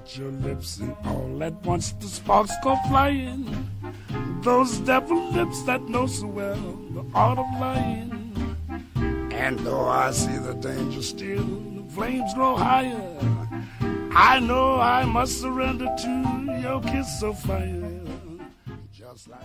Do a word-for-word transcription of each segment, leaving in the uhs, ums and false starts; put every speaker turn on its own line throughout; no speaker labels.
at your lips, and all at once the sparks go flying. Those devil lips that know so well the art of lying. And though I see the danger still, the flames grow higher. I know I must surrender to your kiss of fire. Just like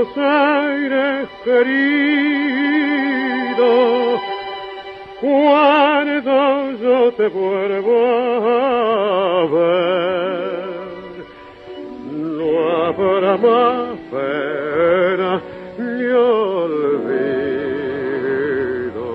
Buenos Aires querido, cuando yo te vuelvo a ver, no habrá más pena ni olvido.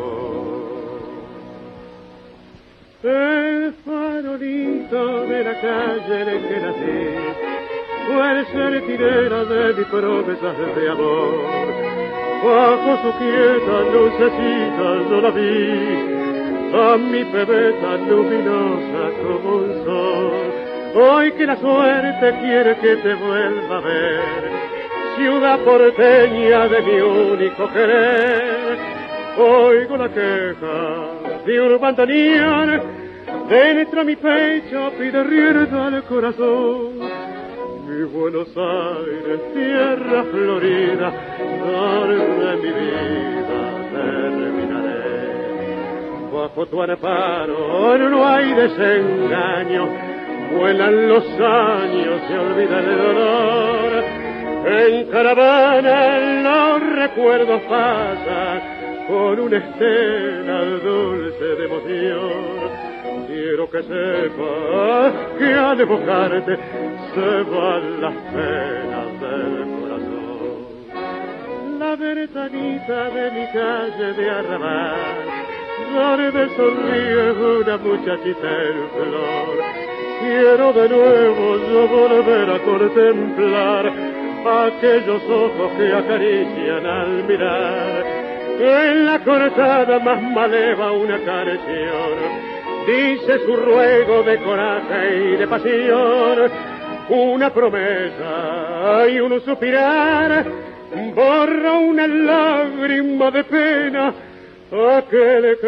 El farolito de la calle en que nací puede ser tirera de mis promesas de amor. Bajo su quieta lucecita yo la vi, a mi bebé tan luminosa como un sol. Hoy que la suerte quiere que te vuelva a ver, ciudad porteña de mi único querer, oigo la queja de un bandoneón, dentro mi pecho pide rienda al corazón. Mi Buenos Aires, tierra florida, donde mi vida terminaré. Bajo tu amparo no hay desengaño, vuelan los años, se olvida el dolor. En caravana los recuerdos pasan con una estela dulce de emoción. Quiero que sepas que al evocarte se van las penas del corazón. La ventanita de mi calle de arrabal, donde sonríe una muchachita en flor. Quiero de nuevo yo volver a contemplar aquellos ojos que acarician al mirar. En la cortada más maleva una canción dice su ruego de coraje y de pasión, una promesa y un suspirar, borra una lágrima de pena aquel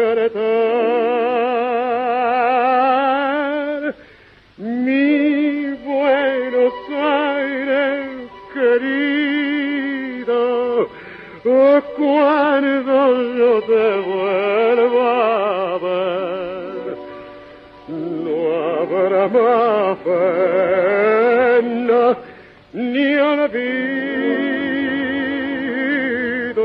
caretar. Mi Buenos Aires querido, cuando yo te vuelva a ver, no habrá más pena ni olvido.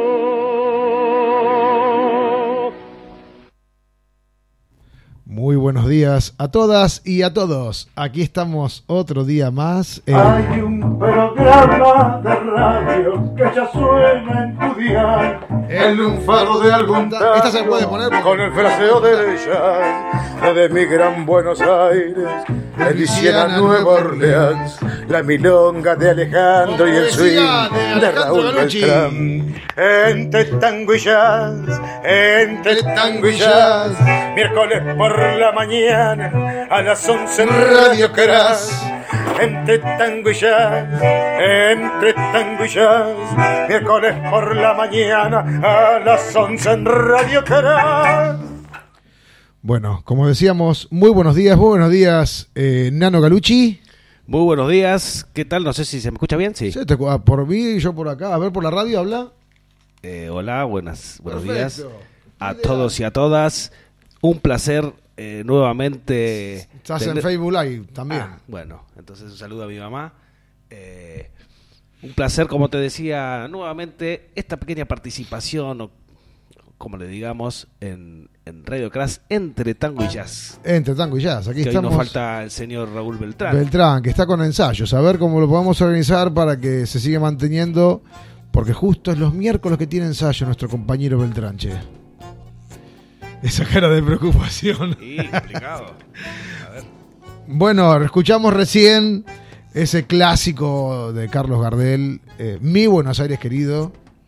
Muy buenos días a todas y a todos. Aquí estamos otro día más. En...
Hay un programa de radio que ya suena en tu dial.
El lunfardo de algún... Esta se puede poner
con el fraseo de ella, de mi gran Buenos Aires, de Luisiana, Nueva Orleans, la milonga de Alejandro y el swing de Raúl Beltrán. Entre tango y jazz, entre tango y jazz, miércoles por la mañana a las once en Radio Querás. Entre tango y jazz, entre tango y jazz, miércoles por la mañana a las once en Radio Querás.
Bueno, como decíamos, muy buenos días, muy buenos días, eh, Nano Galucci.
Muy buenos días, ¿qué tal? No sé si se me escucha bien, sí.
Sí, te, por mí, yo por acá, a ver, por la radio, habla.
Eh, hola, buenas, buenos
Perfecto.
días a todos y a todas. Un placer eh, nuevamente.
Estás
tener...
en Facebook Live también.
Ah, bueno, entonces un saludo a mi mamá. Eh, un placer, como te decía, nuevamente esta pequeña participación, o como le digamos, en, en Radio Crash, entre tango y jazz.
Entre tango y jazz, aquí
que
estamos.
Hoy nos falta el señor Raúl Beltrán.
Beltrán, que está con ensayos. A ver cómo lo podemos organizar para que se siga manteniendo, porque justo es los miércoles que tiene ensayo nuestro compañero Beltrán, che. Esa cara de preocupación.
Sí, complicado. A ver.
Bueno, escuchamos recién ese clásico de Carlos Gardel, eh, Mi Buenos Aires querido,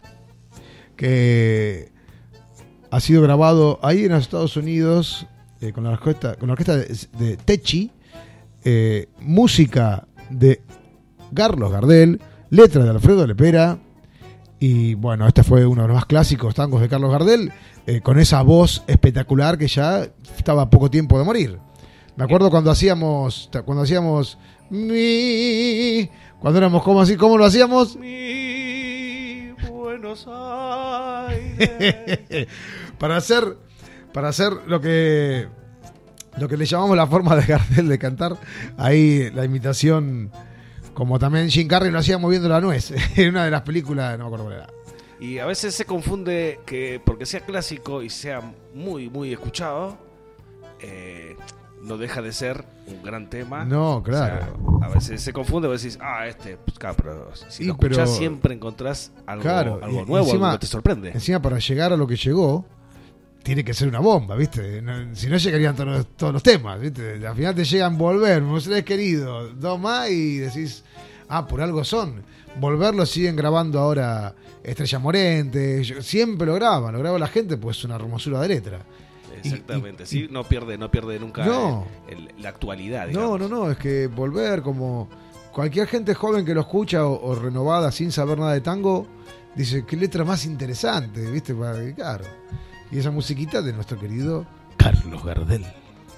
que ha sido grabado ahí en los Estados Unidos eh, con la orquesta, con la orquesta de, de Techi, eh, música de Carlos Gardel, letra de Alfredo Lepera. Y bueno, este fue uno de los más clásicos tangos de Carlos Gardel, eh, con esa voz espectacular que ya estaba a poco tiempo de morir. Me acuerdo cuando hacíamos, cuando hacíamos mi, cuando éramos como así, ¿cómo lo hacíamos?
Mi Buenos Aires.
para hacer, para hacer lo que, lo que le llamamos la forma de Gardel de cantar, ahí la imitación Como también Jim Carrey lo hacía moviendo la nuez en una de las películas, no me acuerdo cuál era.
Y a veces se confunde que porque sea clásico y sea muy, muy escuchado, eh, no deja de ser un gran tema.
No, claro.
O sea, a veces se confunde, vos decís, ah, este, pues claro, pero si
Y,
lo escuchás
pero-
siempre encontrás algo,
Claro,
algo
y-
nuevo,
encima-
algo que te sorprende.
Encima, para llegar a lo que llegó, tiene que ser una bomba, ¿viste? No- si no, llegarían todos los, todos los temas, ¿viste? Al final te llegan Volver, Me Serás Querido, dos más y decís, ah, por algo son. Volver lo siguen grabando ahora Estrella Morente, yo- siempre lo graban, lo graba la gente, pues es una hermosura de letra.
Exactamente,
y-
sí, no pierde, no pierde nunca
No.
el- el- la actualidad,
No,
digamos.
no, no, es que Volver, como cualquier gente joven que lo escucha o, o renovada sin saber nada de tango, dice, qué letra más interesante, ¿viste? Para- Claro. Y esa musiquita de nuestro querido Carlos Gardel.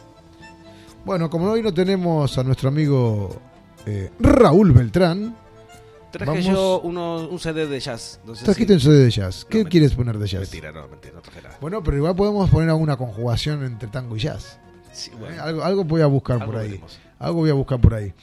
Bueno, como hoy no tenemos a nuestro amigo eh, Raúl Beltrán,
Traje
Vamos-
yo uno, un C D de jazz. No sé
trajiste
si-
un C D de jazz. ¿Qué
No, men-
quieres poner de jazz?
Mentira, no, mentira, no traje nada.
Bueno, pero igual podemos poner alguna conjugación entre tango y jazz.
Sí,
¿eh?
bueno,
Algo, algo voy a buscar
algo
por ahí.
veremos.
Algo voy a buscar por ahí.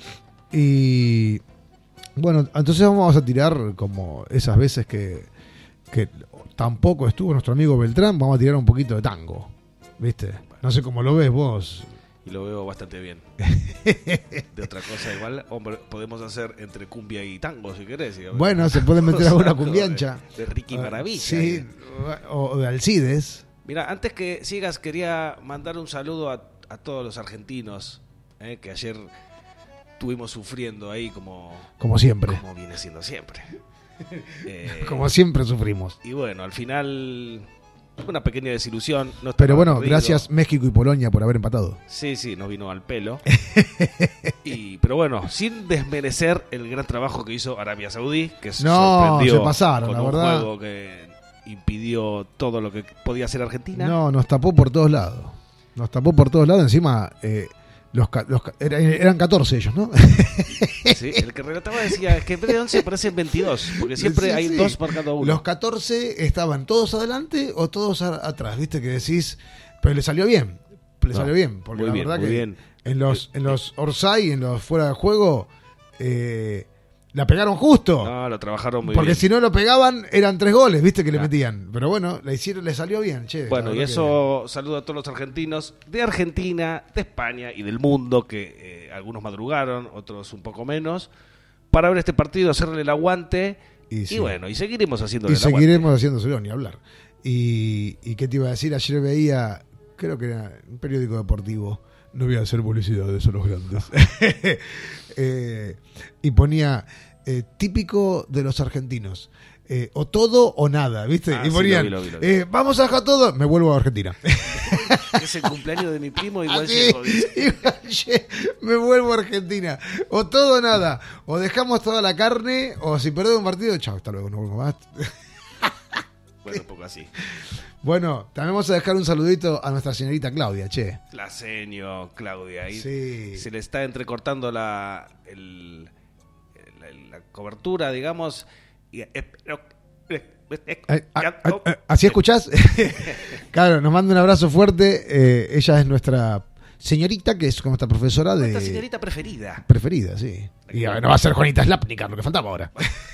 Y bueno, entonces vamos a tirar como esas veces que, que tampoco estuvo nuestro amigo Beltrán, vamos a tirar un poquito de tango. ¿Viste? No sé cómo lo ves vos.
Y lo veo bastante bien. De otra cosa igual, hombre, podemos hacer entre cumbia y tango si querés. y-
Bueno, se puede meter
O sea,
alguna
algo
cumbiancha.
De, de Ricky Maravilla.
Sí, o o de Alcides.
Mira, antes que sigas, quería mandar un saludo a, a todos los argentinos eh, que ayer estuvimos sufriendo ahí como,
Como siempre.
como viene siendo siempre. Eh,
Como siempre sufrimos.
y bueno, al final una pequeña desilusión. No estaba
Pero bueno,
perdido.
gracias México y Polonia por haber empatado.
Sí, sí, nos vino al pelo. y, pero bueno, sin desmerecer el gran trabajo que hizo Arabia Saudí, que se
No,
sorprendió
se pasaron,
con
la
un
verdad.
juego que impidió todo lo que podía hacer Argentina.
No, nos tapó por todos lados. Nos tapó por todos lados. Encima, eh, los, ca- los ca- era- eran catorce ellos, ¿no?
Sí, el que relataba decía que en vez de once parecen veintidós, porque siempre
Sí,
hay
sí.
dos por cada uno.
Los catorce estaban todos adelante o todos a- atrás, ¿viste? Que decís, pero le salió bien. Le
No,
salió bien. Porque
muy
la
bien,
verdad
muy
que
bien.
en los, en los Orsay, en los fuera de juego, eh, la pegaron justo.
No, lo trabajaron muy
porque
bien.
si no lo pegaban, eran tres goles, ¿viste? Que le
Claro.
metían. Pero bueno, le hicieron, le salió bien, che.
Bueno,
la
y
verdad
eso saludo a todos los argentinos de Argentina, de España y del mundo, que eh, algunos madrugaron, otros un poco menos, para ver este partido, hacerle el aguante.
Y
Y,
sí.
bueno, y seguiremos
que-
haciéndole
Y
el aguante.
seguiremos haciéndoselo, ni hablar. Y, y qué te iba a decir, ayer veía, creo que era un periódico deportivo, no voy a hacer publicidad de esos los grandes, Eh, y ponía, eh, típico de los argentinos, eh, o todo o nada, ¿viste?
Ah,
y
sí,
ponían,
lo vi, lo vi, lo vi.
eh, vamos a dejar todo, me vuelvo a Argentina.
Es el cumpleaños de mi primo, igual
Así,
llegó, dice.
igual lle- me vuelvo a Argentina. O todo o nada. O dejamos toda la carne, o si perdemos un partido, chao, hasta luego, no vuelvo más.
Bueno, un poco así.
Bueno, también vamos a dejar un saludito a nuestra señorita Claudia, che.
La seño, Claudia, ahí
Sí.
se le está entrecortando la, el- la, la cobertura, digamos. Y, eh, pero, eh, eh,
Eh, ah,
ya-
ah,
oh,
ah, ¿Así escuchás? Claro, nos manda un abrazo fuerte. eh, ella es nuestra señorita, que es como nuestra profesora de...
Nuestra señorita preferida.
Preferida, sí. Y ah, no va a ser Juanita Slapnikar, lo que faltaba ahora.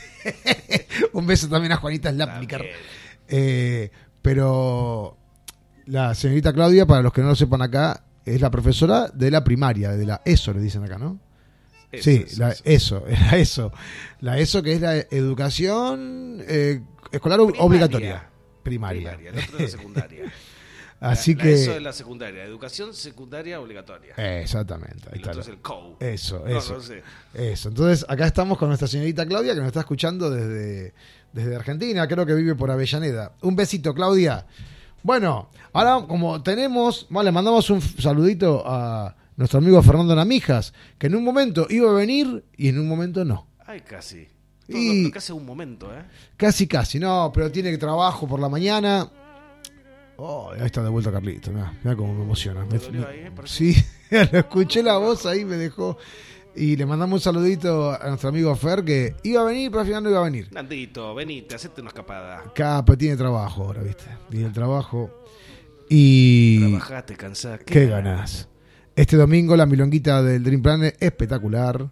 Un beso también a Juanita Slapnikar.
También.
Eh, pero la señorita Claudia, para los que no lo sepan acá, es la profesora de la primaria, de la ESO, le dicen acá, ¿no?
Eso,
sí,
eso,
la
eso.
ESO, la ESO. La ESO, que es la educación eh, escolar
Primaria.
obligatoria. Primaria.
Primaria, el otro es la secundaria.
Así
La-
que...
la Eso es la secundaria, educación secundaria obligatoria.
Eh, exactamente. Ahí
y el
está.
otro es el C O U.
Eso,
No,
eso.
no sé.
Eso. Entonces, acá estamos con nuestra señorita Claudia, que nos está escuchando desde, desde Argentina, creo que vive por Avellaneda. Un besito, Claudia. Bueno, ahora como tenemos, bueno, le mandamos un saludito a nuestro amigo Fernando Namijas, que en un momento iba a venir y en un momento no.
Ay, casi.
Y-
Todo, casi un momento, ¿eh?
Casi, casi, no, pero tiene trabajo por la mañana. Oh, ahí está de vuelta Carlito, mirá, mirá cómo me emociona.
¿Te
Me-
dolió
me-
ahí, eh? Parece-
sí, lo escuché la voz ahí, me dejó. Y le mandamos un saludito a nuestro amigo Fer, que iba a venir, pero al final no iba a venir.
Nandito, venite, hacete una escapada.
Acá, pues tiene trabajo ahora, ¿viste? Tiene el trabajo. Y...
Trabajate, cansá.
¿Qué ganas? Este domingo la milonguita del Dream Plan es espectacular.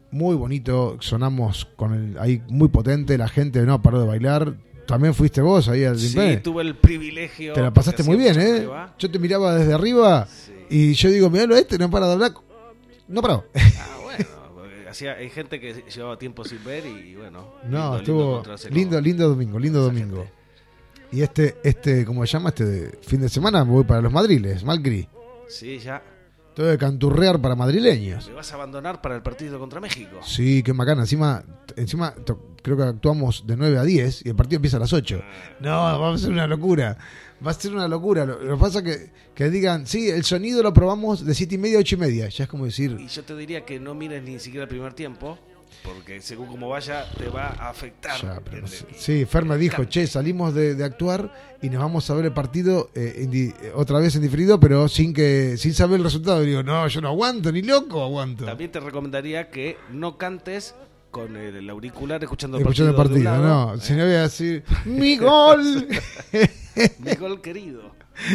muy bonito, sonamos con el, ahí muy potente, la gente no paró de bailar. También fuiste vos ahí al
Sí,
Dream
tuve el privilegio.
Te la pasaste muy bien, ¿eh?
Prueba.
Yo te miraba desde arriba
Sí.
y yo digo, miralo a este, no para de hablar. No paró.
Ah, bueno, porque hacía, hay gente que llevaba tiempo sin ver y bueno.
No,
lindo,
estuvo
lindo encontrarse
lindo,
con
lindo domingo, lindo
esa
domingo.
gente.
Y este, este, ¿cómo se llama? Este de fin de semana me voy para los madriles, Malcri.
Sí, ya.
Tengo que canturrear para madrileños.
¿Me vas a abandonar para el partido contra México?
Sí, qué macana. Encima, encima to- creo que actuamos de nueve a diez y el partido empieza a las ocho. No, va a ser una locura. Va a ser una locura. Lo, lo que pasa es que, que digan, sí, el sonido lo probamos de siete y media a ocho y media. Ya es como decir,
Y yo te diría que no mires ni siquiera el primer tiempo, porque según como vaya, te va a afectar.
ya, pero no
el-
sé. Sí, Fer me dijo, che, salimos de, de actuar y nos vamos a ver el partido eh, en di- eh, otra vez en diferido, pero sin que sin saber el resultado. Y digo, no, yo no aguanto, ni loco aguanto.
También te recomendaría que no cantes con el, el auricular escuchando el
Escuchando el
partido.
partido,
de un lado,
no.
¿eh?
Si no voy a decir, ¡mi gol!
Mi gol querido.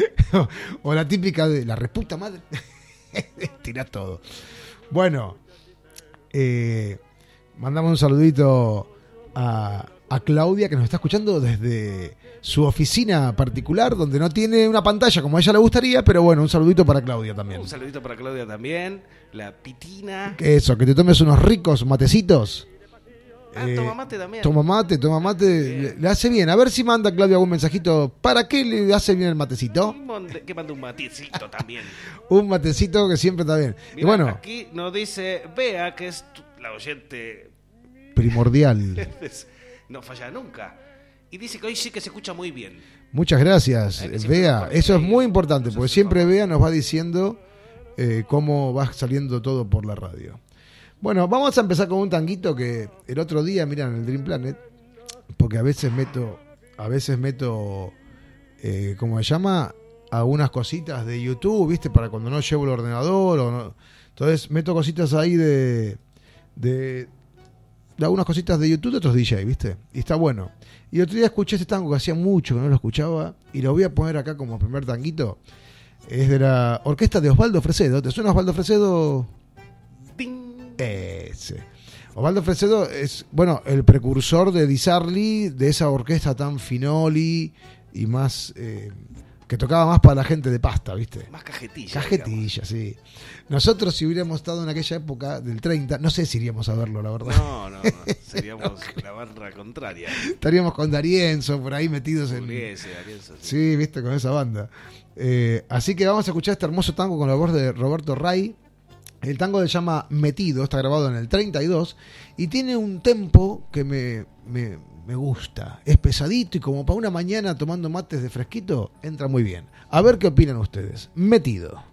O la típica de la reputa madre. Tirás todo. Bueno, eh, mandamos un saludito a, a Claudia, que nos está escuchando desde su oficina particular, donde no tiene una pantalla como a ella le gustaría, pero bueno, un saludito para Claudia también.
Un saludito para Claudia también. La Pitina.
Que eso, que te tomes unos ricos matecitos.
Ah,
Eh,
toma mate también.
Toma mate, toma mate, le, le hace bien. A ver si manda Claudia algún mensajito. ¿Para qué le hace bien el matecito?
Un mon- Que manda un matecito también.
Un matecito que siempre está bien. Y
Mirá,
bueno,
aquí nos dice Bea, que es tu- la oyente.
primordial.
No falla nunca. Y dice que hoy sí que se escucha muy bien.
Muchas gracias,
Hay que siempre
Bea.
nos
Eso es
pone
muy
ahí,
importante,
nos
porque
hace
siempre
favor.
Bea nos va diciendo eh, cómo va saliendo todo por la radio. Bueno, vamos a empezar con un tanguito que el otro día, miran, en el Dream Planet, porque a veces meto, a veces meto, eh, ¿cómo se llama? Algunas cositas de YouTube, ¿viste? Para cuando no llevo el ordenador o no. Entonces meto cositas ahí de, de, de algunas cositas de YouTube de otros D J, ¿viste? Y está bueno. Y el otro día escuché este tango que hacía mucho que no lo escuchaba y lo voy a poner acá como primer tanguito. Es de la orquesta de Osvaldo Fresedo. ¿Te suena Osvaldo Fresedo?
¡Ting!
Ese. Osvaldo Fresedo es, bueno, el precursor de Di Sarli, de esa orquesta tan finoli y más, eh, que tocaba más para la gente de pasta, ¿viste?
Más cajetilla.
Cajetilla, sí. Nosotros, si hubiéramos estado en aquella época del treinta, no sé si iríamos a verlo, la verdad.
digamos. No, no, no. Seríamos la barra contraria.
Estaríamos con D'Arienzo por ahí metidos en.
Pugliese, Arienzo, sí.
Sí, viste, con esa banda. Eh, así que vamos a escuchar este hermoso tango con la voz de Roberto Ray. El tango se llama Metido, está grabado en el treinta y dos y tiene un tempo que me, me, me gusta. Es pesadito y como para una mañana tomando mates de fresquito, entra muy bien. A ver qué opinan ustedes. Metido.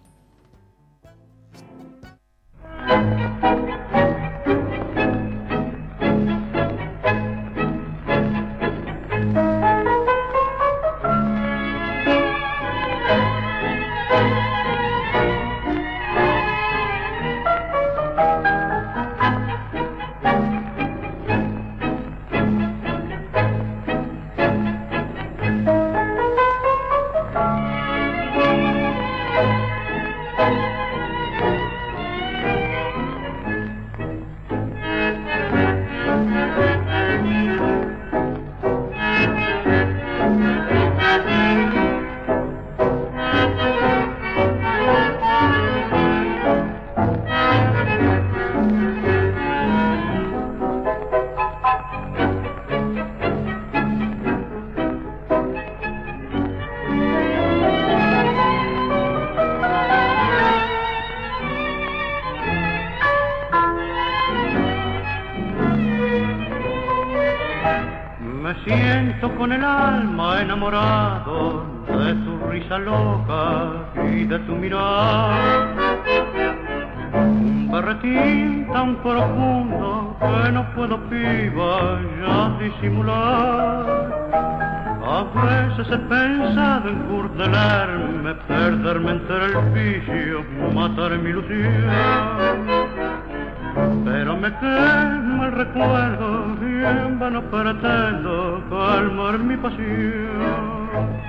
Me siento con el alma enamorado de tu risa loca y de tu mirar. Un berretín tan profundo que no puedo, piba, ya disimular. A veces he pensado en curtelarme, perderme entre el vicio, matar mi ilusión. Pero me quema el recuerdo y en vano pretendo calmar mi pasión.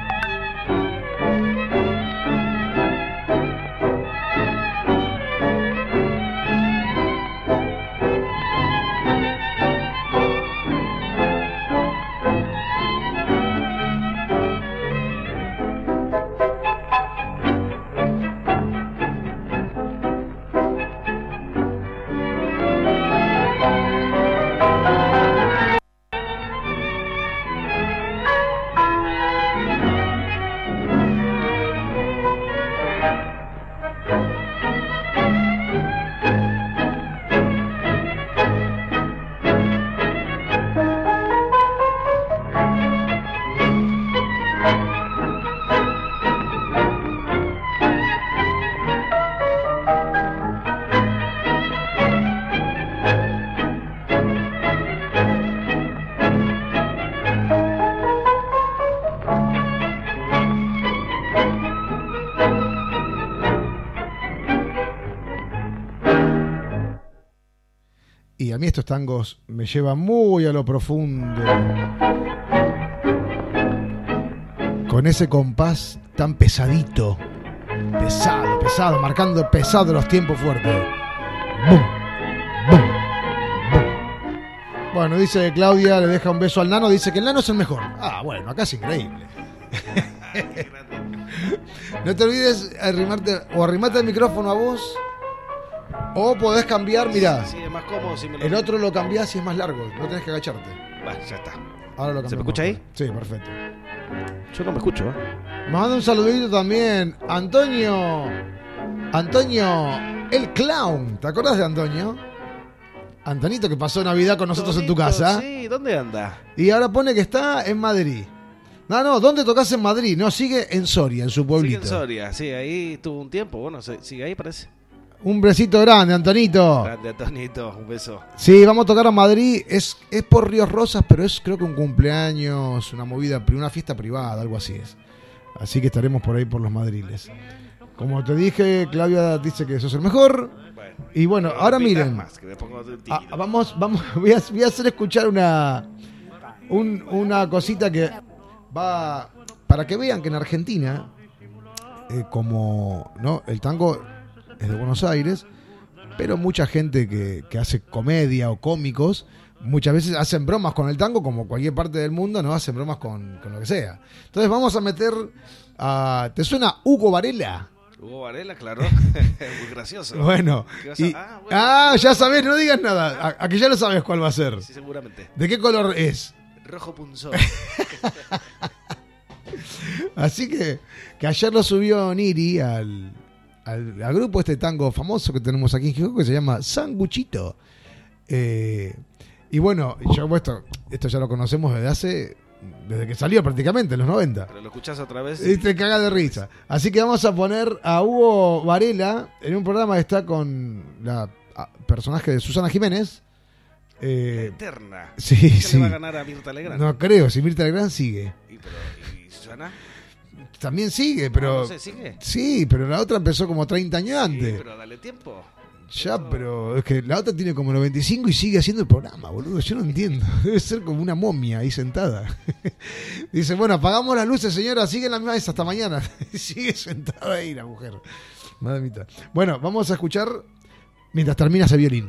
Y a mí estos tangos me llevan muy a lo profundo. Con ese compás tan pesadito. Pesado, pesado, marcando pesado los tiempos fuertes. ¡Bum! ¡Bum! ¡Bum! Bueno, dice Claudia, le deja un beso al Nano, dice que el Nano es el mejor. Ah, bueno, acá es increíble. No te olvides arrimarte, o arrimarte el micrófono a vos, o podés cambiar, mirá.
Sí, es más cómodo si me lo...
El otro lo cambiás y es más largo, no tenés que agacharte.
Va, ya está.
Ahora lo
¿Se me escucha ahí?
Sí, perfecto.
Yo no me escucho, ¿eh?
Me manda un saludito también Antonio. Antonio, el clown. ¿Te acordás de Antonio? Antonito que pasó Navidad con nosotros en tu casa.
Sí, ¿dónde anda?
Y ahora pone que está en Madrid. No, no, ¿dónde tocas en Madrid? No, sigue en Soria, en su pueblito.
Sigue en Soria, sí, ahí estuvo un tiempo. Bueno, sigue ahí, parece.
Un besito grande, Antonito.
Grande, Antonito, un beso.
Sí, vamos a tocar a Madrid. Es, es por Ríos Rosas, pero es creo que un cumpleaños, una movida, una fiesta privada, algo así es. Así que estaremos por ahí por los madriles. Como te dije, Claudia dice que sos el mejor.
Bueno,
y bueno, ahora miren.
Más, que me pongo
Ah, vamos, vamos, voy a, voy a hacer escuchar una, un, una cosita que va para que vean que en Argentina, eh, como no, el tango es de Buenos Aires, pero mucha gente que, que hace comedia o cómicos muchas veces hacen bromas con el tango, como cualquier parte del mundo, no hacen bromas con, con lo que sea. Entonces vamos a meter a... ¿Te suena Hugo Varela?
Hugo Varela, claro. Muy gracioso.
Bueno, y,
a... ah, bueno.
ah, ya sabés, no digas nada. Aquí ya lo sabes cuál va a ser.
Sí, seguramente.
¿De qué color es?
Rojo punzón.
Así que, que ayer lo subió Niri al, al, al grupo este tango famoso que tenemos aquí en Gijón, que se llama Sanguchito. Eh, y bueno, yo esto, esto ya lo conocemos desde hace... Desde que salió prácticamente, en los noventa.
Pero lo escuchás otra vez.
Y te cagas de risa. Así que vamos a poner a Hugo Varela en un programa que está con la a, personaje de Susana Jiménez. Eh,
la eterna.
Sí,
¿Quién
sí.
le va a ganar a Mirta Legrand?
No creo, si Mirta Legrand sigue.
¿Y, pero, ¿y Susana?
También sigue, pero...
No, no sé, ¿sigue?
Sí, pero la otra empezó como treinta años antes.
Sí, pero dale tiempo.
Ya, pero es que la otra tiene como noventa y cinco y sigue haciendo el programa, boludo. Yo no entiendo. Debe ser como una momia ahí sentada. Dice, bueno, apagamos las luces, señora. Sigue en la misma mesa hasta mañana. Sigue sentada ahí la mujer. Madre mía. Bueno, vamos a escuchar mientras termina ese violín.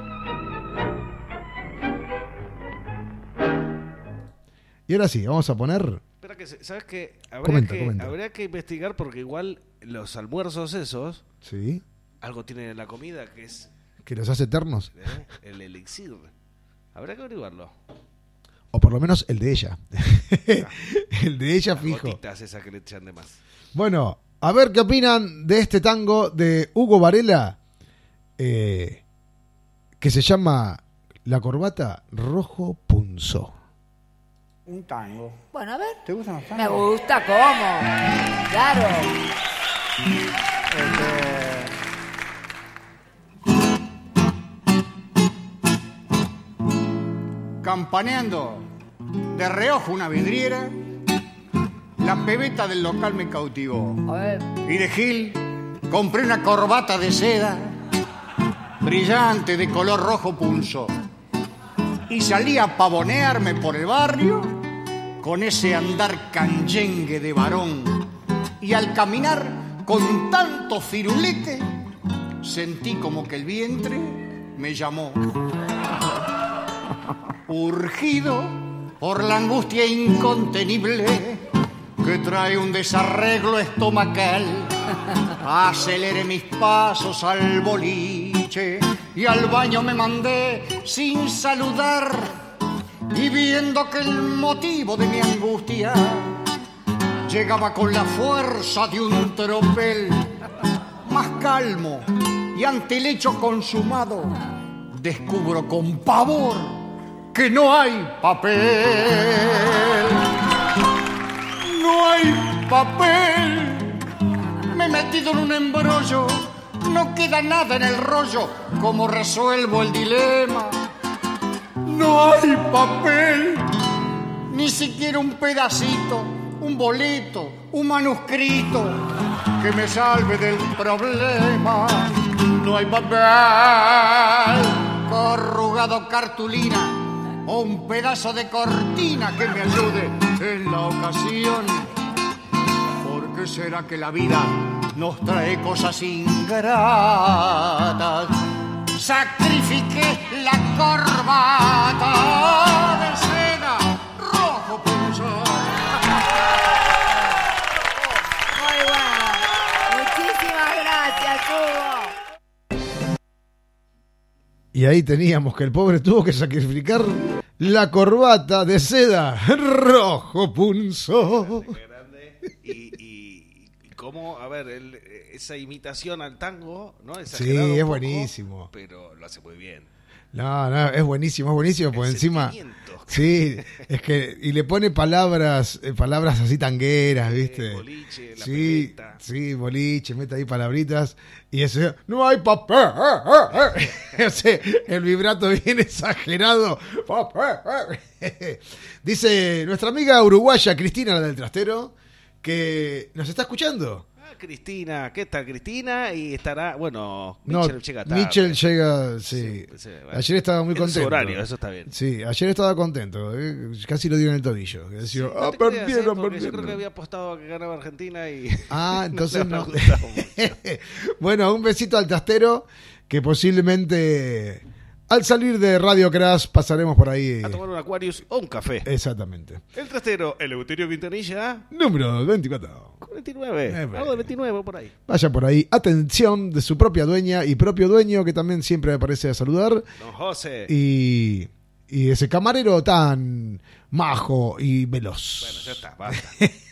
Y ahora sí, vamos a poner...
Espera que, ¿sabes qué? Habría,
Comenta,
que,
comenta.
habría que investigar porque igual los almuerzos esos...
Sí.
Algo tiene la comida que es...
Que los hace eternos.
¿eh? El elixir. Habrá que averiguarlo.
O por lo menos el de ella. El de ella
Las
fijo.
gotitas esas que le echan de más.
Bueno, a ver qué opinan de este tango de Hugo Varela, eh, que se llama La corbata rojo punzó.
Un tango.
Bueno, a ver.
¿Te gustan los
Me
tangos?
gusta, ¿cómo? Claro.
Este... Campaneando de reojo una vidriera, la pebeta del local me cautivó.
A ver.
Y de Gil compré una corbata de seda brillante de color rojo punzó. Y salí a pavonearme por el barrio con ese andar canyengue de varón. Y al caminar con tanto firulete, sentí como que el vientre me llamó. Urgido por la angustia incontenible que trae un desarreglo estomacal, aceleré mis pasos al boliche y al baño me mandé sin saludar. Y viendo que el motivo de mi angustia llegaba con la fuerza de un tropel, más calmo y ante el hecho consumado, descubro con pavor que no hay papel. No hay papel. Me he metido en un embrollo, no queda nada en el rollo. ¿Cómo resuelvo el dilema? No hay papel. Ni siquiera un pedacito, un boleto, un manuscrito que me salve del problema. No hay papel corrugado arrugado cartulina o un pedazo de cortina que me ayude en la ocasión. ¿Por qué será que la vida nos trae cosas ingratas? Sacrifiqué la corbata de seda rojo pulsar.
Muy bueno. Muchísimas gracias, Hugo.
Y ahí teníamos que el pobre tuvo que sacrificar la corbata de seda rojo punzo.
Y, y, y cómo, a ver, el, esa imitación al tango, ¿no?
Sí,
Exagerado un
es
poco,
buenísimo.
Pero lo hace muy bien.
No, no, es buenísimo, es buenísimo, porque
El
encima...
sentimiento.
Sí, es que... Y le pone palabras, eh, palabras así tangueras, ¿viste?
Eh, boliche, la
sí,
peleta.
sí, boliche, mete ahí palabritas. Y ese... ¡No hay papel! O sea, el vibrato bien exagerado. Dice nuestra amiga uruguaya Cristina, la del trastero, que nos está escuchando.
Cristina, ¿qué tal Cristina? Y estará, bueno,
No,
Michel llega tarde.
Michel llega, sí.
Sí, sí, bueno.
Ayer estaba muy
En su
contento.
horario, eso está bien.
Sí, ayer estaba contento. eh, Casi lo dio en el tobillo. Decía,
Sí, no
ah,
te creas, ¿eh?
perdieron,
Porque
perdieron.
Yo creo que había apostado a que ganaba Argentina y
Ah, entonces
no.
no.
le habrá gustado mucho.
Bueno, un besito al trastero que posiblemente al salir de Radio Crash pasaremos por ahí.
A tomar un Aquarius o un café.
Exactamente.
El trastero, Eleuterio Quintanilla,
Número veinticuatro.
veintinueve.
Eh,
Algo de veintinueve por ahí.
Vaya por ahí. Atención de su propia dueña y propio dueño que también siempre aparece a saludar.
Don José.
Y, y ese camarero tan majo y veloz.
Bueno, ya está, basta.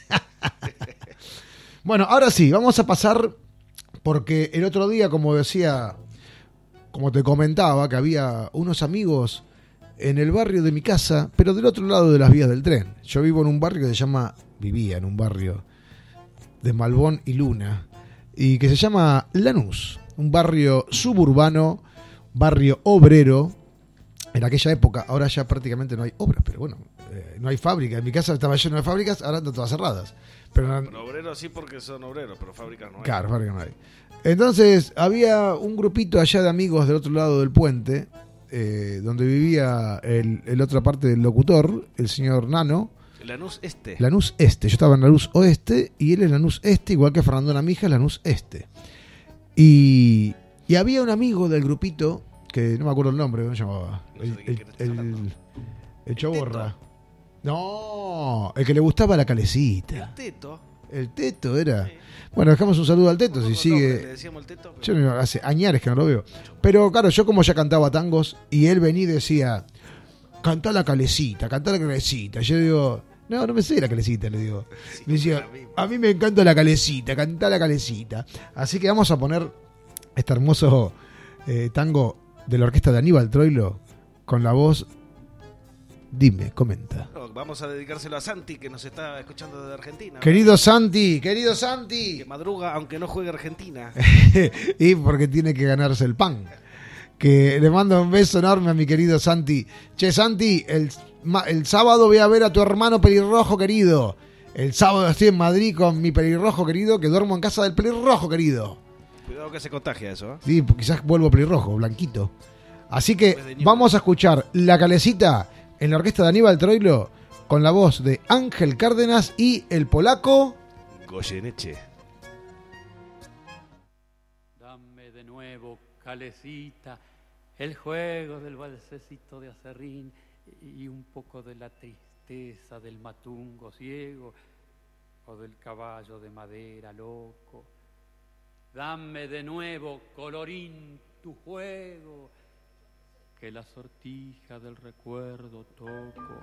Bueno, ahora sí, vamos a pasar porque el otro día, como decía, como te comentaba, que había unos amigos en el barrio de mi casa, pero del otro lado de las vías del tren. Yo vivo en un barrio que se llama, vivía en un barrio de Malbón y Luna, y que se llama Lanús, un barrio suburbano, barrio obrero. En aquella época, ahora ya prácticamente no hay obras, pero bueno, eh, no hay fábrica. En mi casa estaba lleno de fábricas, ahora están todas cerradas. Pero,
Bueno, obreros sí porque son obreros, pero fábricas no hay.
claro, fábrica no hay. Entonces, había un grupito allá de amigos del otro lado del puente, eh, donde vivía el, el otra parte del locutor, el señor Nano.
Lanús Este.
Lanús Este. Yo estaba en Lanús Oeste y él es Lanús Este, igual que Fernando Namija, Lanús Este. Y, y había un amigo del grupito, que no me acuerdo el nombre, ¿cómo se llamaba?
No sé
El,
de qué
el,
querés
el,
hablar.
el Choborra. No, el que le gustaba la calecita.
Teto.
El Teto era. Bueno, dejamos un saludo al Teto, si
Le
sigue.
decíamos el Teto.
Yo no- hace añares que no lo veo. Pero claro, yo como ya cantaba tangos y él venía y decía, cantá la calecita, cantá la calecita. Yo digo, no, no me sé la calecita, le digo. Me decía, a mí me encanta la calecita, cantá la calecita. Así que vamos a poner este hermoso eh, tango de la orquesta de Aníbal Troilo con la voz. Dime, comenta.
No, vamos a dedicárselo a Santi, que nos está escuchando desde Argentina.
Querido Santi, querido Santi.
Que madruga, aunque no juegue Argentina.
Y porque tiene que ganarse el pan. Que le mando un beso enorme a mi querido Santi. Che, Santi, el, ma- el sábado voy a ver a tu hermano pelirrojo querido. El sábado estoy en Madrid con mi pelirrojo querido, que duermo en casa del pelirrojo querido.
Cuidado que se contagia eso, ¿eh?
Sí, pues quizás vuelvo pelirrojo, blanquito. Así que vamos a escuchar La Calecita en la orquesta de Aníbal Troilo con la voz de Ángel Cárdenas y el polaco
Goyeneche.
Dame de nuevo, calecita, el juego del balsecito de acerrín y un poco de la tristeza del matungo ciego o del caballo de madera loco. Dame de nuevo, colorín, tu juego, que la sortija del recuerdo toco.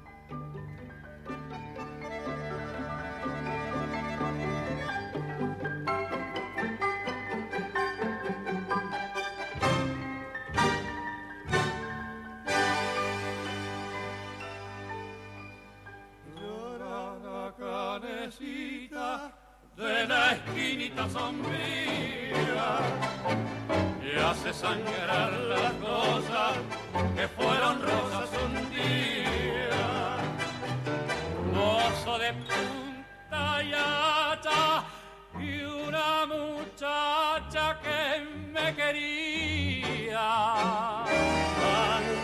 De la esquinita sombría y hace sangrar las cosas que fueron rosas un día. Mozo de punta y hacha y una muchacha que me quería.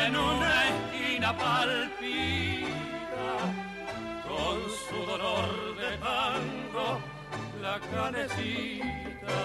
en una esquina palpita con su dolor de tango la canecita.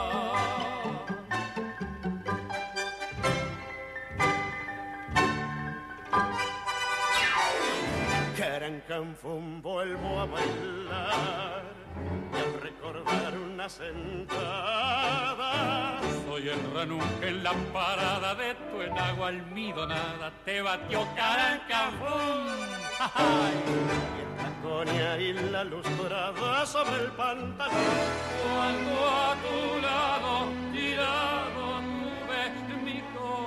Carancanfón, vuelvo a bailar y a recordar una sentada.
Soy el ranunque en la parada de tu enagua almidonada, te batió Carancanfón.
Y la coña y la luz dorada sobre el pantalón.
Cuando a tu lado tirado tuve mi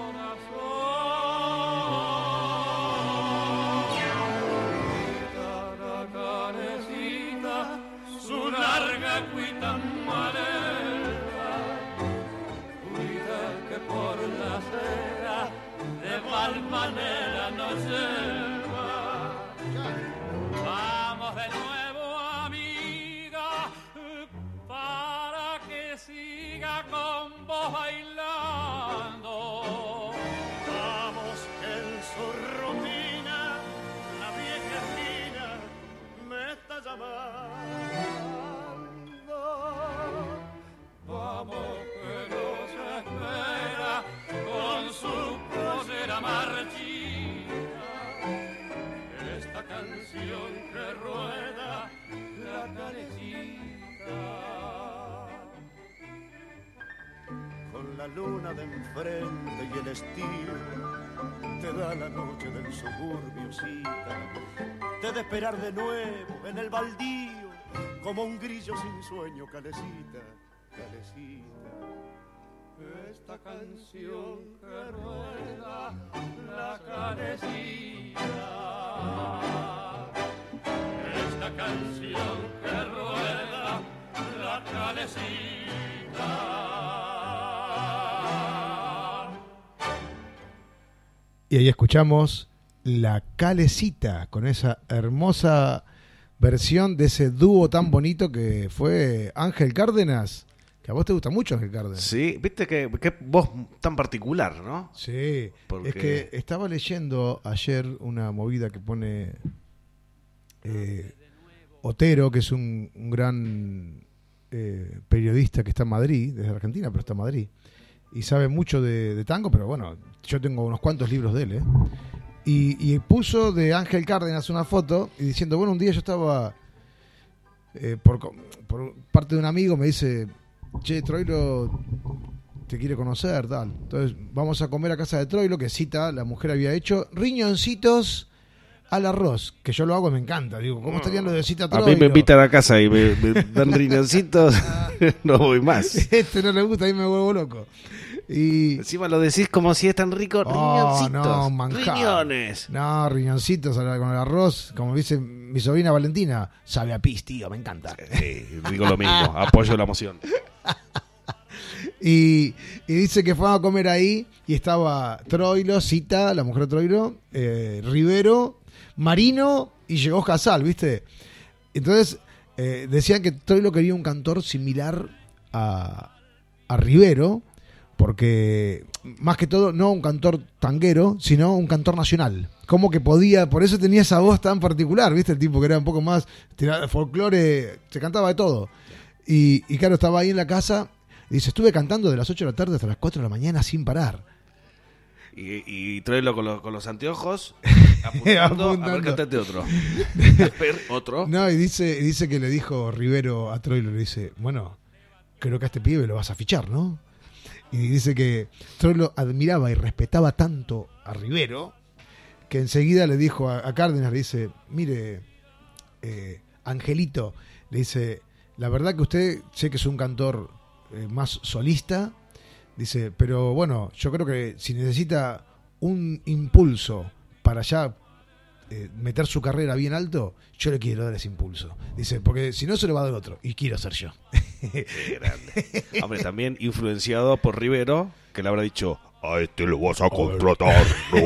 corazón. Su larga cuita malera, cuida que por la acera de mal manera nos lleva. Vamos de nuevo, amiga, para que siga con vos bailando.
Vamos que en su rutina la vieja esquina me está llamando.
Vamos que nos espera con su pollera marchita. Esta canción que rueda la carecita.
Con la luna de enfrente y el estío te da la noche del suburbio, cita. Te de esperar de nuevo en el baldío como un grillo sin sueño, calecita, calecita.
Esta canción que rueda la carecita. Esta canción que rueda la calecita.
Y ahí escuchamos La Calecita con esa hermosa versión de ese dúo tan bonito que fue Ángel Cárdenas. Que a vos te gusta mucho Ángel Cárdenas.
Sí, viste que, que voz tan particular, ¿no?
Sí,
Porque...
es que estaba leyendo ayer una movida que pone eh, Otero, que es un, un gran eh, periodista que está en Madrid, desde Argentina, pero está en Madrid, y sabe mucho de, de tango, pero bueno, yo tengo unos cuantos libros de él, ¿eh? Y, y puso de Ángel Cárdenas una foto y diciendo, bueno, un día yo estaba eh, por, por parte de un amigo, me dice, che, Troilo te quiere conocer, tal. Entonces vamos a comer a casa de Troilo, que cita, la mujer había hecho riñoncitos al arroz, que yo lo hago y me encanta. Digo, ¿cómo estarían los de cita Troilo?
A mí me invitan a casa y me, me dan riñoncitos, no voy más.
Este no le gusta, ahí me vuelvo loco. Y
encima lo decís como si es tan rico.
Oh,
riñoncitos,
no, manjar.
riñones.
No, riñoncitos con el arroz, como dice mi sobrina Valentina, sabe a pis, tío, me encanta.
Sí, digo lo mismo, apoyo la moción.
y, y dice que fueron a comer ahí y estaba Troilo, Cita, la mujer de Troilo, eh, Rivero, Marino y llegó Casal, ¿viste? Entonces eh, decían que Troilo quería un cantor similar a, a Rivero, porque más que todo no un cantor tanguero, sino un cantor nacional. Como que podía, por eso tenía esa voz tan particular, ¿viste? El tipo que era un poco más tirado, folclore, se cantaba de todo. Y, y claro, estaba ahí en la casa y dice, estuve cantando de las ocho de la tarde hasta las cuatro de la mañana sin parar.
Y, y tráelo con los, con los anteojos, apuntando,
Apuntando.
a ver, cantate otro. A ver, otro.
No, y dice, y dice que le dijo Rivero a Troilo, le dice, bueno, creo que a este pibe lo vas a fichar, ¿no? Y dice que Troilo admiraba y respetaba tanto a Rivero que enseguida le dijo a, a Cárdenas, le dice, mire, eh, Angelito, le dice, la verdad que usted sé que es un cantor eh, más solista, dice, pero bueno, yo creo que si necesita un impulso para ya eh, meter su carrera bien alto, yo le quiero dar ese impulso. Dice, porque si no se lo va a dar otro, y quiero ser yo.
Qué grande. Hombre, también influenciado por Rivero, que le habrá dicho, a este lo vas a contratar, ¿no?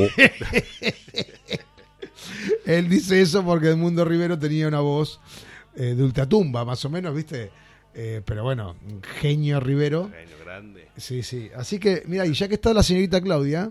Él dice eso porque Edmundo Rivero tenía una voz eh, de ultratumba, más o menos, ¿viste? Eh, pero bueno, genio Rivero.
Genio grande.
Sí, sí. Así que, mira, y ya que está la señorita Claudia,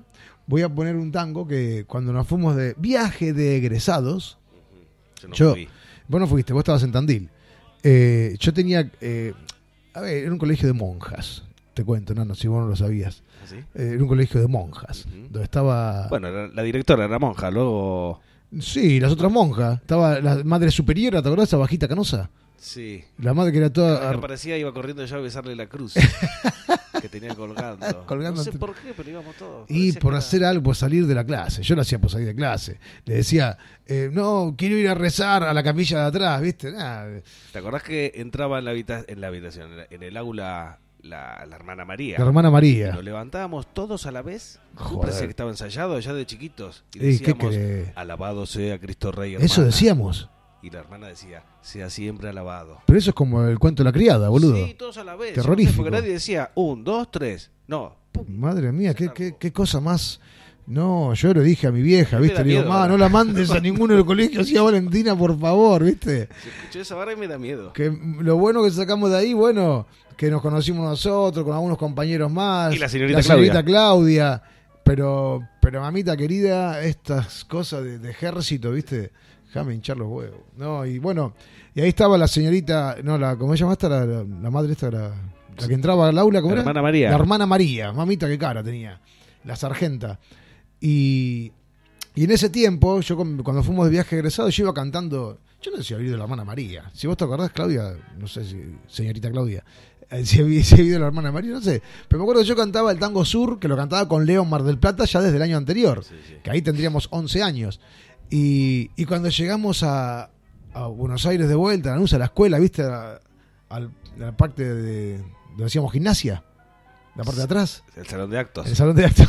voy a poner un tango que cuando nos fuimos de viaje de egresados,
Yo no
yo,
fui.
vos no fuiste, vos estabas en Tandil. Eh, yo tenía, eh, a ver, era un colegio de monjas, te cuento, no, no, si vos no lo sabías.
¿Así?
Eh, era un colegio de monjas,
Ujú.
donde estaba...
Bueno, la, la directora era monja, luego...
Sí, las otras monjas. Estaba la madre superiora, ¿te acordás? Esa bajita canosa.
Sí.
La madre que era toda...
Cada vez que aparecía iba corriendo yo a besarle la cruz que tenía colgando.
Colgando
No sé
entre-
por qué, pero íbamos todos.
Y
Parecía
por
que era-
hacer algo, por salir de la clase. Yo lo hacía por salir de clase. Le decía, eh, no, quiero ir a rezar a la capilla de atrás, ¿viste? Nah.
¿Te acordás que entraba en la, habita- en la habitación, en, la- en el aula, la, la hermana María?
La hermana
Y
María.
nos levantábamos todos a la vez.
Joder.
Parecía que estaba ensayado ya de chiquitos. Y
¿Y qué
decíamos,
querés?
alabado sea Cristo Rey, hermana.
Eso decíamos.
Y la hermana decía, sea siempre alabado.
Pero eso es como el cuento de la criada, boludo.
Sí, todos a la vez. Yo no sé,
Terrorífico.
porque nadie decía, un, dos, tres. No, pum.
Madre mía, qué, qué, qué cosa más. No, yo le dije a mi vieja,
Me
¿viste?
da
Le digo,
miedo,
ma,
ahora".
no la mandes a ninguno de los colegios así a Valentina, por favor, ¿viste?
Si escuché esa barra y me da miedo.
Que lo bueno que sacamos de ahí, bueno, que nos conocimos nosotros, con algunos compañeros más.
Y la señorita
señorita Claudia. Pero, pero mamita querida, estas cosas de, de ejército, ¿viste? Déjame hinchar los huevos. No, y bueno, y ahí estaba la señorita, no, la, ¿cómo se llama esta? La, la, la madre esta, la, la que entraba al aula, ¿cómo
La
era?
hermana María.
La hermana María, mamita qué cara tenía, la sargenta. Y, y en ese tiempo, yo con- cuando fuimos de viaje egresado, yo iba cantando, yo no sé si había oído la hermana María. Si vos te acordás, Claudia, no sé si, señorita Claudia, eh, si había, si había oído la hermana María, no sé. Pero me acuerdo que yo cantaba el tango sur, que lo cantaba con Leo Mar del Plata ya desde el año anterior,
Sí, sí.
que ahí tendríamos once años. Y, y cuando llegamos a, a Buenos Aires de vuelta, a Lanús, a la escuela, ¿viste? A, al- a la parte de, donde hacíamos gimnasia, la parte de atrás.
El salón de actos.
En el salón de actos.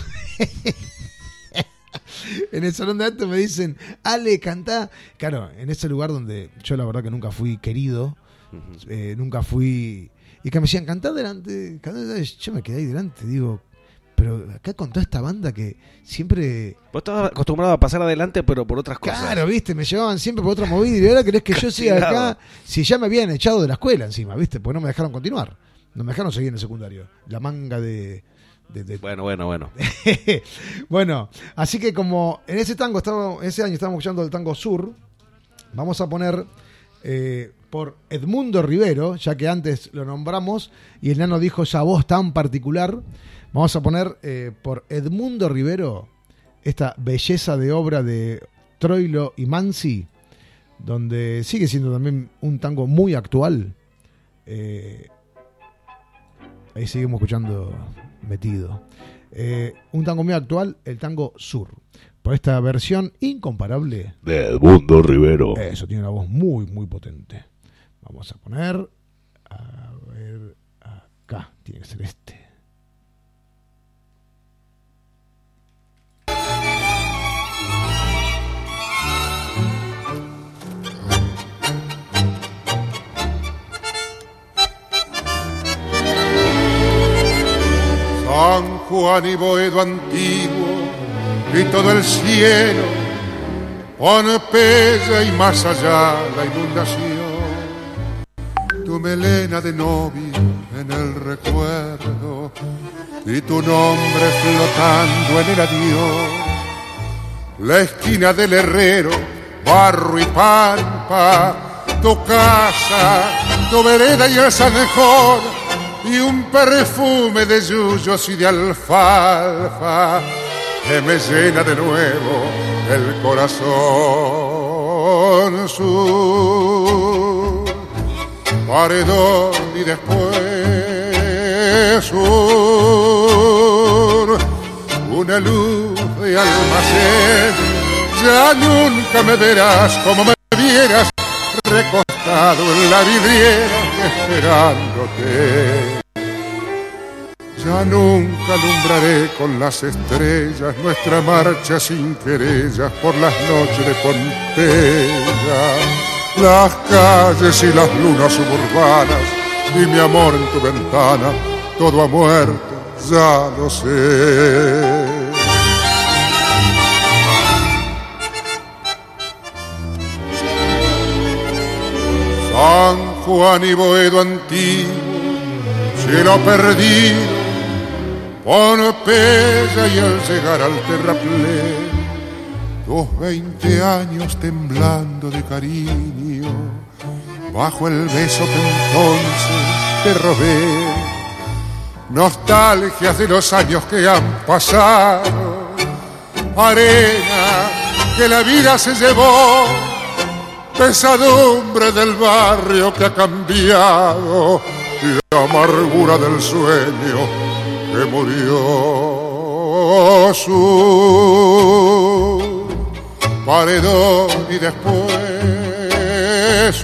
En el salón de actos me dicen, Ale, cantá. Claro, en ese lugar donde yo la verdad que nunca fui querido,
Ujú.
eh, nunca fui... Y que me decían, cantá delante, cantá delante. Yo me quedé ahí delante, digo, pero acá con toda esta banda que siempre...
Vos estabas acostumbrado a pasar adelante, pero por otras cosas.
Claro, viste, me llevaban siempre por otra movida y ahora querés que yo sea
Castigado.
acá, si ya me habían echado de la escuela encima, viste, porque no me dejaron continuar, no me dejaron seguir en el secundario, la manga de... de- de-
Bueno, bueno, bueno.
Bueno, así que como en ese tango, estaba, ese año estábamos escuchando el tango sur, vamos a poner eh, por Edmundo Rivero, ya que antes lo nombramos y el nano dijo esa voz tan particular, vamos a poner eh, por Edmundo Rivero esta belleza de obra de Troilo y Mansi, donde sigue siendo también un tango muy actual. Eh, ahí seguimos escuchando metido. Eh, un tango muy actual, el tango sur. Por esta versión incomparable.
De Edmundo Rivero.
Eso, tiene una voz muy, muy potente. Vamos a poner. A ver. Acá, tiene que ser este.
San Juan y Boedo antiguo y todo el cielo, Pompeya y más allá la inundación. Tu melena de novio en el recuerdo y tu nombre flotando en el adiós. La esquina del herrero, barro y pampa, tu casa, tu vereda y el zanjón, y un perfume de yuyos y de alfalfa que me llena de nuevo el corazón. Sur, paredón y después sur, una luz de almacén. Ya nunca me verás como me vieras, recostado en la vidriera esperándote. Ya nunca alumbraré con las estrellas nuestra marcha sin querellas por las noches de Pompeya, las calles y las lunas suburbanas y mi amor en tu ventana, todo ha muerto, ya lo sé. San Juan y Boedo antiguo, cielo perdido, Pompeya y al llegar al terraplén, tus veinte años temblando de cariño, bajo el beso que entonces te robé, nostalgias de los años que han pasado, arena que la vida se llevó, pesadumbre del barrio que ha cambiado y amargura del sueño que murió. Su paredón y después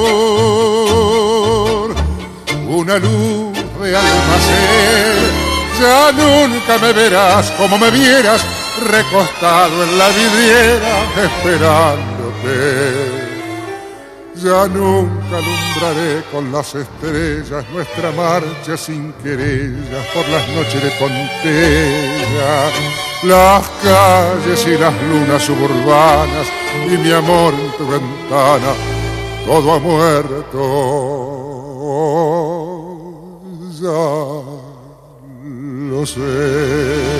sur, una luz de almacén. Ya nunca me verás como me vieras, recostado en la vidriera esperándote. Ya nunca alumbraré con las estrellas nuestra marcha sin querellas por las noches de Pontella, las calles y las lunas suburbanas y mi amor en tu ventana, todo ha muerto. Ya lo sé.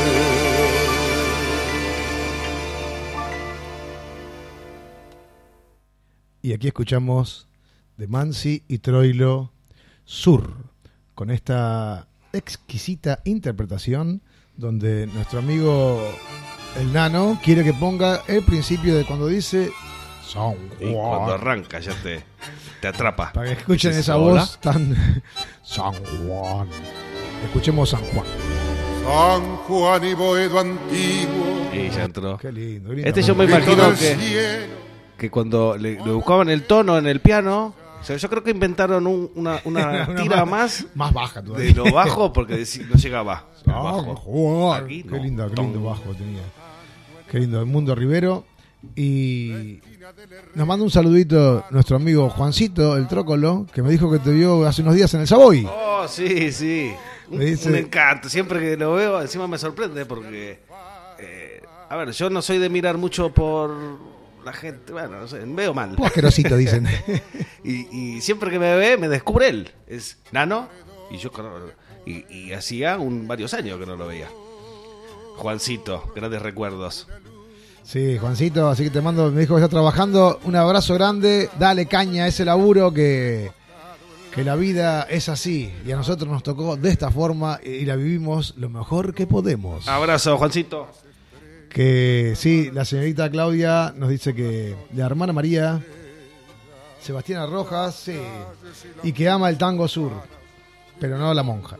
Y aquí escuchamos de Mansi y Troilo Sur, con esta exquisita interpretación donde nuestro amigo el Nano quiere que ponga el principio de cuando dice San Juan.
Y cuando arranca ya te, te atrapa.
Para que escuchen esa
¿Hola?
voz tan San Juan. Escuchemos San Juan.
San Juan y Boedo antiguo.
Y ya entró.
Qué lindo, qué lindo.
Este yo me
Grito
imagino
del
que...
cielo.
que cuando le, le buscaban el tono en el piano, o sea, yo creo que inventaron un- una, una
Una
tira
más-
más
más baja todavía.
de lo bajo porque deci- no llegaba. El
San
bajo.
Juan.
Aquí,
Qué
no.
lindo, qué
Tom.
lindo bajo tenía. Qué lindo, el Mundo Rivero. Y nos manda un saludito nuestro amigo Juancito, el Trócolo, que me dijo que te vio hace unos días en el Savoy.
Oh, sí, sí. Un,
Me dice-
un encanto. Siempre que lo veo, encima me sorprende porque... eh, a ver, yo no soy de mirar mucho por la gente. Bueno, no sé, veo mal.
Un asquerosito, dicen.
y, y siempre que me ve, me descubre él. Es Nano. Y yo y, y hacía un, varios años que no lo veía. Juancito, grandes recuerdos.
Sí, Juancito, así que te mando, me dijo que está trabajando. Un abrazo grande, dale caña a ese laburo que, que la vida es así. Y a nosotros nos tocó de esta forma y la vivimos lo mejor que podemos.
Abrazo, Juancito.
Que sí, la señorita Claudia nos dice que la hermana María, Sebastiana Rojas, sí, y que ama el tango sur, pero no la monja.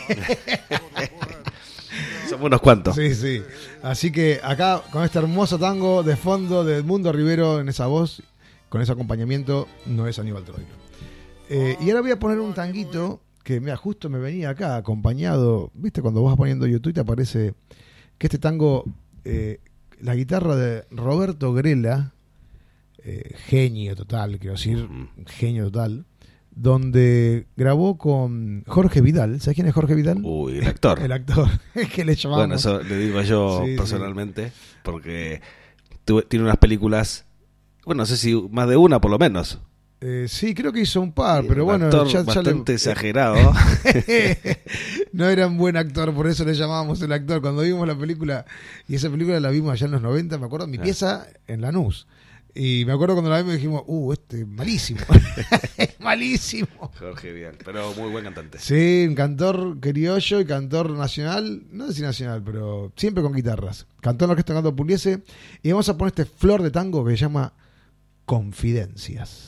Somos unos cuantos.
Sí, sí. Así que acá con este hermoso tango de fondo de Edmundo Rivero en esa voz, con ese acompañamiento, no es Aníbal Troilo. Eh, y ahora voy a poner un tanguito que, mira, justo me venía acá acompañado. ¿Viste cuando vas poniendo YouTube te aparece que este tango, eh, la guitarra de Roberto Grela, eh, genio total, quiero decir, genio total, donde grabó con Jorge Vidal. ¿Sabes quién es Jorge Vidal?
Uy, el actor.
El actor, que le llamamos.
Bueno, eso le digo yo
Sí,
personalmente, porque tuve- tiene unas películas, bueno, no sé si más de una por lo menos.
Eh, sí, creo que hizo un par, pero
Un
bueno,
actor
ya, ya
bastante
le-
exagerado.
No era un buen actor, por eso le llamábamos el actor. Cuando vimos la película, y esa película la vimos allá en los noventa, me acuerdo, mi
Ah.
pieza en Lanús. Y me acuerdo cuando la vimos dijimos, uh, este malísimo. Malísimo.
Jorge Vidal, pero muy buen cantante.
Sí, un cantor criollo y cantor nacional, no sé si nacional, pero siempre con guitarras. Cantó en la orquesta Canto Pugliese. Y vamos a poner este flor de tango que se llama Confidencias.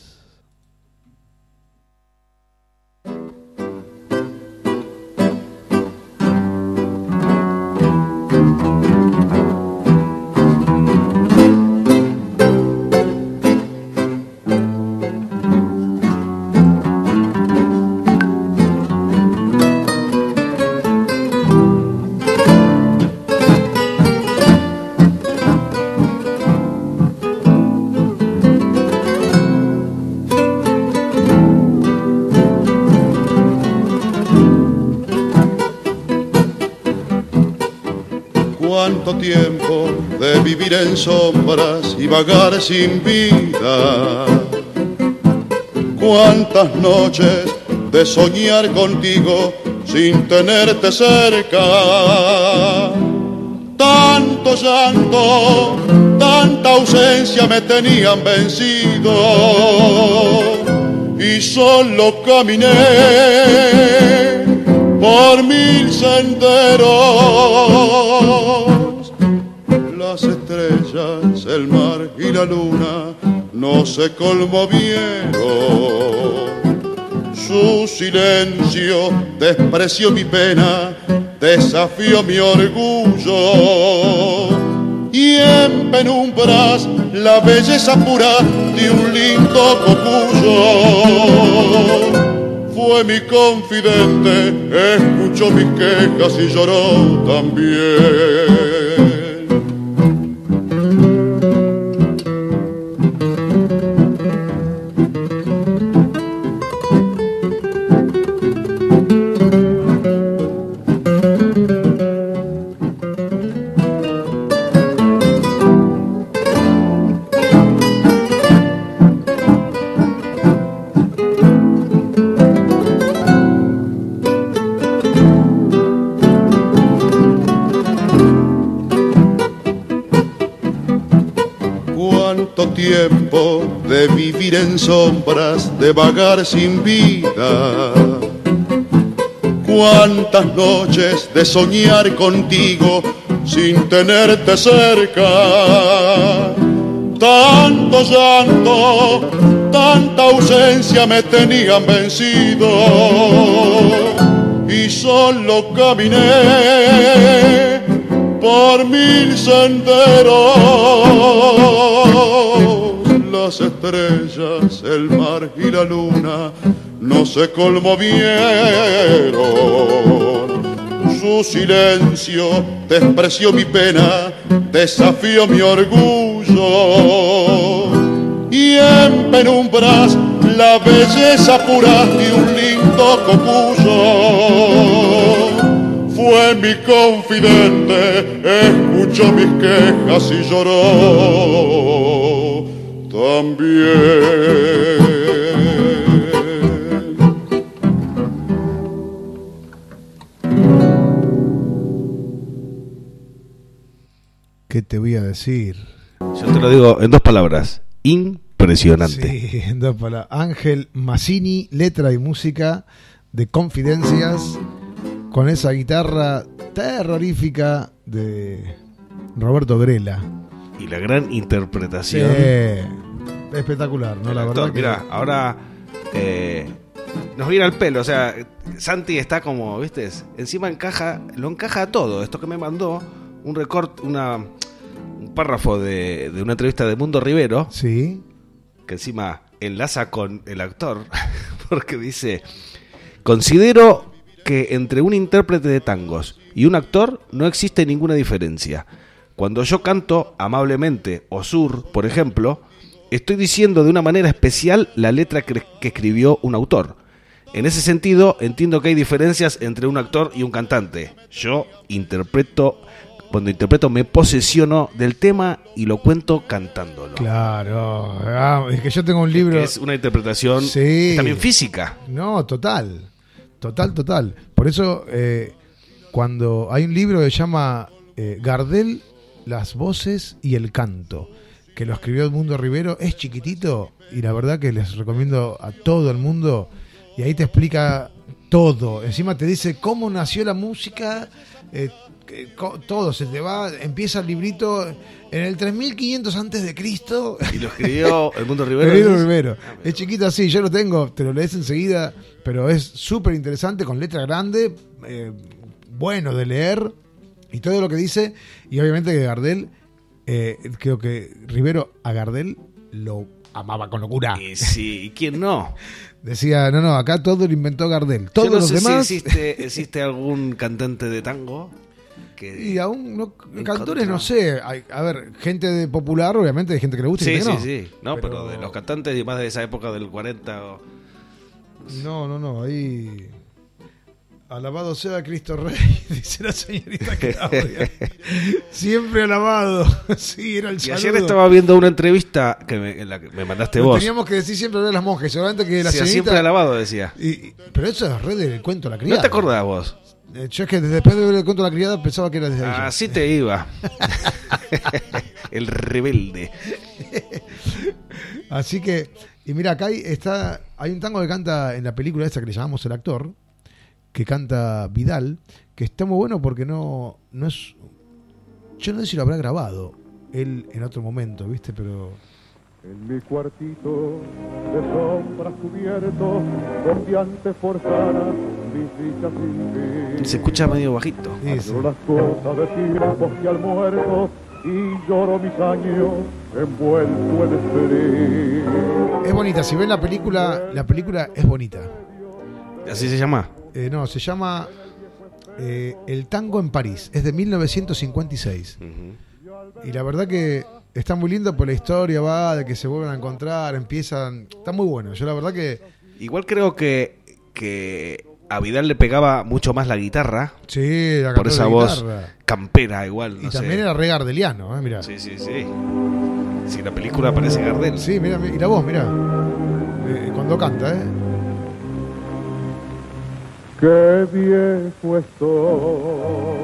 Cuánto tiempo de vivir en sombras y vagar sin vida. Cuántas noches de soñar contigo sin tenerte cerca. Tanto llanto, tanta ausencia me tenían vencido y solo caminé por mil senderos. Las estrellas, el mar y la luna no se conmovieron. Su silencio despreció mi pena, desafió mi orgullo. Y en penumbras la belleza pura de un lindo cocuyo. Fue mi confidente, escuchó mis quejas y lloró también. Tiempo de vivir en sombras, de vagar sin vida. Cuántas noches de soñar contigo sin tenerte cerca. Tanto llanto, tanta ausencia me tenían vencido y solo caminé por mil senderos. Las estrellas, el mar y la luna no se conmovieron. Su silencio despreció mi pena, desafió mi orgullo. Y en penumbras la belleza pura de un lindo cocuyo. Fue mi confidente, escuchó mis quejas y lloró también.
¿Qué te voy a decir?
Yo te lo digo en dos palabras: impresionante.
Sí, en dos palabras. Ángel Mazzini, letra y música de Confidencias, con esa guitarra terrorífica de Roberto Grela.
Y la gran interpretación.
Sí, espectacular, ¿no? La verdad.
Mira, que... ahora eh, nos viene al pelo. O sea, Santi está como, ¿viste? Encima encaja, lo encaja todo. Esto que me mandó, un recorte, una, un párrafo de, de una entrevista de Mundo Rivero.
Sí.
Que encima enlaza con el actor. Porque dice: considero que entre un intérprete de tangos y un actor no existe ninguna diferencia. Cuando yo canto amablemente o sur, por ejemplo, estoy diciendo de una manera especial la letra que, que escribió un autor. En ese sentido, entiendo que hay diferencias entre un actor y un cantante. Yo interpreto, cuando interpreto me posesiono del tema y lo cuento cantándolo.
Claro, ah, es que yo tengo un libro...
Es, que es una interpretación
sí,
también física.
No, total, total, total. Por eso, eh, cuando hay un libro que se llama eh, Gardel, las voces y el canto, que lo escribió Edmundo Rivero, es chiquitito y la verdad que les recomiendo a todo el mundo, y ahí te explica todo, encima te dice cómo nació la música, eh, todo, se te va, empieza el librito en el tres mil quinientos antes de Cristo.
Y lo escribió Edmundo Rivero.
Edmundo Rivero. Es chiquito así, yo lo tengo, te lo lees enseguida, pero es súper interesante, con letra grande, eh, bueno de leer. Y todo lo que dice, y obviamente que Gardel, eh, creo que Rivero a Gardel lo amaba con locura.
Y sí, ¿y quién no?
Decía, no, no, acá todo lo inventó Gardel. Todos
Yo no
los
sé
demás...
si existe, existe algún cantante de tango que...
Y aún, no, cantores no sé. Hay, a ver, gente de popular, obviamente hay gente que le gusta y
sí,
gente
sí,
que no.
Sí, sí, no, pero... pero de los cantantes y más de esa época del cuarenta o...
No, no, no, ahí... Alabado sea Cristo Rey, dice la señorita Claudia. Siempre alabado. Sí, era el
Y
saludo.
ayer estaba viendo una entrevista que me, en la que me mandaste
Lo
vos.
teníamos que decir siempre de las monjas, seguramente que la
Sí,
señorita...
siempre alabado, decía.
Y, y- pero eso es red del cuento de la criada.
¿No te acordás vos?
Eh, Yo es que después de ver el cuento de la criada pensaba que era desde ella.
Así te iba. El rebelde.
Así que, y mira, acá hay, está, hay un tango que canta en la película esta que le llamamos El Actor, que canta Vidal, que está muy bueno porque no, no es... Yo no sé si lo habrá grabado él en otro momento, ¿viste? Pero...
En mi cuartito de sombras cubierto, donde antes forzara mis dichas sin fin.
Se escucha medio bajito.
Sí, sí.
Abro las cosas de tiempos que al muerto y lloro mis años envuelto en esperar.
Es bonita, si ven la película, la película es bonita.
¿Así se llama?
Eh, no, se llama eh, El Tango en París, es de mil novecientos cincuenta y seis.
Uh-huh.
Y la verdad que está muy lindo por la historia, va, de que se vuelven a encontrar, empiezan... Está muy bueno, yo la verdad que...
Igual creo que, que a Vidal le pegaba mucho más la guitarra.
Sí, la
por
cantó
esa
de
voz
guitarra.
campera igual.
Y
No
también
sé.
era re gardeliano, ¿eh? Mirá.
Sí, sí, sí. Si la película parece Gardel.
Sí, mira, y la voz, mirá. Eh, cuando canta, ¿eh?
Qué viejo estoy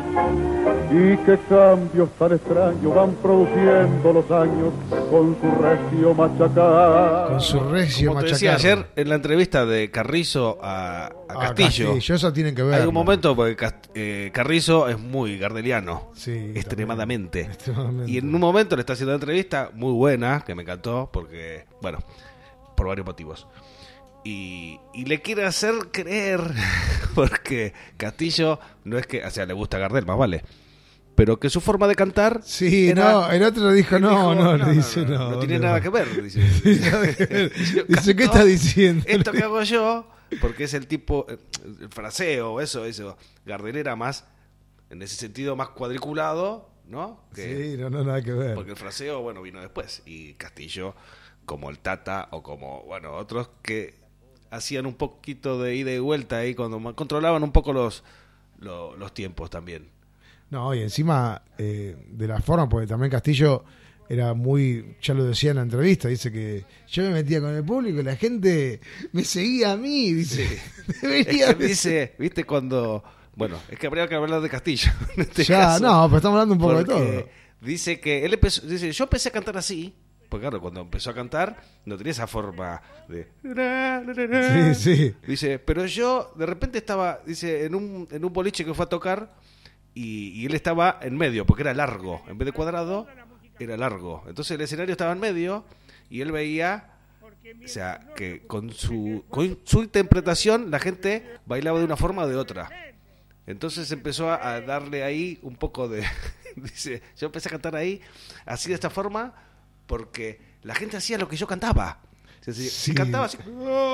y qué cambios tan extraños van produciendo los años con su recio machacar.
Con su recio
Como te
machacar.
decía ayer en la entrevista de Carrizo a, a
Ah,
Castillo.
Castillo, eso tienen que ver.
Hay un momento porque Cast- eh, Carrizo es muy gardeliano.
Sí,
extremadamente.
extremadamente.
Y en un momento le está haciendo una entrevista muy buena, que me encantó, porque, bueno, por varios motivos. Y, y le quiere hacer creer, porque Castillo no es que, o sea, le gusta Gardel, más vale. Pero que su forma de cantar.
Sí,
era-
no, el otro dijo no,
dijo,
no,
no,
le dice
no,
no.
no, no
¿dónde
tiene
va?
nada que ver, dice.
Sí, nada que ver.
Yo
Dice, ¿qué
canto
está diciendo?
Esto que hago yo, porque es el tipo, eh, el fraseo, eso, eso. Gardel era más, en ese sentido, más cuadriculado, ¿no? Que,
Sí, no, no, nada que ver.
porque el fraseo, bueno, vino después. Y Castillo, como el Tata, o como, bueno, otros que hacían un poquito de ida y vuelta ahí, cuando ma- controlaban un poco los, lo- los tiempos también.
No, y encima eh, de la forma, porque también Castillo era muy, ya lo decía en la entrevista, dice que yo me metía con el público y la gente me seguía a mí, dice. Debería
Es que dice, viste, cuando... Bueno, es que habría que hablar de Castillo. En este
Ya,
caso,
no, pero estamos hablando un poco de
porque
todo.
Dice que él empezó, dice, yo empecé a cantar así, porque claro, cuando empezó a cantar no tenía esa forma de...
Sí, sí.
Dice, pero yo de repente estaba, dice, en un, en un boliche que fue a tocar y, y él estaba en medio, porque era largo, en vez de cuadrado, era largo. Entonces el escenario estaba en medio y él veía, o sea, que con su, con su interpretación la gente bailaba de una forma o de otra. Entonces empezó a, a darle ahí un poco de... Dice, yo empecé a cantar ahí, así de esta forma, porque la gente hacía lo que yo cantaba. Si, si- si
Sí.
cantaba así,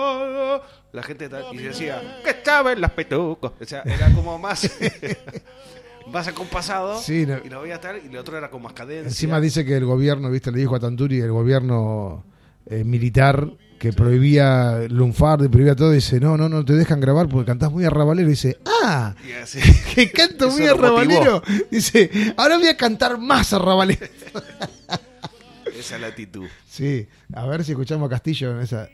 la gente ta- y decía, que estaba en las petucos. O sea, era como más... más acompasado,
Sí, no.
y lo veía estar, y el otro era con más cadencia.
Encima dice que el gobierno, viste, le dijo a Tanturi, el gobierno eh, militar que prohibía lunfardo y prohibía todo, dice, no, no, no te dejan grabar porque cantás muy arrabalero. Dice, ah,
Y así.
que canto
Eso
muy
lo motivó.
arrabalero. Dice, ahora voy a cantar más arrabalero.
Esa es la actitud.
Sí, a ver si escuchamos a Castillo en esa...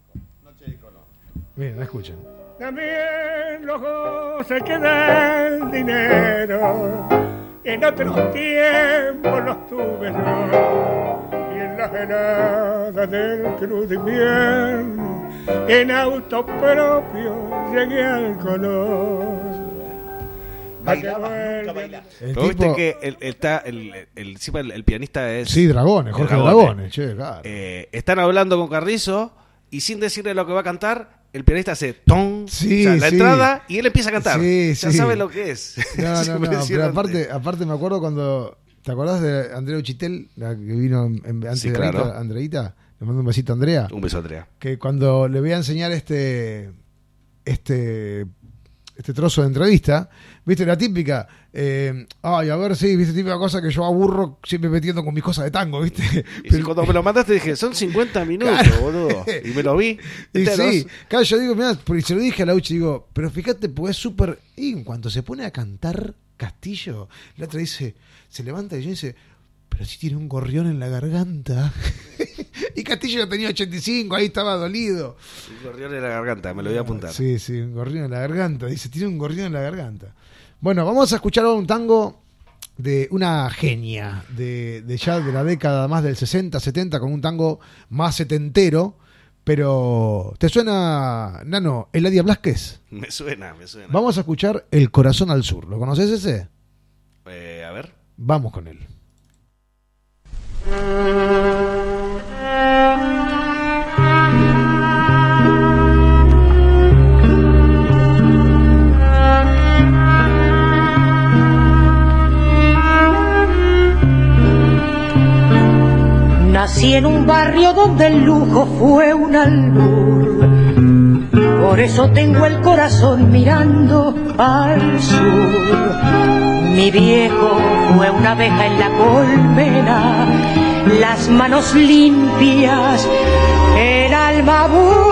Miren, la escuchan.
También los goces que da el dinero, en otros tiempos los tuve yo, y en las veladas del cruz de invierno, en auto propio llegué al color.
Bailaba, nunca bailaba.
El
Pero viste
tipo-
que el, el- está el, el, encima el, el pianista es...
Sí, Dragones, Jorge
Dragones.
Dragones, che, claro.
Eh, están hablando con Carrizo y sin decirle lo que va a cantar, el pianista hace ton,
Sí,
o sea, la
sí.
entrada y él empieza a cantar.
Sí,
ya
sí.
sabe lo que es.
No,
Es
no, no, pero
impresionante.
aparte, aparte me acuerdo cuando... ¿Te acordás de Andrea Uchitel, la que vino en- en- antes
Sí,
de
claro.
Andreita? Andreita? Le mando un besito a Andrea.
Un beso, Andrea.
Que cuando le voy a enseñar este... Este... este trozo de entrevista, viste la típica, eh, ay, a ver, sí, viste, típica cosa que yo aburro siempre metiendo con mis cosas de tango, viste.
Y si cuando me lo mandaste dije, son cincuenta minutos, claro, boludo. Y me lo vi.
Y sí, claro, yo digo, mirá, porque se lo dije a la Uchi, digo, pero fíjate, pues es súper. Y en cuanto se pone a cantar Castillo, la otra dice, se levanta y yo dice, pero si tiene un gorrión en la garganta. Y Castillo ya tenía ochenta y cinco, ahí estaba dolido.
Un gorrión en la garganta, me lo voy a apuntar.
Sí, sí, un gorrión en la garganta. Dice, tiene un gorrión en la garganta. Bueno, vamos a escuchar ahora un tango de una genia, de, de ya de la década más del sesenta, setenta, con un tango más setentero. Pero, ¿te suena, Nano, Eladia Blasquez?
Me suena, me suena.
Vamos a escuchar El Corazón al Sur. ¿Lo conoces ese?
Eh, a ver.
Vamos con él.
Nací en un barrio donde el lujo fue un albur, por eso tengo el corazón mirando al sur. Mi viejo fue una abeja en la colmena, las manos limpias, el alma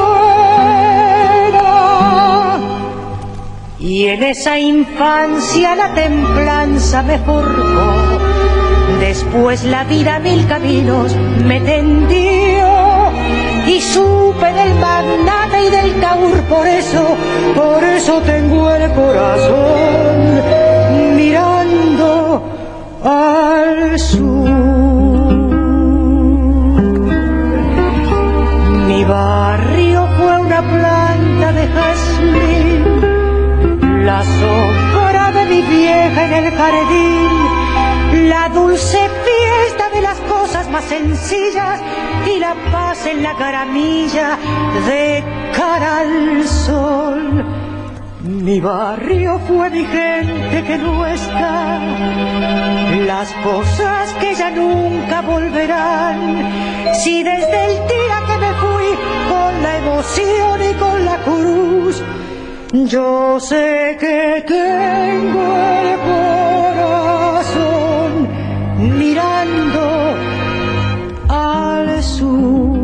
buena. Y en esa infancia la templanza me forjó. Después la vida mil caminos me tendió y supe del magnate y del taur, por eso, por eso tengo el corazón mirando al sur. Mi barrio fue una planta de jazmín, la sombra de mi vieja en el jardín, la dulce fiesta de las cosas más sencillas y la paz en la caramilla de cara al sol. Mi barrio fue mi gente que no está, las cosas que ya nunca volverán. Si desde el día que me fui con la emoción y con la cruz, yo sé que tengo el corazón mirando al sur.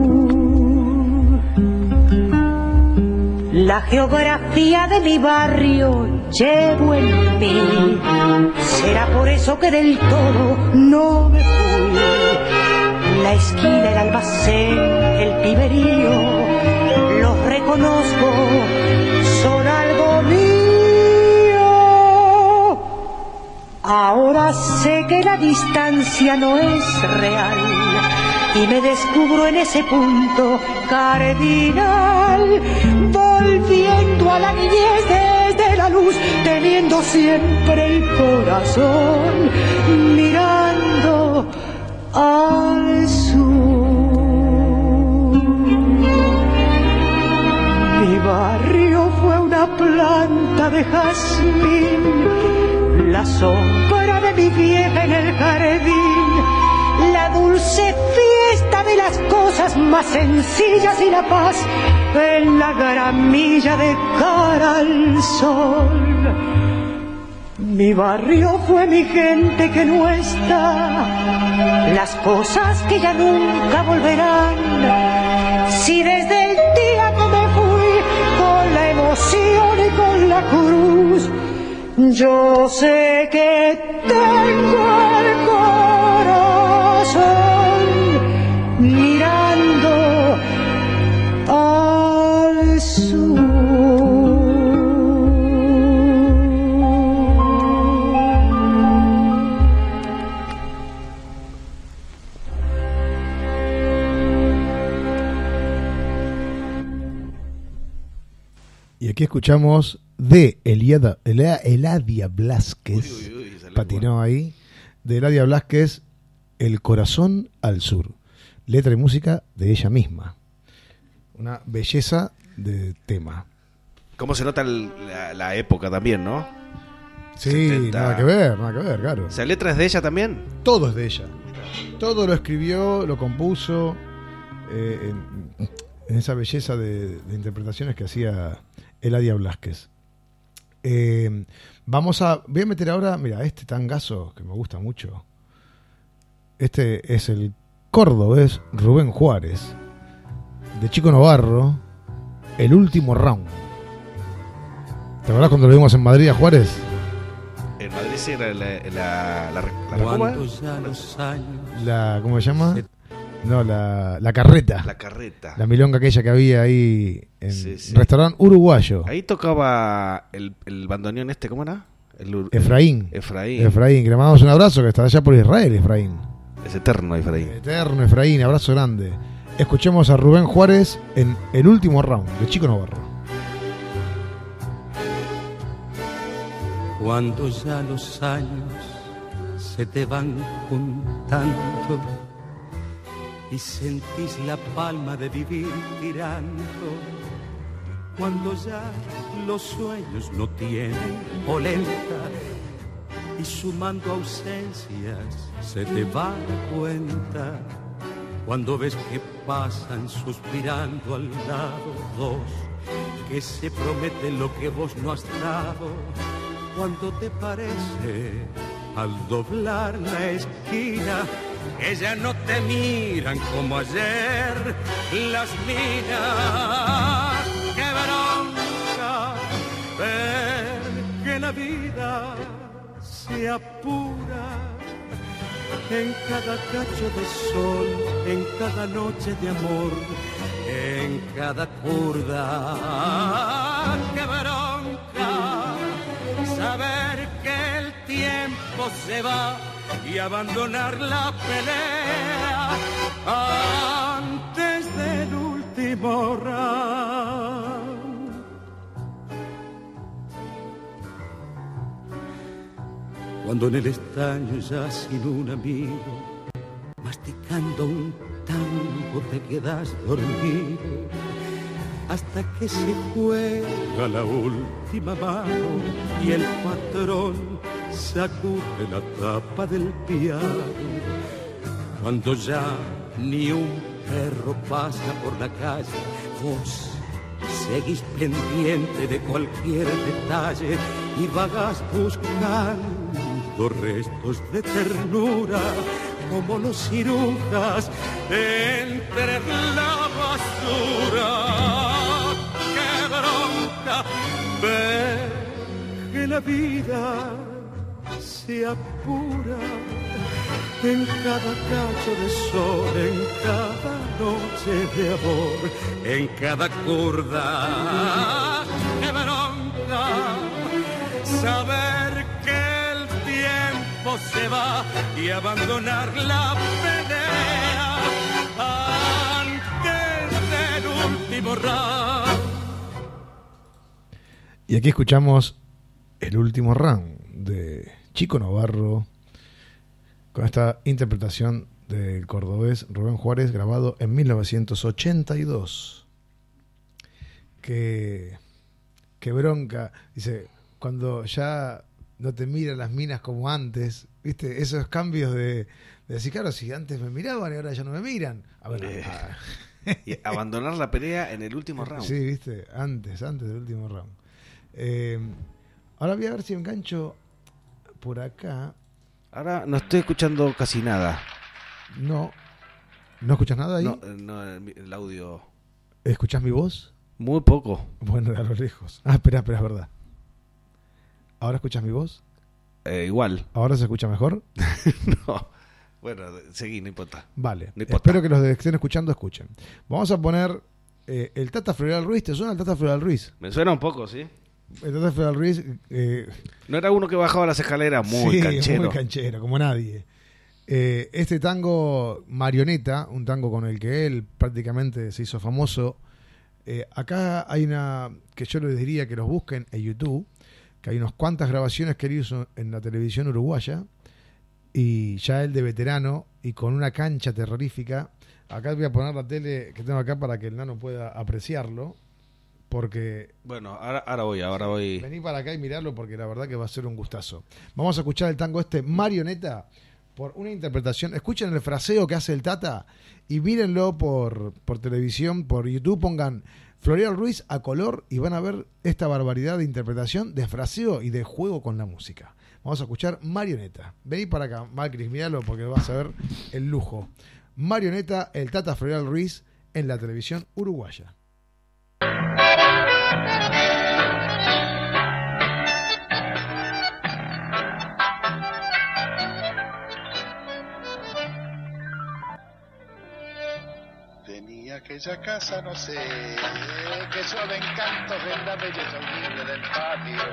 La geografía de mi barrio llevo en mí, será por eso que del todo no me fui. La esquina, el almacén, el piberío, los reconozco, son algo mío. Ahora sé que la distancia no es real y me descubro en ese punto cardinal, volviendo a la niñez desde la luz, teniendo siempre el corazón mirando al sur. Mi barrio fue una planta de jazmín, la sombra de mi vieja en el jardín, la dulce fiesta de las cosas más sencillas y la paz en la garamilla de cara al sol. Mi barrio fue mi gente que no está, las cosas que ya nunca volverán. Si desde el día que me fui con la emoción y con la cruz, yo sé que tengo el corazón mirando al sur.
Y aquí escuchamos de Eliada, Eladia, Eladia Blasquez,
uy, uy, uy,
patinó ahí, de Eladia Blasquez, El Corazón al Sur, letra y música de ella misma. Una belleza de tema.
¿Cómo se nota el, la, la época también, no?
Sí,
setenta.
nada que ver, nada que ver, claro.
¿O sea, letra es de ella también?
Todo es de ella. Todo lo escribió, lo compuso, eh, en, en esa belleza de, de interpretaciones que hacía Eladia Blasquez. Eh, vamos a... Voy a meter ahora, mira, este tangazo que me gusta mucho. Este es el cordobés Rubén Juárez, de Chico Novarro, El último round. ¿Te acordás cuando lo vimos en Madrid a Juárez?
En Madrid sí era la... la, la, la, la,
¿Cuántos ya los años?
La, ¿cómo se llama? No, la, la carreta.
La carreta.
La milonga aquella que había ahí en
Sí, sí.
restaurante uruguayo.
Ahí tocaba el, el bandoneón este, ¿cómo era? El, ur-
Efraín.
Efraín.
Efraín, que le mandamos un abrazo, que está allá por Israel, Efraín.
Es eterno, Efraín.
Eterno, Efraín, abrazo grande. Escuchemos a Rubén Juárez en El último round, de Chico Novarro.
Cuando ya los años se te van juntando y sentís la palma de vivir tirando, cuando ya los sueños no tienen polenta y sumando ausencias se te va la cuenta, cuando ves que pasan suspirando al lado dos que se prometen lo que vos no has dado, cuando te parece al doblar la esquina que ya no te miran como ayer las minas. ¡Qué bronca ver que la vida se apura en cada cacho de sol, en cada noche de amor, en cada curda! ¡Qué bronca saber que el tiempo se va y abandonar la pelea antes del último round! Cuando en el estaño ya sin un amigo, masticando un tango te quedas dormido, hasta que se juega la última mano y el patrón sacude la tapa del piano. Cuando ya ni un perro pasa por la calle, vos seguís pendiente de cualquier detalle y vagas buscando restos de ternura como los cirujas entre la basura. ¡Qué bronca ver que la vida se apura en cada cacho de sol, en cada noche de amor, en cada curda! ¡Qué bronca saber que el tiempo se va y abandonar la pelea antes del último round!
Y aquí escuchamos El último round de Chico Novarro con esta interpretación del cordobés Rubén Juárez, grabado en mil novecientos ochenta y dos. Qué, qué bronca, dice, cuando ya no te miran las minas como antes, ¿viste? Esos cambios de, de decir, claro, si antes me miraban y ahora ya no me miran. A ver,
Eh,
a-
y abandonar la pelea en el último round.
Sí, viste, antes, antes del último round. Eh, ahora voy a ver si engancho por acá.
Ahora no estoy escuchando casi nada.
No. ¿No escuchas nada ahí?
No, eh, no, el, el audio.
¿Escuchás mi voz?
Muy poco.
Bueno, a lo lejos. Ah, espera, espera, es verdad. ¿Ahora escuchas mi voz?
Eh, igual.
¿Ahora se escucha mejor?
No. Bueno, seguí, no importa.
Vale.
No importa.
Espero que los que estén escuchando escuchen. Vamos a poner eh, el Tata Floreal Ruiz. ¿Te suena el Tata Floreal Ruiz?
Me suena un poco, ¿sí?
El Tata Floreal Ruiz... Eh,
No era uno que bajaba las escaleras, muy
sí,
canchero.
muy canchero, como nadie. Eh, este tango Marioneta, un tango con el que él prácticamente se hizo famoso. Eh, acá hay una que yo les diría que los busquen en YouTube, que hay unas cuantas grabaciones que él hizo en la televisión uruguaya, y ya él de veterano y con una cancha terrorífica. Acá voy a poner la tele que tengo acá para que el nano pueda apreciarlo, porque...
Bueno, ahora, ahora voy, ahora voy.
Vení para acá y mirarlo porque la verdad que va a ser un gustazo. Vamos a escuchar el tango este Marioneta por una interpretación. Escuchen el fraseo que hace el Tata y mírenlo por, por televisión, por YouTube. Pongan Floreal Ruiz a color y van a ver esta barbaridad de interpretación, de fraseo y de juego con la música. Vamos a escuchar Marioneta. Vení para acá, Macris, míralo porque vas a ver el lujo. Marioneta, el Tata Floreal Ruiz en la televisión uruguaya.
Tenía aquella casa, no sé, que suave encanto de la belleza humilde del patio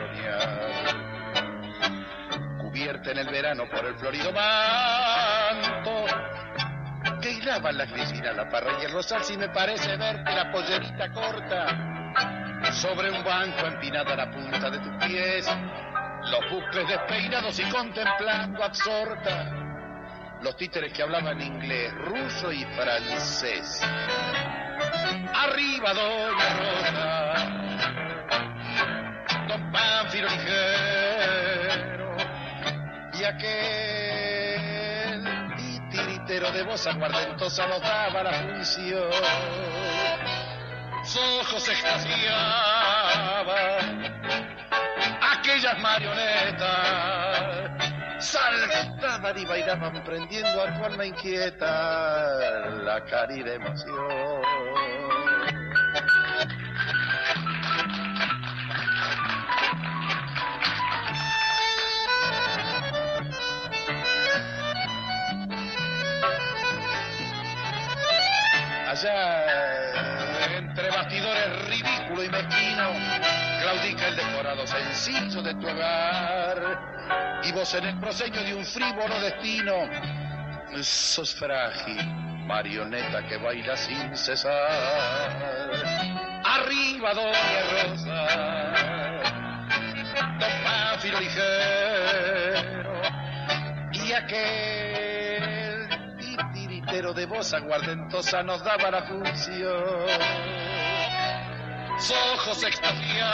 colonial, cubierta en el verano por el florido manto que hilaban la grisina, la parra y el rosal. Si me parece verte la pollerita corta sobre un banco empinada a la punta de tus pies, los bucles despeinados y contemplando absorta los títeres que hablaban inglés, ruso y francés. Arriba Doña Rosa, Don Pánfilo ligero y aquel titiritero de voz aguardentosa nos daba la función. Sus ojos extasiaban aquellas marionetas, saltaban y bailaban prendiendo a tu alma inquieta la cálida emoción. Allá entre bastidores ridículo y mezquino claudica el decorado sencillo de tu hogar, y vos en el proscenio de un frívolo destino sos frágil marioneta que baila sin cesar. Arriba Doña Rosa, Don Pánfilo ligero y aquel titiritero de voz aguardentosa nos daba la función. Sus ojos extasiaban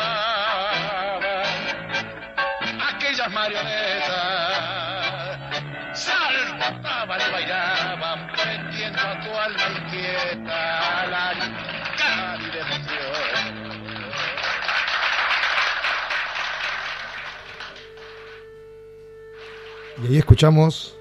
aquellas marionetas, saltaban y bailaban prendiendo a tu alma inquieta la cálida emoción.
Y ahí escuchamos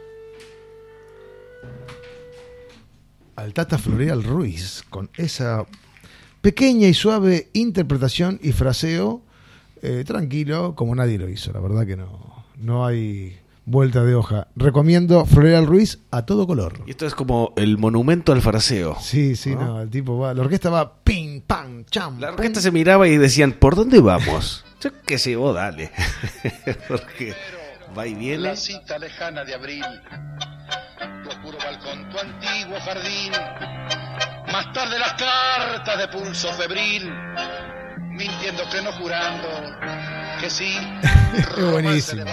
al Tata Floreal Ruiz con esa pequeña y suave interpretación y fraseo, eh, tranquilo, como nadie lo hizo. La verdad que no, no hay vuelta de hoja. Recomiendo Floreal Ruiz a todo color.
Y esto es como el monumento al fraseo.
Sí, sí, no, no el tipo va, la orquesta va ping, pam, cham.
La orquesta ping. Se miraba y decían, ¿por dónde vamos? Yo qué sé, vos dale. Porque va y viene.
La cita lejana de abril, tu oscuro balcón, tu antiguo jardín. Más tarde las cartas de pulso febril, mintiendo que no, jurando que sí.
Qué buenísimo.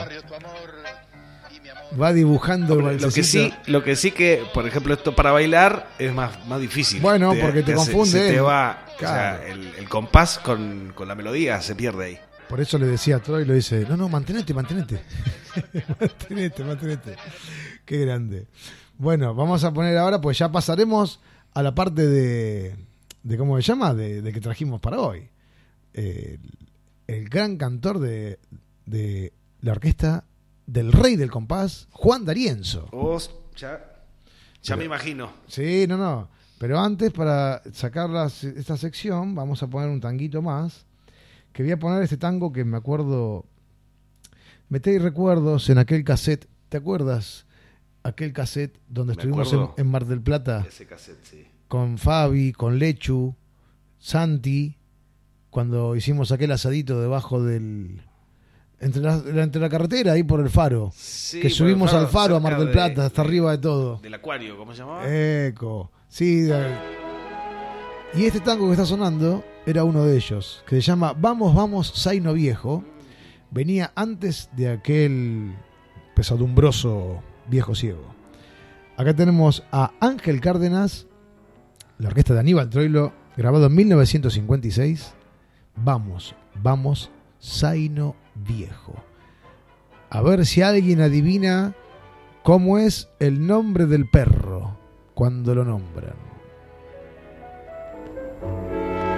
Va dibujando el
balsecito. Lo que sí, lo que sí que, por ejemplo, esto para bailar es más, más difícil.
Bueno, te, porque te, te confunde.
Se, se te va, claro. O sea, el, el compás con, con la melodía se pierde ahí.
Por eso le decía a Troy, lo dice, no, no, mantenete, mantenete. mantenete, mantenete. Qué grande. Bueno, vamos a poner ahora, pues ya pasaremos a la parte de, de ¿cómo se llama? De, de que trajimos para hoy. Eh, el, el gran cantor de, de la orquesta del Rey del Compás, Juan D'Arienzo.
Oh, ya ya Pero, me imagino.
Sí, no, no. Pero antes, para sacar las, esta sección, vamos a poner un tanguito más. Que voy a poner este tango que me acuerdo. Meté recuerdos en aquel cassette. ¿Te acuerdas? Aquel cassette donde me estuvimos en, en Mar del Plata.
Ese cassette, sí.
Con Fabi, con Lechu, Santi. Cuando hicimos aquel asadito debajo del. Entre la, entre la carretera, ahí por el faro.
Sí,
que subimos
faro,
al faro a Mar del Plata,
de,
hasta
de,
arriba de todo.
Del acuario, ¿cómo se llamaba?
Eco. Sí. De, y este tango que está sonando era uno de ellos, que se llama Vamos, vamos, Zaino Viejo. Venía antes de aquel pesadumbroso Viejo Ciego. Acá tenemos a Ángel Cárdenas, la orquesta de Aníbal Troilo, grabado en mil novecientos cincuenta y seis. Vamos, vamos, Zaino Viejo. A ver si alguien adivina cómo es el nombre del perro cuando lo nombran.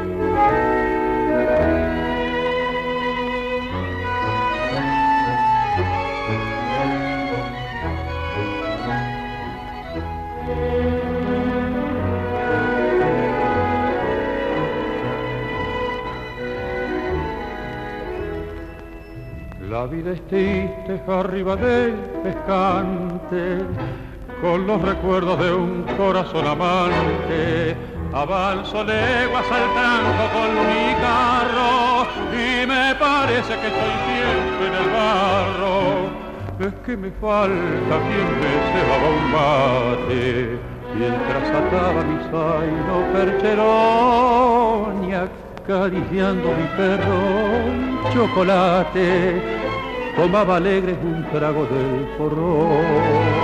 La vida es triste arriba del pescante, con los recuerdos de un corazón amante. Avanzo leguas al tranco con mi carro y me parece que estoy siempre en el barro. Es que me falta quien me cebaba un mate mientras ataba mi zaino percherón y acariciando mi perro chocolate tomaba alegre un trago del porrón.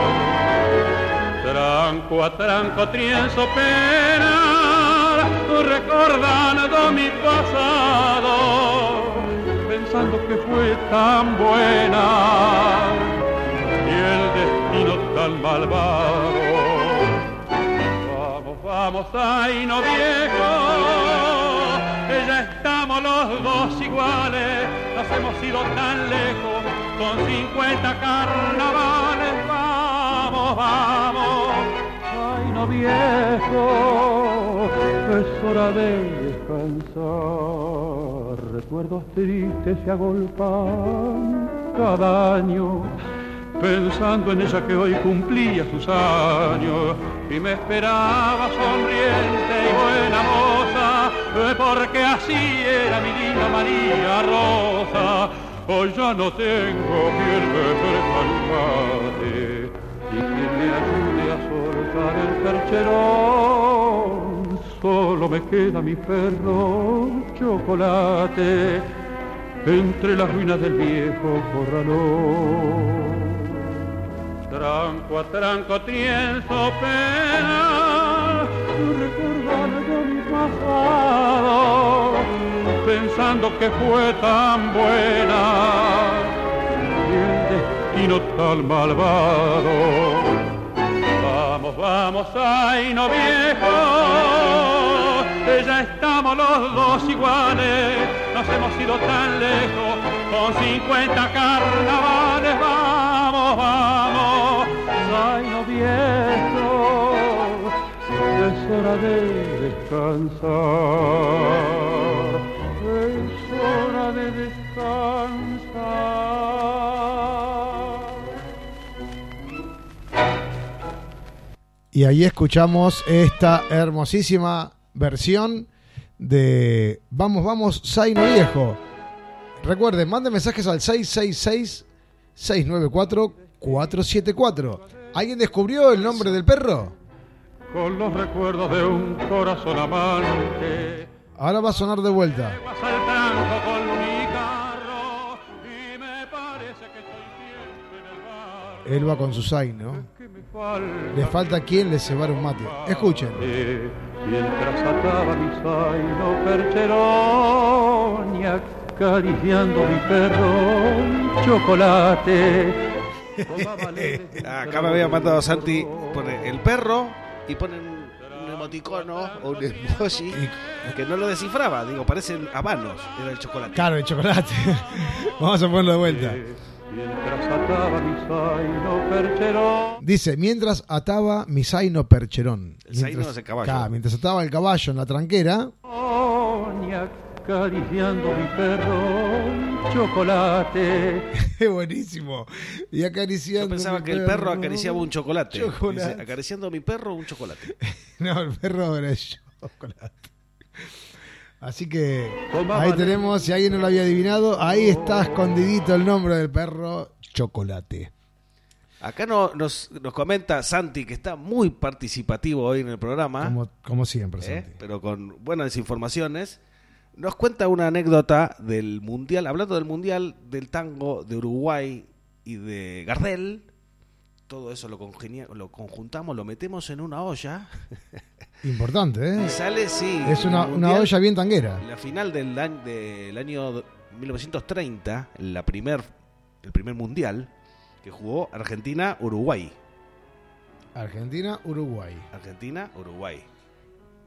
Tranco a tranco trienzo pena, recordando mi pasado, pensando que fue tan buena y el destino tan malvado. Vamos, vamos, ay no viejo, ya estamos los dos iguales, nos hemos ido tan lejos, con cincuenta carnavales. Vamos, vamos, ay no viejo, es hora de descansar. Recuerdos tristes se agolpan cada año, pensando en ella que hoy cumplía sus años y me esperaba sonriente y buena moza, porque así era mi linda María Rosa. Hoy ya no tengo quien me ofrezca un mate y quien me ayude a soltar el percherón. Solo me queda mi perro chocolate entre las ruinas del viejo corralón. Tranco a tranco trienzo pena, recordando mi pasado, pensando que fue tan buena y el destino tan malvado. Vamos, vamos, ay no viejo, ya estamos los dos iguales, nos hemos ido tan lejos, con cincuenta carnavales. Vamos, vamos, ay no viejo, es hora de descansar, es hora de descansar.
Y ahí escuchamos esta hermosísima versión de Vamos, vamos, Zaino Viejo. Recuerden, manden mensajes al seis seis seis, seis nueve cuatro, cuatro siete cuatro. ¿Alguien descubrió el nombre del perro?
Con los recuerdos de un corazón amante.
Ahora va a sonar de vuelta. Él va con su zaino. Le falta quien le cebara un mate. Escuchen.
Mientras ataba mi zaino percherón y acariciando mi perro chocolate.
Acá me había mandado Santi, pone el perro y ponen un emoticono o un emoji que no lo descifraba. Digo, parecen habanos, era el chocolate.
Claro, el chocolate. Vamos a ponerlo de vuelta.
Mientras ataba mi zaino percherón.
Dice, mientras ataba mi zaino percherón.
El zaino es el caballo.
Claro, mientras ataba el caballo en la tranquera.
Acariciando mi perro chocolate.
Es buenísimo. Y acariciando.
Yo pensaba que el perro, perro acariciaba un chocolate.
chocolate.
Dice, acariciando a mi perro un chocolate.
No, el perro era chocolate. Así que ahí tenemos, si alguien no lo había adivinado, ahí está escondidito el nombre del perro, Chocolate.
Acá no, nos, nos comenta Santi, que está muy participativo hoy en el programa.
Como, como siempre,
¿eh?
Santi.
Pero con buenas informaciones. Nos cuenta una anécdota del Mundial, hablando del Mundial del tango de Uruguay y de Gardel. Todo eso lo, congenia, lo conjuntamos, lo metemos en una olla.
Importante, ¿eh?
Y sale, sí.
Es una, una olla bien tanguera.
La final del año, del año mil novecientos treinta, la primer, el primer Mundial, que jugó Argentina-Uruguay.
Argentina-Uruguay.
Argentina-Uruguay.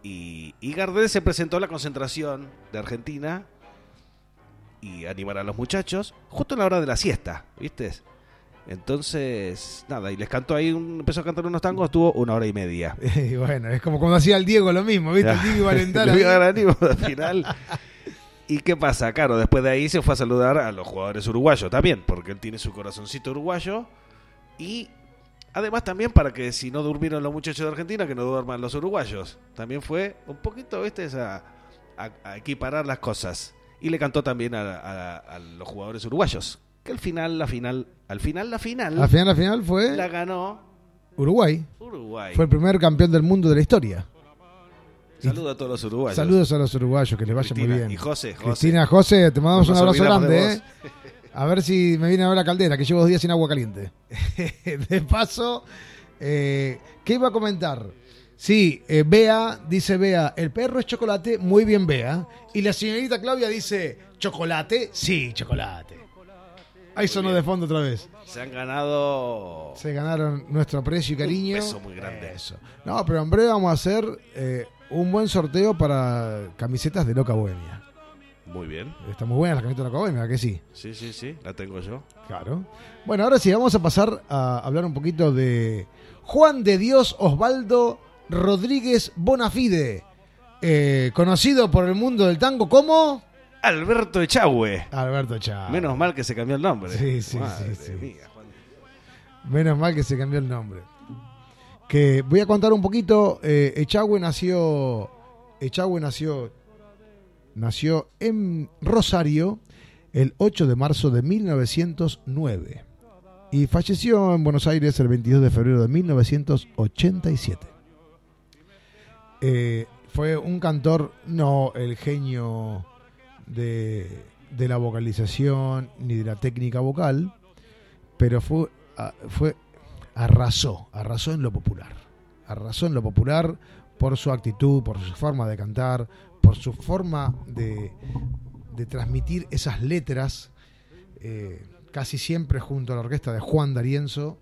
Y, y Gardel se presentó a la concentración de Argentina y animar a los muchachos justo a la hora de la siesta, ¿viste? Entonces, nada, y les cantó ahí, un, empezó a cantar unos tangos, estuvo una hora y media.
Y bueno, es como cuando hacía el Diego lo mismo, ¿viste? El Diego Valentano.
al final. ¿Y qué pasa? Claro, después de ahí se fue a saludar a los jugadores uruguayos también, porque él tiene su corazoncito uruguayo. Y además también para que si no durmieron los muchachos de Argentina, que no duerman los uruguayos. También fue un poquito, ¿viste? A, a, a equiparar las cosas. Y le cantó también a, a, a los jugadores uruguayos. Que al final, la final, al final, la final.
Al final, la final fue.
La ganó
Uruguay.
Uruguay.
Fue el primer campeón del mundo de la historia.
Saludos a todos los uruguayos.
Saludos a los uruguayos, que les vaya
Cristina,
muy bien.
Y José, José.
Cristina, José, te mandamos
no
un abrazo grande. Eh.
De
a ver si me viene a ver la caldera, que llevo dos días sin agua caliente. De paso, eh, ¿qué iba a comentar? Sí, eh, Bea, dice Bea, el perro es chocolate, muy bien Bea. Y la señorita Claudia dice, ¿chocolate? Sí, chocolate. Ahí sonó de fondo otra vez.
Se han ganado...
Se ganaron nuestro aprecio y cariño.
Un peso muy grande.
Eso. No, pero en breve vamos a hacer eh, un buen sorteo para camisetas de Loca Bohemia.
Muy bien.
Está muy buena la camiseta de Loca Bohemia, ¿a que sí?
Sí, sí, sí, la tengo yo.
Claro. Bueno, ahora sí, vamos a pasar a hablar un poquito de Juan de Dios Osvaldo Rodríguez Bonafide, eh, conocido por el mundo del tango como...
Alberto Echagüe.
Alberto Echagüe.
Menos mal que se cambió el nombre.
Sí, sí,
Madre
sí. sí.
Mía, Juan.
Menos mal que se cambió el nombre. Que voy a contar un poquito. Eh, Echagüe nació. Echagüe nació. Nació en Rosario el ocho de marzo de mil novecientos nueve. Y falleció en Buenos Aires el veintidós de febrero de mil novecientos ochenta y siete. Eh, fue un cantor, no el genio de, de la vocalización ni de la técnica vocal, pero fue, fue arrasó, arrasó en lo popular, arrasó en lo popular por su actitud, por su forma de cantar, por su forma de, de transmitir esas letras, eh, casi siempre junto a la orquesta de Juan D'Arienzo.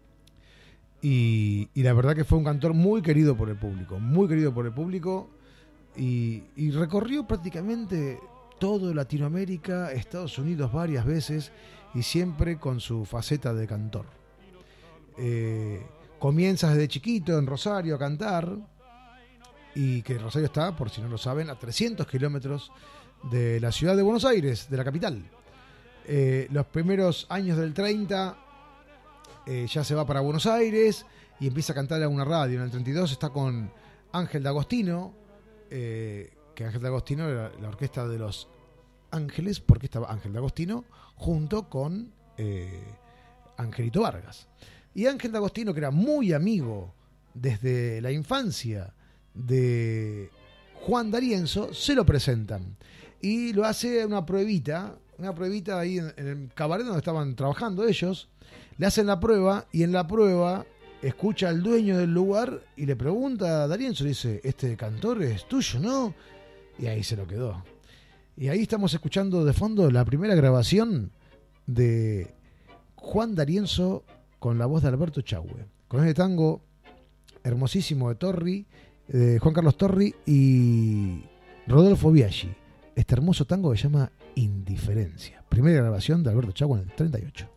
Y, y la verdad que fue un cantor muy querido por el público, muy querido por el público, y, y recorrió prácticamente todo Latinoamérica, Estados Unidos varias veces, y siempre con su faceta de cantor. Eh, comienza desde chiquito en Rosario a cantar, y que Rosario está, por si no lo saben, a trescientos kilómetros de la ciudad de Buenos Aires, de la capital. Eh, los primeros años del treinta eh, ya se va para Buenos Aires y empieza a cantar en una radio. En el treinta y dos está con Ángel D'Agostino, eh, que Ángel D'Agostino era la orquesta de Los Ángeles, porque estaba Ángel D'Agostino junto con eh, Angelito Vargas. Y Ángel D'Agostino, que era muy amigo desde la infancia de Juan D'Arienzo, se lo presentan y lo hace una pruebita, una pruebita ahí en, en el cabaret donde estaban trabajando ellos. Le hacen la prueba y en la prueba escucha al dueño del lugar y le pregunta a D'Arienzo, dice, este cantor es tuyo, ¿no? Y ahí se lo quedó. Y ahí estamos escuchando de fondo la primera grabación de Juan D'Arienzo con la voz de Alberto Echagüe, con ese tango hermosísimo de Torri, de Juan Carlos Torri y Rodolfo Biaggi. Este hermoso tango que se llama Indiferencia. Primera grabación de Alberto Echagüe en el treinta y ocho.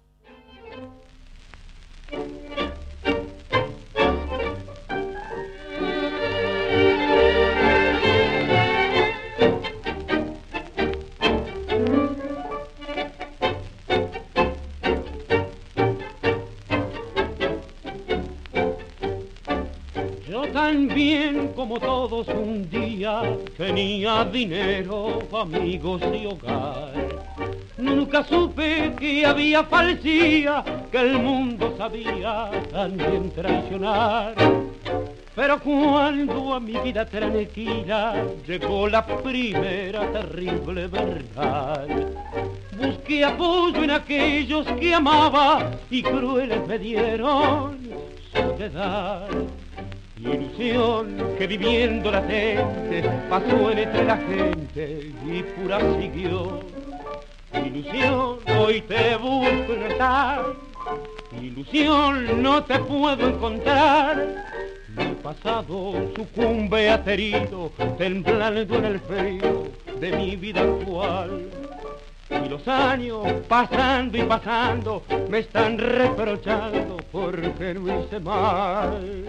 También como todos un día tenía dinero, amigos y hogar. Nunca supe que había falsía, que el mundo sabía también traicionar. Pero cuando a mi vida tranquila llegó la primera terrible verdad, busqué apoyo en aquellos que amaba y crueles me dieron soledad. Ilusión que viviendo latente pasó entre la gente y pura siguió. Ilusión, hoy te busco y no estás. Ilusión, no te puedo encontrar.
Mi pasado sucumbe aterido, temblando en el frío de mi vida actual. Y los años pasando y pasando me están reprochando porque no hice mal.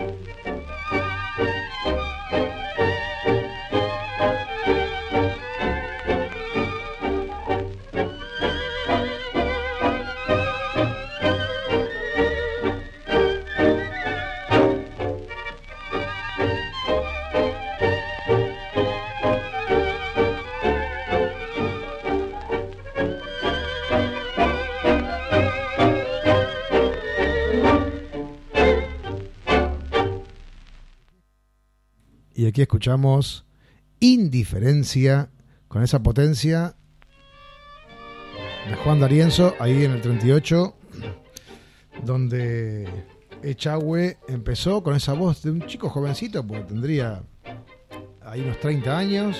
Y aquí escuchamos Indiferencia con esa potencia de Juan D'Arienzo, ahí en el treinta y ocho, donde Echagüe empezó con esa voz de un chico jovencito, porque tendría ahí unos treinta años,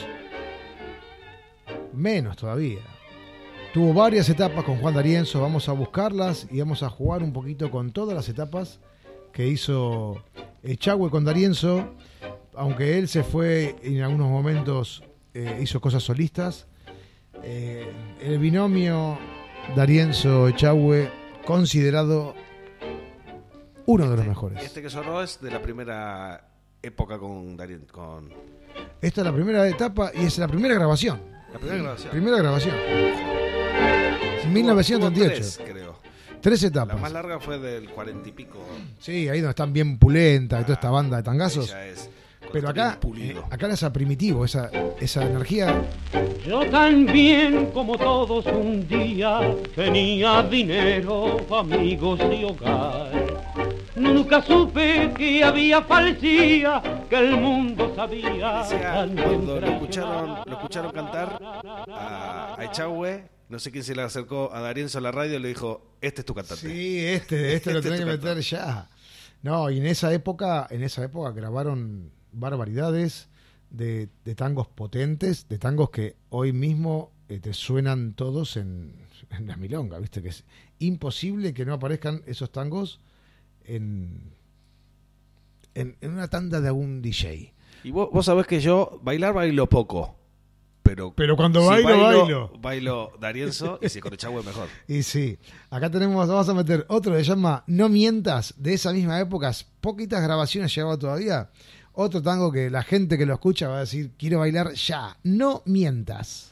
menos todavía. Tuvo varias etapas con Juan D'Arienzo, vamos a buscarlas y vamos a jugar un poquito con todas las etapas que hizo Echagüe con D'Arienzo. Aunque él se fue en algunos momentos, eh, hizo cosas solistas, eh, el binomio D'Arienzo-Echagüe considerado uno de los mejores.
Este que sonó es de la primera época con D'Arienzo. Con...
Esta es la primera etapa y es la primera grabación.
La primera grabación.
Primera grabación. mil novecientos treinta y ocho.
Tres, creo.
Tres etapas.
La más larga fue del cuarenta y pico.
Sí, ahí donde están bien Pulenta y toda esta banda de tangazos.
Ella es...
Pero acá, eh, acá es primitivo, esa, esa energía.
Yo también, como todos, un día tenía dinero, amigos y hogar. Nunca supe que había falsía, que el mundo sabía.
O sea, cuando lo escucharon, lo escucharon cantar a, a Echagüe, no sé quién se le acercó a D'Arienzo a la radio y le dijo: este es tu cantante.
Sí, este, este, este lo tenés que meter
cantante.
ya. No, y en esa época, en esa época grabaron barbaridades de, de tangos potentes, de tangos que hoy mismo eh, te suenan todos en, en la milonga, viste que es imposible que no aparezcan esos tangos en, en, en una tanda de algún D J.
Y vos, vos sabés que yo bailar bailo poco, pero,
pero cuando
si
bailo,
bailo,
bailo.
Bailo D'Arienzo y si con Echagüe mejor.
Y sí, acá tenemos, vamos a meter otro que se llama No Mientas, de esa misma época, poquitas grabaciones llevaba todavía. Otro tango que la gente que lo escucha va a decir: quiero bailar ya, No Mientas.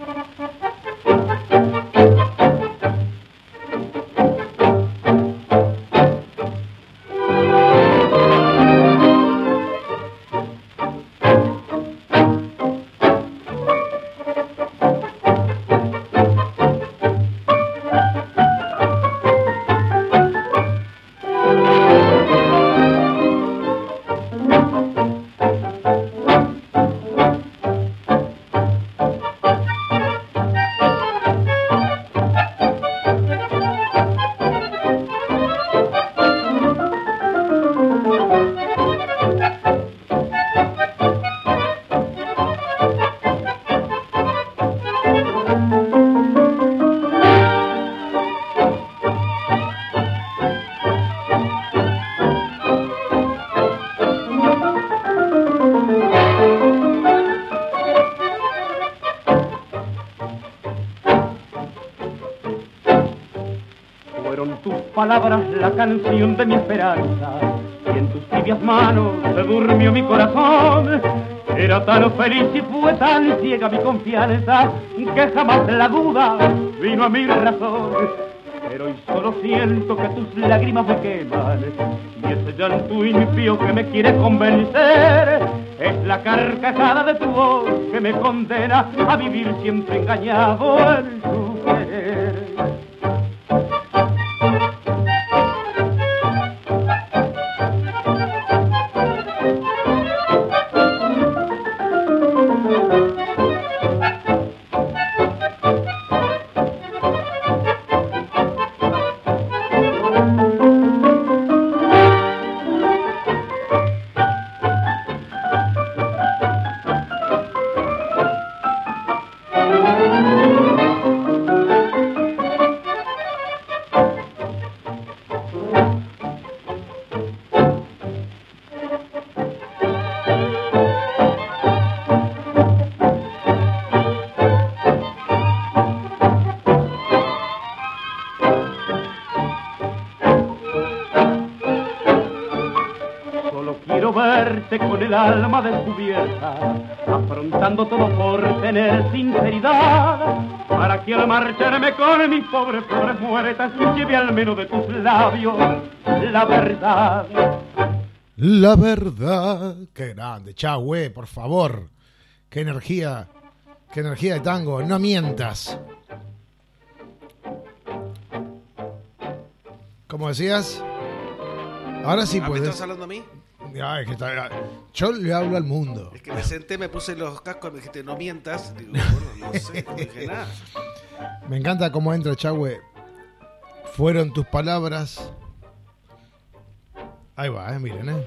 palabras la canción de mi esperanza, y en tus tibias manos se durmió mi corazón. Era tan feliz y fue tan ciega mi confianza, que jamás la duda vino a mi razón. Pero hoy solo siento que tus lágrimas me queman, y ese llanto impío que me quiere convencer es la carcajada de tu voz que me condena a vivir siempre engañado en tu querer.
el alma descubierta, afrontando todo por tener sinceridad, para que al marcharme con mis pobres flores muertas lleve al menos de tus labios la verdad.
La verdad. Qué grande, Chahue, por favor. Qué energía, qué energía de tango. No mientas. ¿Cómo decías? Ahora sí
¿Ah,
puedes.
¿Me estás hablando a mí?
Ay, que está, yo le hablo al mundo.
Es que me senté, me puse los cascos y me dijiste, no mientas. Digo, bueno, no sé, no dije nada.
Me encanta cómo entra Chahue. Fueron tus palabras. Ahí va, eh, miren, eh.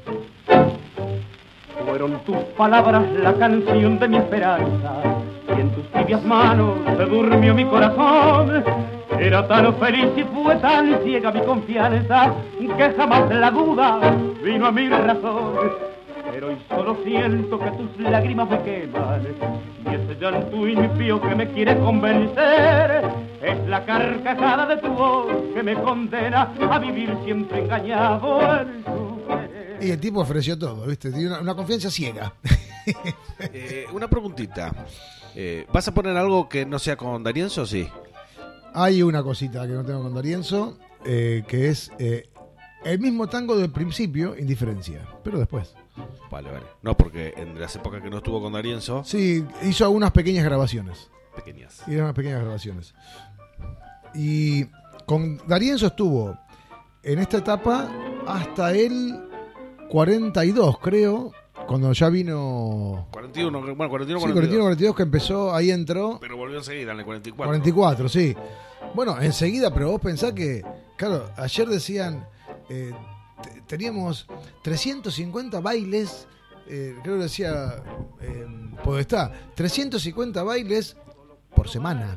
Fueron tus palabras la canción de mi esperanza, y en tus tibias manos se durmió mi corazón. Era tan feliz y fue tan ciega mi confianza, que jamás la duda vino a mi razón. Pero hoy solo siento que tus lágrimas me queman, y ese llanto impío que me quiere convencer es la carcajada de tu voz que me condena a vivir siempre engañado en tu querer.
Y el tipo ofreció todo, ¿viste? Tiene una, una confianza ciega.
Eh, una preguntita. Eh, ¿Vas a poner algo que no sea con D'Arienzo o sí?
Hay una cosita que no tengo con D'Arienzo, eh, que es eh, el mismo tango del principio, Indiferencia, pero después.
Vale, vale. No, porque en las épocas que no estuvo con D'Arienzo...
Sí, hizo algunas pequeñas grabaciones.
Pequeñas.
Hizo unas pequeñas grabaciones. Y con D'Arienzo estuvo en esta etapa hasta el cuarenta y dos, creo, cuando ya vino...
cuarenta y uno, bueno, cuarenta y uno,
sí, cuarenta y uno, cuarenta y dos, que empezó, ahí entró...
Pero volvió enseguida, en el cuarenta y cuatro.
cuarenta y cuatro, sí. Bueno, enseguida, pero vos pensás que... Claro, ayer decían... Eh, t- teníamos trescientos cincuenta bailes... Eh, creo que decía... Eh, Podestá, trescientos cincuenta bailes por semana.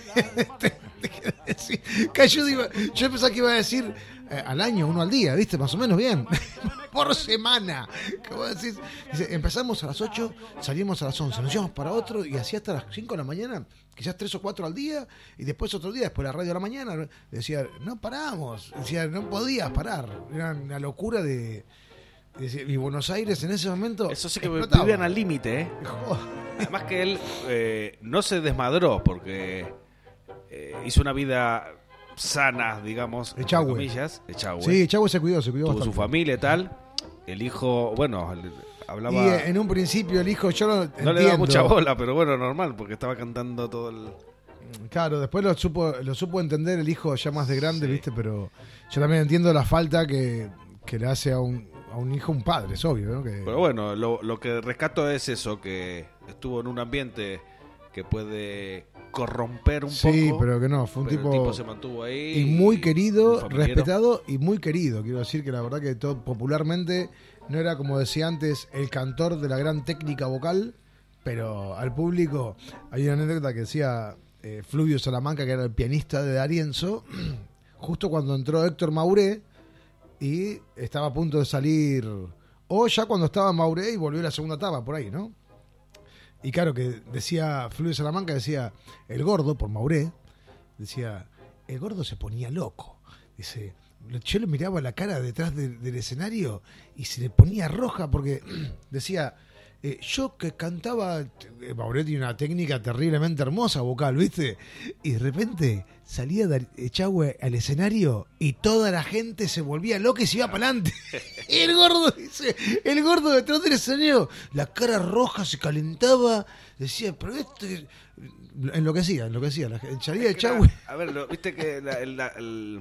yo, digo, yo pensaba que iba a decir eh, al año, uno al día, ¿viste? Más o menos bien. Por semana. ¿Cómo decís? Dice, empezamos a las ocho, salimos a las once, nos íbamos para otro y así hasta las cinco de la mañana, quizás tres o cuatro al día, y después otro día, después la radio de la mañana. Decía, no paramos. Decía, no podías parar. Era una locura de... Y Buenos Aires en ese momento...
Eso sí que
explotaba.
vivían al límite, ¿eh? Además que él eh, no se desmadró porque eh, hizo una vida sana, digamos, entre
Echagüe.
comillas. Echagüe.
Sí, Echagüe se cuidó, se cuidó
Tuvo
bastante.
su familia y tal. El hijo, bueno, hablaba...
Y eh, en un principio el hijo, yo lo
no
entiendo.
le daba mucha bola, pero bueno, normal, porque estaba cantando todo el...
Claro, después lo supo, lo supo entender el hijo ya más de grande, sí. ¿Viste? Pero yo también entiendo la falta que, que le hace a un, a un hijo un padre, es obvio, ¿no? Que...
Pero bueno, lo, lo que rescato es eso, que estuvo en un ambiente que puede corromper un
sí,
poco.
pero que no, fue un
pero
tipo,
el tipo se mantuvo ahí.
Y muy querido,
un
respetado y muy querido. Quiero decir que la verdad que todo popularmente no era, como decía antes, el cantor de la gran técnica vocal, pero al público hay una anécdota que decía eh, Fluvio Salamanca, que era el pianista de D'Arienzo, justo cuando entró Héctor Mauré y estaba a punto de salir, o ya cuando estaba Mauré y volvió la segunda etapa, por ahí, ¿no? Y claro que decía, Fluvio Salamanca decía, el gordo, por Mauré, decía, el gordo se ponía loco. Dice, yo le miraba la cara detrás de, del escenario y se le ponía roja porque decía, eh, yo que cantaba, eh, Mauré tiene una técnica terriblemente hermosa vocal, ¿viste? Y de repente salía Echagüe al escenario y toda la gente se volvía loca y se iba para adelante. Y el gordo, dice, el gordo detrás del escenario, la cara roja se calentaba, decía, pero este... Enloquecía, enloquecía. La, salía de Echagüe.
A ver, lo, viste que la, el, la, el,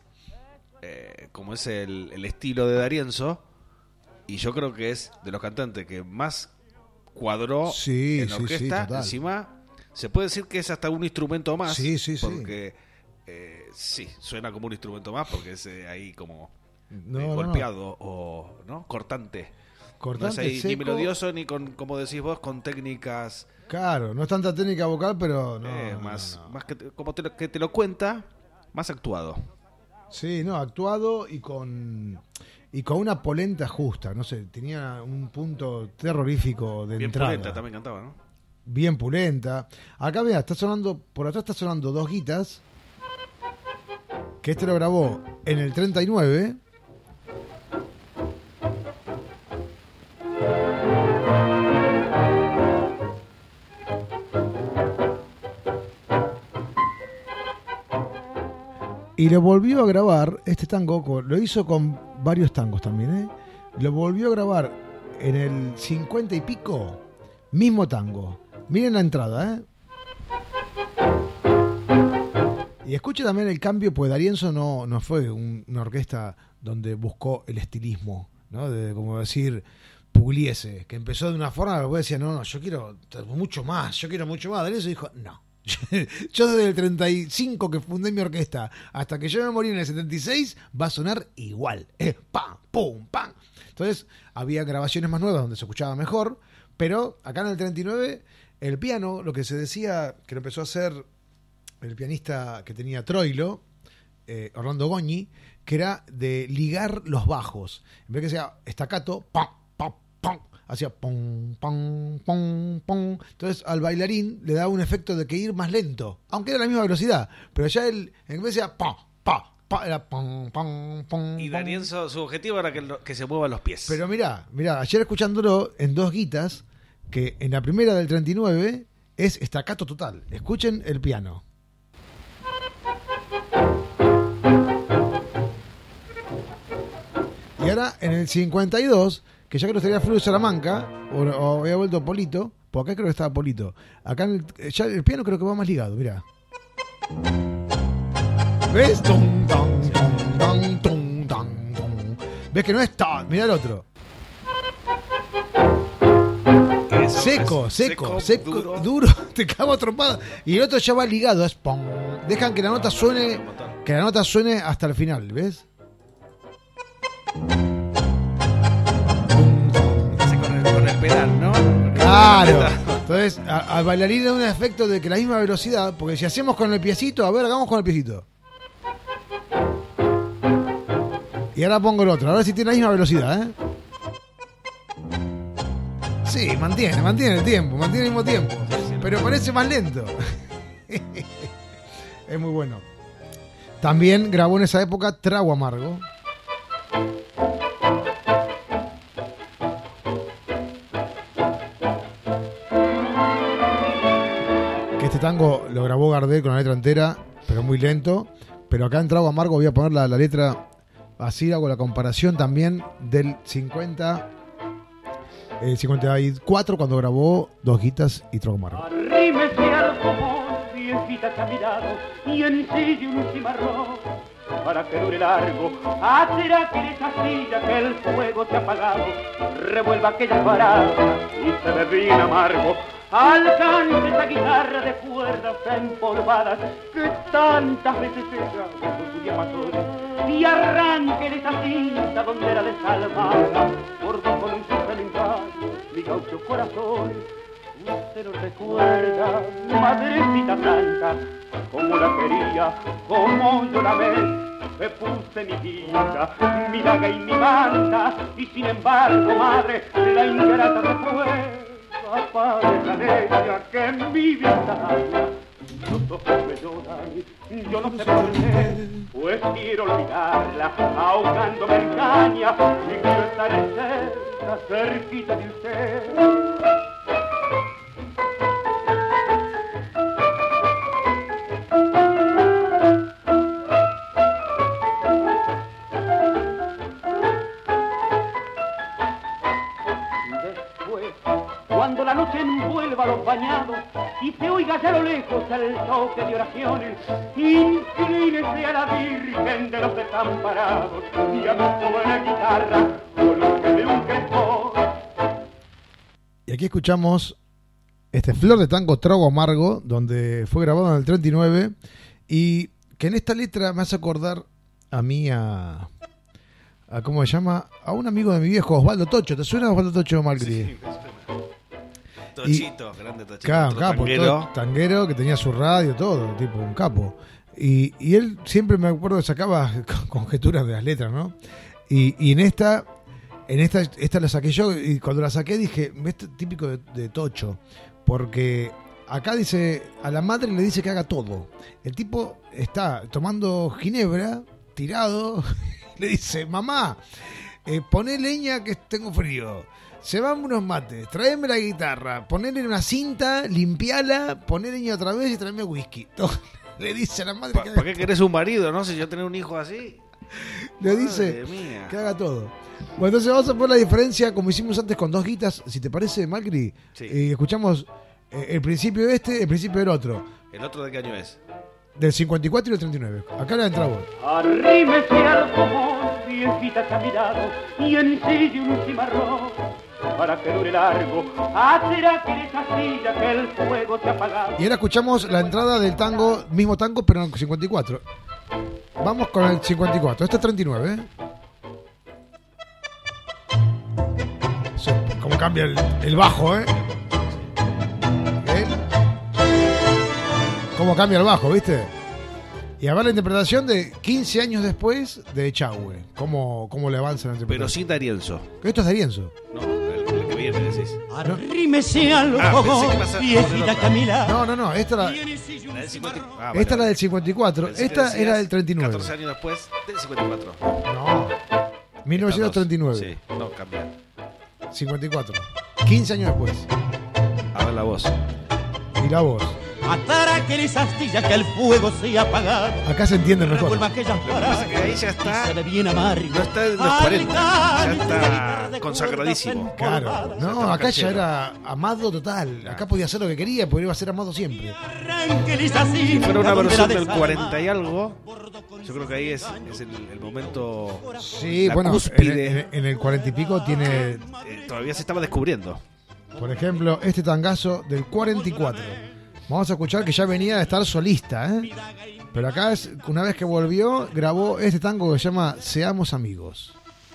eh, como es el, el estilo de D'Arienzo, y yo creo que es de los cantantes que más cuadró
sí,
en la
sí,
orquesta,
sí,
encima se puede decir que es hasta un instrumento más,
sí, sí,
porque sí. Eh, sí, suena como un instrumento más porque es eh, ahí como
no,
eh,
no,
golpeado
no.
o no cortante.
Cortante,
no es ahí
seco.
Ni melodioso ni con, como decís vos, con técnicas.
Claro, no es tanta técnica vocal, pero no,
eh,
no,
más,
no, no.
más que te, como te lo, que te lo cuenta, más actuado.
Sí, no, actuado y con y con una polenta justa, no sé, tenía un punto terrorífico de
Bien
entrada.
pulenta también cantaba, ¿no?
Bien pulenta. Acá vea, está sonando, por atrás está sonando Dos Guitas, que este lo grabó en el treinta y nueve. Y lo volvió a grabar, este tango, con- lo hizo con varios tangos también, ¿eh? Lo volvió a grabar en el cincuenta y pico, mismo tango. Miren la entrada, ¿eh? Y escuche también el cambio, pues D'Arienzo no, no fue un- una orquesta donde buscó el estilismo, ¿no? De, como decir, Pugliese, que empezó de una forma, después decía, no, no, yo quiero mucho más, yo quiero mucho más. D'Arienzo dijo, no. Yo desde el treinta y cinco que fundé mi orquesta hasta que yo me morí en el setenta y seis va a sonar igual. Eh, pam, pum, pam. Entonces había grabaciones más nuevas donde se escuchaba mejor, pero acá en el treinta y nueve el piano, lo que se decía que lo empezó a hacer el pianista que tenía Troilo, eh, Orlando Goñi, que era de ligar los bajos. En vez que sea staccato, pam, pam, pam, hacía pom, pam, pom, pom. Entonces al bailarín le daba un efecto de que ir más lento, aunque era la misma velocidad, pero ya él, en vez de sea pam, pam, pam, era pam, pam, pam.
Y D'Arienzo, su objetivo era que, lo- que se muevan los pies.
Pero mirá, mirá, ayer escuchándolo en dos guitas, que en la primera del treinta y nueve es staccato total. Escuchen el piano. Y ahora en el cincuenta y dos, que ya creo que estaría Flor de Salamanca, o, o había vuelto Polito, porque acá creo que estaba Polito. Acá en el, ya el piano creo que va más ligado, mirá. ¿Ves? Tum, tum, tum, tum, tum, tum, tum. ¿Ves que no es tan? Mirá el otro.
Eso
Seco,
es
seco,
seco,
seco,
duro.
duro, te cago a trompada. Y el otro ya va ligado, es pom. Dejan que la nota suene, que la nota suene hasta el final, ¿ves?
Ese con el, con el pedal, ¿no? Con el
Claro.
pedal.
Entonces, a- al bailarín le da un efecto de que la misma velocidad, porque si hacemos con el piecito, a ver, hagamos con el piecito. Y ahora pongo el otro, a ver si tiene la misma velocidad, ¿eh? Sí, mantiene, mantiene el tiempo, mantiene el mismo tiempo, pero parece más lento. Es muy bueno. También grabó en esa época Trago Amargo. Que este tango lo grabó Gardel con la letra entera, pero muy lento. Pero acá en Trago Amargo voy a poner la, la letra, así hago la comparación también del cincuenta, el cincuenta y cuatro cuando grabó Dos Guitas y Trago Amargo.
Arrímese al común, viejita que ha mirado, y ensille un cimarrón, para que dure largo, hacerá que en esa silla que el fuego se ha apagado, revuelva aquella parada y se ve bien amargo. Alcance esa guitarra de cuerdas empolvadas que tantas veces ella con su llamador, y arranque esa cinta donde era desalmada, por dos con un simple engaño, mi gaucho corazón. Usted no recuerda, madrecita santa, como la quería, como yo la ve, me puse mi vida, mi daga y mi banda, y sin embargo, madre, la ingrata se fue. Apaga de ella que en mi vida los ojos me lloran, yo no sé por qué, pues quiero olvidarla, ahogándome en caña, y quiero estar cerca, cerquita de usted. Cuando la noche envuelva los bañados y se oiga ya a lo lejos el toque de oraciones, inclínese a la Virgen de los desamparados y a mi buena guitarra colóquele un crespón.
Y aquí escuchamos este Flor de Tango Trago Amargo, donde fue grabado en el treinta y nueve, y que en esta letra me hace acordar a mí a... a ¿cómo se llama? A un amigo de mi viejo, Osvaldo Tocho. ¿Te suena Osvaldo Tocho Macri?
Sí, Tochito, grande Tochito.
Claro,
otro
capo,
tanguero.
todo tanguero que tenía su radio, todo, tipo un capo. Y, y él siempre me acuerdo que sacaba conjeturas de las letras, ¿no? Y, y en esta, en esta, esta la saqué yo, y cuando la saqué dije, esto es típico de, de Tocho, porque acá dice, a la madre le dice que haga todo. El tipo está tomando ginebra, tirado, le dice, mamá, eh, poné leña que tengo frío. Llevame unos mates, tráeme la guitarra, ponele una cinta, limpiala, poné leña otra vez y tráeme whisky. Le dice a la madre
¿Pa-
que
¿Para
haga
qué querés un marido, no? Si yo tener un hijo así.
Le dice
Madre mía.
que haga todo. Bueno, entonces vamos a poner la diferencia como hicimos antes con dos guitas. Si te parece, Macri,
Sí.
eh, escuchamos eh, el principio de este, el principio del otro.
¿El otro de qué año es?
Del cincuenta y cuatro y el treinta y nueve. Acá la entra vos.
Arrímese al fogón, viejita que ha mirado, y ensille un cimarrón, para que dure largo, hacerá que esa silla que el fuego te ha apagado.
Y ahora escuchamos la entrada del tango, mismo tango, pero en el cincuenta y cuatro. Vamos con el cincuenta y cuatro. Este es treinta y nueve, ¿eh? Eso, cómo cambia el, el bajo, ¿eh? ¿Eh? Cómo cambia el bajo, ¿viste? Y a ver la interpretación de quince años después de Echagüe. Cómo, cómo le avanza la
Pero
interpretación.
sin D'Arienzo.
Esto es D'Arienzo.
No, el, el que viene, decís.
Arrímese al
Ah, pensé
fogón,
que ibas a poner
viejita
otra.
Camila.
No, no, no. Esta la,
La del cincuenta. Ah,
esta es la del cincuenta y cuatro.
Pensé que
Esta
decías
era del treinta y nueve.
catorce años después del cincuenta y cuatro.
No. mil novecientos treinta y nueve.
Sí, no, cambia.
cincuenta y cuatro. quince años después.
A ver la voz.
Y la voz.
Atar aquellas astillas que el fuego se ha apagado.
Acá se entiende mejor.
Revuelva aquellas
Lo que pasa es que ahí ya está.
Se ve bien amargo.
No está en los cuarenta. Ya está consagradísimo.
Claro. No, acá ya era amado total. Acá podía hacer lo que quería, porque iba a ser amado siempre.
Si fuera una versión del cuarenta y algo, yo creo que ahí es, es el, el momento.
Sí,
la
bueno, en,
cúspide.
en- en el cuarenta y pico tiene,
Eh, todavía se estaba descubriendo.
por ejemplo, este tangazo del cuarenta y cuatro. Vamos a escuchar que ya venía de estar solista, ¿eh? Pero acá, es, una vez que volvió, grabó este tango que se llama Seamos Amigos.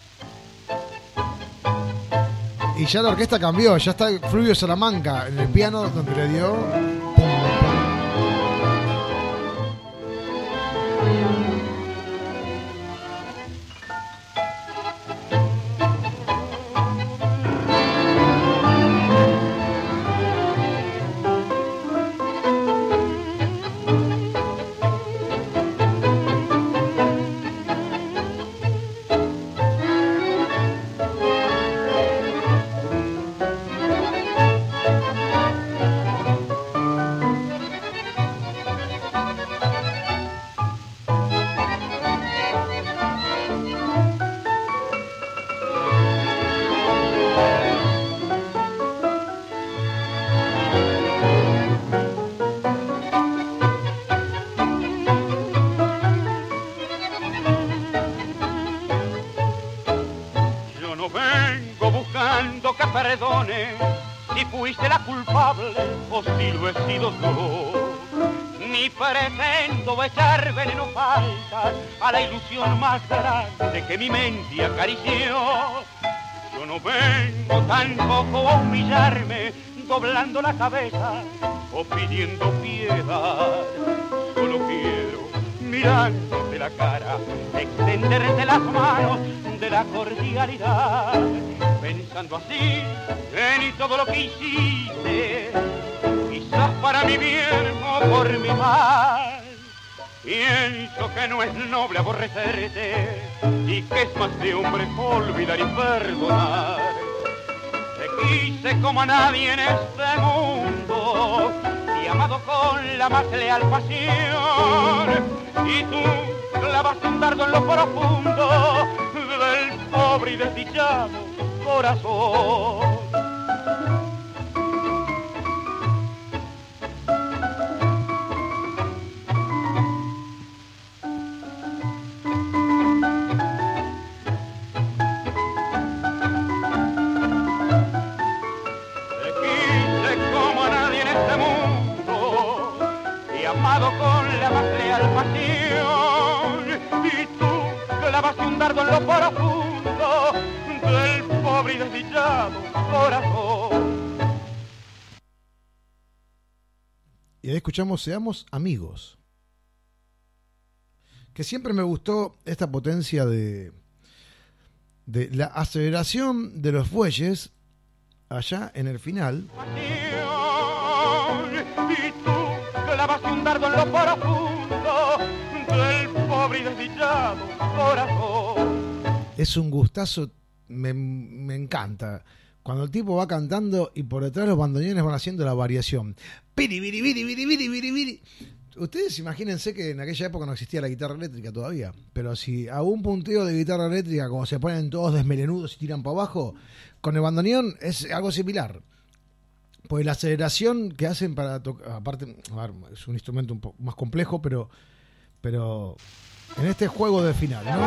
Y ya la orquesta cambió, ya está Fluvio Salamanca en el piano donde le dio...
Yo no vengo buscando que perdone si fuiste la culpable o si lo he sido yo. Ni pretendo echar veneno falta a la ilusión más grande que mi mente acarició. Yo no vengo tampoco a humillarme doblando la cabeza o pidiendo piedad. Solo quiero mirándote la cara, extenderte las manos de la cordialidad, pensando así en todo lo que hiciste, quizás para mi bien o por mi mal. Pienso que no es noble aborrecerte y que es más de hombre olvidar y perdonar. Te quise como a nadie en este mundo y amado con la más leal pasión, y tú clavaste un dardo en lo profundo del pobre y desdichado corazón. Te quise como a nadie en este mundo y amado con la más leal pasión, y tú clavaste un dardo en lo profundo del pobre y desdichado corazón.
Y ahí escuchamos Seamos Amigos. Que siempre me gustó esta potencia de, de la aceleración de los fuelles allá en el final.
Y tú clavaste un dardo en lo profundo del pobre y desdichado corazón.
Es un gustazo, me, me encanta. Cuando el tipo va cantando y por detrás los bandoneones van haciendo la variación. Piri, biri, biri, biri, biri, biri, biri. ustedes imagínense que en aquella época no existía la guitarra eléctrica todavía, pero si a un punteo de guitarra eléctrica, como se ponen todos desmelenudos y tiran para abajo, con el bandoneón es algo similar. Pues la aceleración que hacen para tocar, aparte, a ver, es un instrumento un poco más complejo, pero, pero en este juego de final, ¿no?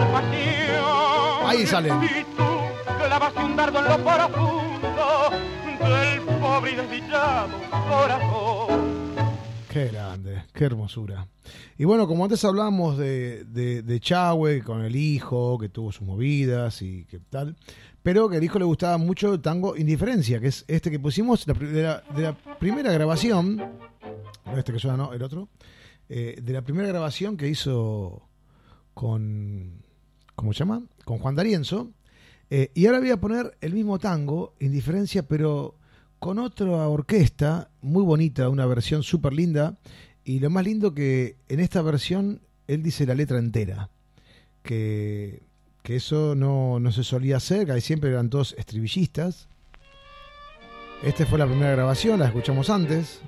Ahí salen.
Clavaste un dardo en lo profundo del pobre y desdichado corazón.
Qué grande, qué hermosura. Y bueno, como antes hablábamos de, de, de Chahue con el hijo, que tuvo sus movidas y qué tal, pero que al hijo le gustaba mucho el tango Indiferencia, que es este que pusimos la, de, la, de la primera grabación, no este que suena, no, el otro, eh, de la primera grabación que hizo con, ¿cómo se llama? Con Juan D'Arienzo. Eh, y ahora voy a poner el mismo tango, Indiferencia, pero con otra orquesta muy bonita, una versión súper linda. Y lo más lindo que en esta versión él dice la letra entera. Que, que eso no, no se solía hacer, que siempre eran todos estribillistas. Esta fue la primera grabación, la escuchamos antes.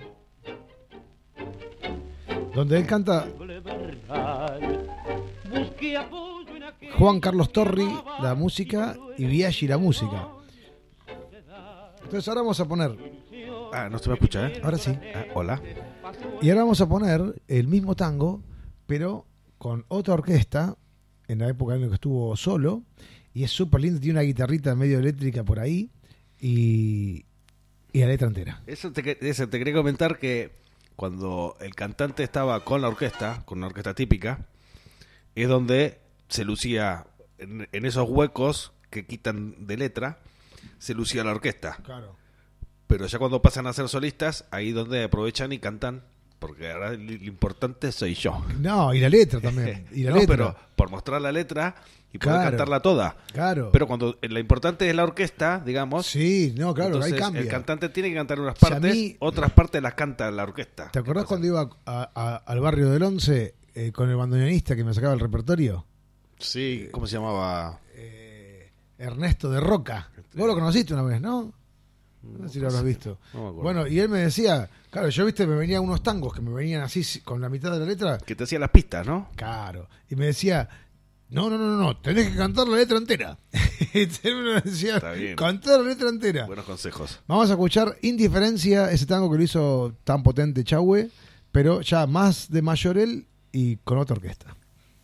Donde él canta... Juan Carlos Torri, la música, y Biaggi, la música. Entonces ahora vamos a poner...
Ah, no se me escucha, ¿eh?
Ahora sí.
Ah, hola.
Y ahora vamos a poner el mismo tango, pero con otra orquesta, en la época en la que estuvo solo, y es súper lindo, tiene una guitarrita medio eléctrica por ahí, y, y la letra entera.
Eso te, eso te quería comentar que cuando el cantante estaba con la orquesta, con una orquesta típica, es donde se lucía en, en esos huecos que quitan de letra, se lucía la orquesta.
Claro.
Pero ya cuando pasan a ser solistas, ahí donde aprovechan y cantan, porque ahora lo importante soy yo.
No, y la letra también. Y la
no,
letra.
pero por mostrar la letra y poder
Claro.
cantarla toda.
Claro.
Pero cuando la importante es la orquesta, digamos.
Sí, no, claro,
entonces
ahí cambia.
el cantante tiene que cantar unas
O sea,
partes,
a mí-
otras partes las canta la orquesta.
¿Te acordás cuando iba a- a- al barrio del Once eh, con el bandoneonista que me sacaba el repertorio?
Sí, ¿cómo se llamaba?
Eh, Ernesto de Roca. Vos lo conociste una vez, ¿no? No sé si lo habrás visto.
No me acuerdo.
Bueno, y él me decía, claro, yo viste, me venían unos tangos que me venían así si- con la mitad de la letra.
Que te hacía las pistas, ¿no?
Claro. Y me decía, no, no, no, no, no, tenés que cantar la letra entera. Y él me decía,
Está bien.
cantar la letra entera.
Buenos consejos.
Vamos a escuchar Indiferencia, ese tango que lo hizo tan potente Chahue, pero ya más de mayor él y con otra orquesta.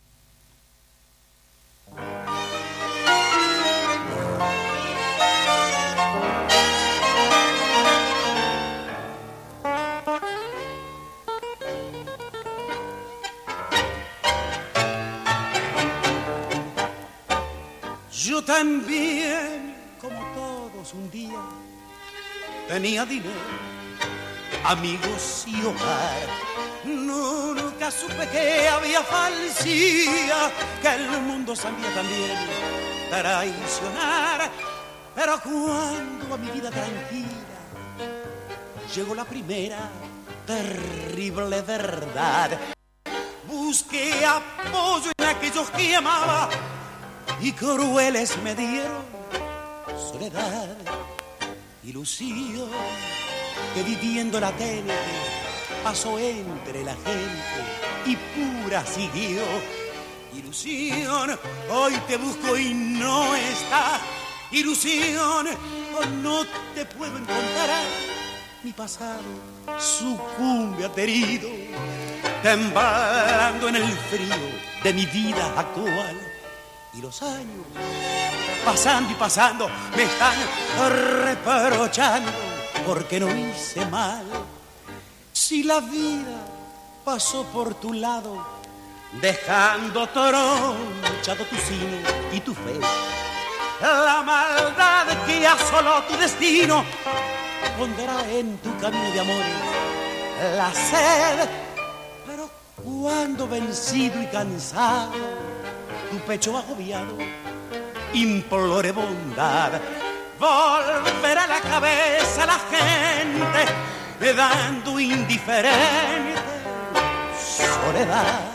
Yo también, como todos un día, tenía dinero, amigos y hogar. Nunca supe que había falsía, que el mundo sabía también traicionar. Pero cuando a mi vida tranquila llegó la primera terrible verdad, busqué apoyo en aquellos que amaba y crueles me dieron soledad, ilusión que viviendo latente pasó entre la gente y pura siguió. Ilusión, hoy te busco y no estás. Ilusión, oh, no te puedo encontrar. Mi pasado sucumbe aterido, temblando en el frío de mi vida actual. Y los años, pasando y pasando, me están reprochando porque no hice mal. Si la vida pasó por tu lado, dejando tronchado tu sino y tu fe, la maldad que asoló tu destino pondrá en tu camino de amores la sed. Pero cuando vencido y cansado, tu pecho agobiado implore bondad, volverá la cabeza a la gente dando indiferente soledad.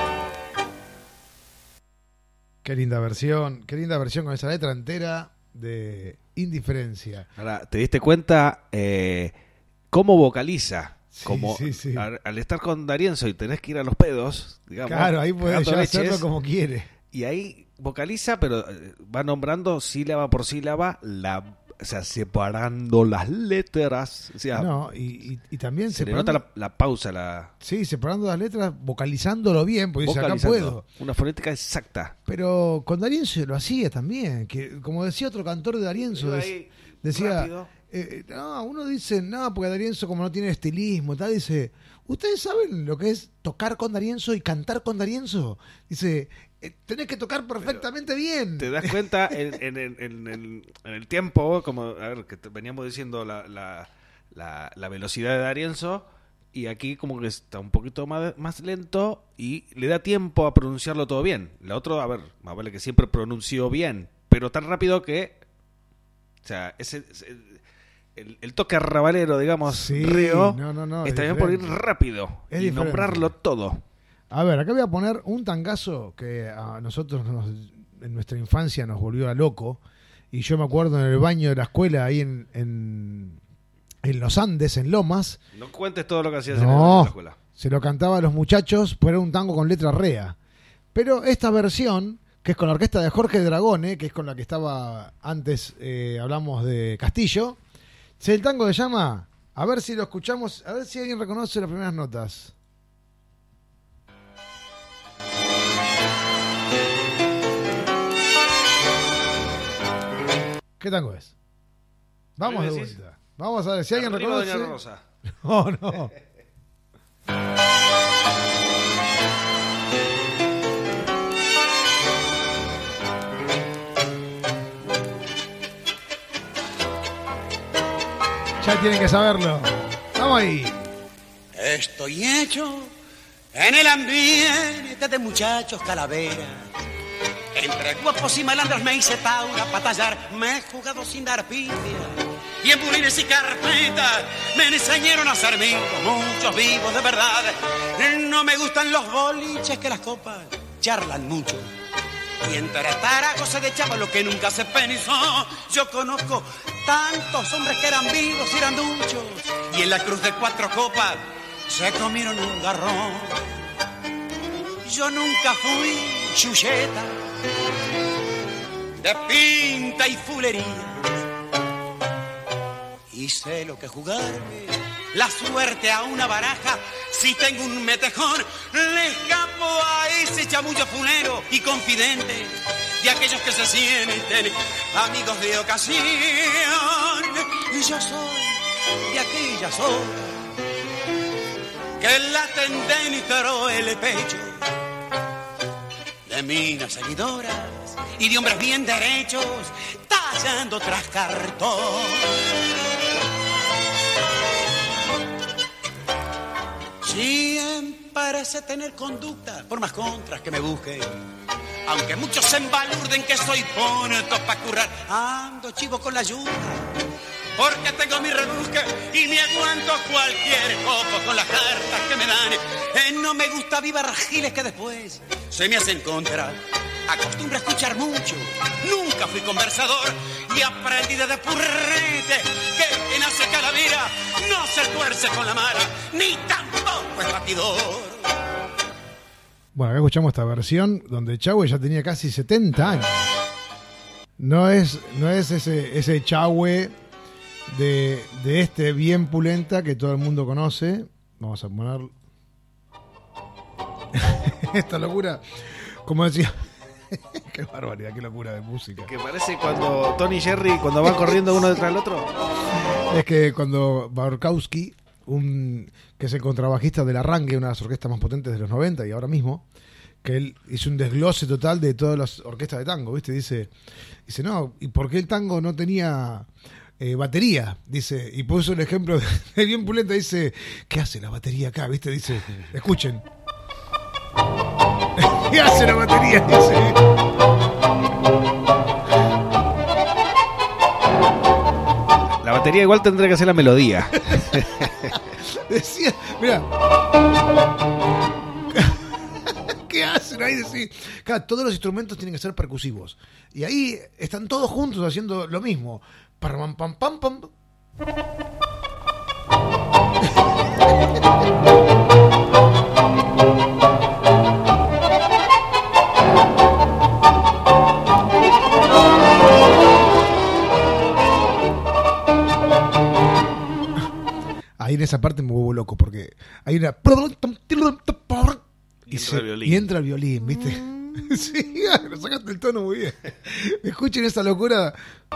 Qué linda versión, qué linda versión con esa letra entera de Indiferencia.
Ahora, ¿te diste cuenta eh, cómo vocaliza como
sí, sí.
Al, al estar con D'Arienzo y tenés que ir a los pedos, digamos.
Claro, ahí puede
cagando
ya
leches,
hacerlo como quiere.
Y ahí vocaliza, pero va nombrando sílaba por sílaba, la, o sea, separando las letras. O sea,
no, y, y, y también
se le
separando,
nota la, la pausa. La...
Sí, separando las letras, vocalizándolo bien, porque dice, acá puedo.
Una fonética exacta.
Pero con D'Arienzo lo hacía también, que como decía otro cantor de D'Arienzo, de, decía... Eh, no, uno dice, no, porque D'Arienzo como no tiene estilismo, tal, dice, ¿ustedes saben lo que es tocar con D'Arienzo y cantar con D'Arienzo? Dice, eh, tenés que tocar perfectamente Pero bien.
Te das cuenta en, en, en, en, en, en el tiempo, como a ver, que te veníamos diciendo la, la, la, la velocidad de D'Arienzo, y aquí como que está un poquito más, más lento y le da tiempo a pronunciarlo todo bien. La otra, a ver, más vale que siempre pronunció bien, pero tan rápido que, o sea, ese... ese El, el toque arrabalero, digamos,
sí,
reo,
no, no, no,
está bien por ir rápido
es
y
diferente.
nombrarlo todo.
A ver, acá voy a poner un tangazo que a nosotros nos, en nuestra infancia nos volvió a loco. Y yo me acuerdo en el baño de la escuela, ahí en, en, en los Andes, en Lomas.
No cuentes todo lo que hacías
no,
en el baño de la escuela.
Se lo cantaba a los muchachos, pero era un tango con letra rea. Pero esta versión, que es con la orquesta de Jorge Dragone, que es con la que estaba antes, eh, hablamos de Castillo. Si el tango se llama, a ver si lo escuchamos, a ver si alguien reconoce las primeras notas. ¿Qué tango es? Vamos de vuelta. Vamos a ver si alguien
Arriba
reconoce.
Doña Rosa.
No, no. Ya tienen que saberlo. Vamos ahí.
Estoy hecho en el ambiente de muchachos calaveras. Entre guapos y malandros me hice taura para tallar. Me he jugado sin dar pifia. Y en bulines y carpetas me enseñaron a hacer vivos, muchos vivos de verdad. No me gustan los boliches que las copas charlan mucho. Y entre tarajos se echaba lo que nunca se pensó. Yo conozco tantos hombres que eran vivos y eran duchos. Y en la cruz de cuatro copas se comieron un garrón. Yo nunca fui chucheta de pinta y fulería. Y sé lo que jugarme la suerte a una baraja. Si tengo un metejón, le escapo a ese chamullo fulero y confidente de aquellos que se sienten amigos de ocasión. Y yo soy de aquellas horas que laten dentro el pecho de minas seguidoras y de hombres bien derechos tallando tras cartón. Siempre parece tener conducta, por más contras que me busquen. Aunque muchos se embalurden que soy bonito pa' currar, ando chivo con la ayuda, porque tengo mi rebusque y me aguanto cualquier copo con las cartas que me dan. Eh, no me gusta vivar giles que después se me hacen contra. Acostumbro a escuchar mucho, nunca fui conversador y aprendí desde purrete que quien hace calavera no se tuerce con la mala, ni tampoco es batidor.
Bueno, acá escuchamos esta versión donde Chahue ya tenía casi setenta años. No es, no es ese, ese Chahue de, de este bien pulenta que todo el mundo conoce. Vamos a poner esta locura, como decía. Qué barbaridad, qué locura de música.
Que parece cuando Tony y Jerry, cuando van corriendo uno detrás del otro.
Es que cuando Barkowski, un, que es el contrabajista del Arranque, una de las orquestas más potentes de los noventa y ahora mismo, que él hizo un desglose total de todas las orquestas de tango, ¿viste? Dice, dice no, ¿y por qué el tango no tenía eh, batería? Dice, y puso el ejemplo de bien pulenta, dice, ¿qué hace la batería acá? ¿Viste? Dice, escuchen. ¿Qué hace la batería? Dice.
La batería igual tendría que hacer la melodía.
Decía, mira. ¿Qué hacen ahí? Decía, claro, todos los instrumentos tienen que ser percusivos. Y ahí están todos juntos haciendo lo mismo. Pam, pam, pam, pam. ahí en esa parte me vuelvo loco porque hay una y,
y,
se,
entra
y entra el violín, ¿viste? Mm. Sí, lo sacaste el tono muy bien. Escuchen esa locura.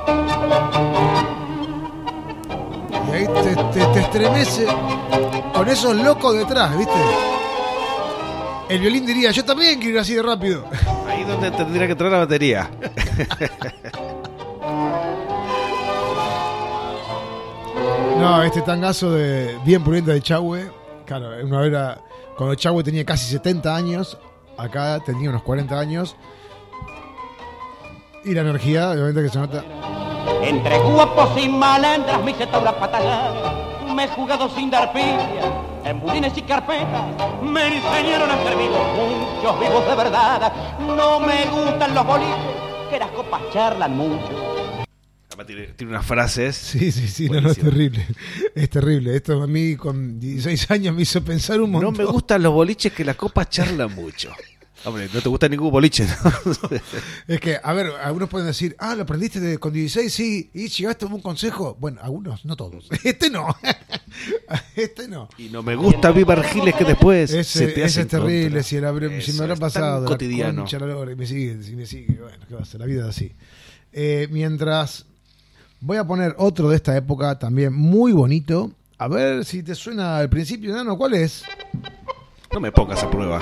Y ahí te, te, te estremece con esos locos detrás, ¿viste? El violín diría, yo también quiero ir así de rápido.
Ahí donde tendría que traer la batería.
No, este tangazo de Bien Pulenta de Chahue, claro, una era cuando Chahue tenía casi setenta años, acá tenía unos cuarenta años. Y la energía, obviamente que se nota.
Entre guapos y malandras me hice tablas pataladas, me he jugado sin dar pilla, en budines y carpetas, me enseñaron a servir muchos vivos de verdad. No me gustan los boliches, que las copas charlan mucho.
Tiene, tiene unas frases.
Sí, sí, sí, no, no, es terrible. Es terrible. Esto a mí con dieciséis años me hizo pensar un montón.
No me gustan los boliches, que las copas charlan mucho. Hombre, no te gusta ningún boliche, ¿no?
Es que, a ver, algunos pueden decir, ah, lo aprendiste de, con dieciséis, sí, y llegaste a un consejo. Bueno, algunos, no todos. Este no. Este no.
Y no me gusta Vivar Giles, que después
ese,
se te hace
ese es terrible, si, la, si me habrá
es
pasado.
Cotidiano.
Concha, la, y me sigue, si me sigue. Bueno, ¿qué va a hacer? La vida es así. Eh, mientras voy a poner otro de esta época, también muy bonito. A ver si te suena al principio, ¿no? ¿Cuál es?
No me pongas a prueba.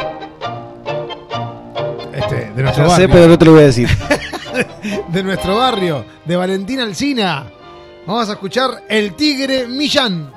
Este, de nuestro
ya
barrio.
sé, pero no te lo voy a decir.
De nuestro barrio, de Valentín Alsina. Vamos a escuchar El Tigre Millán.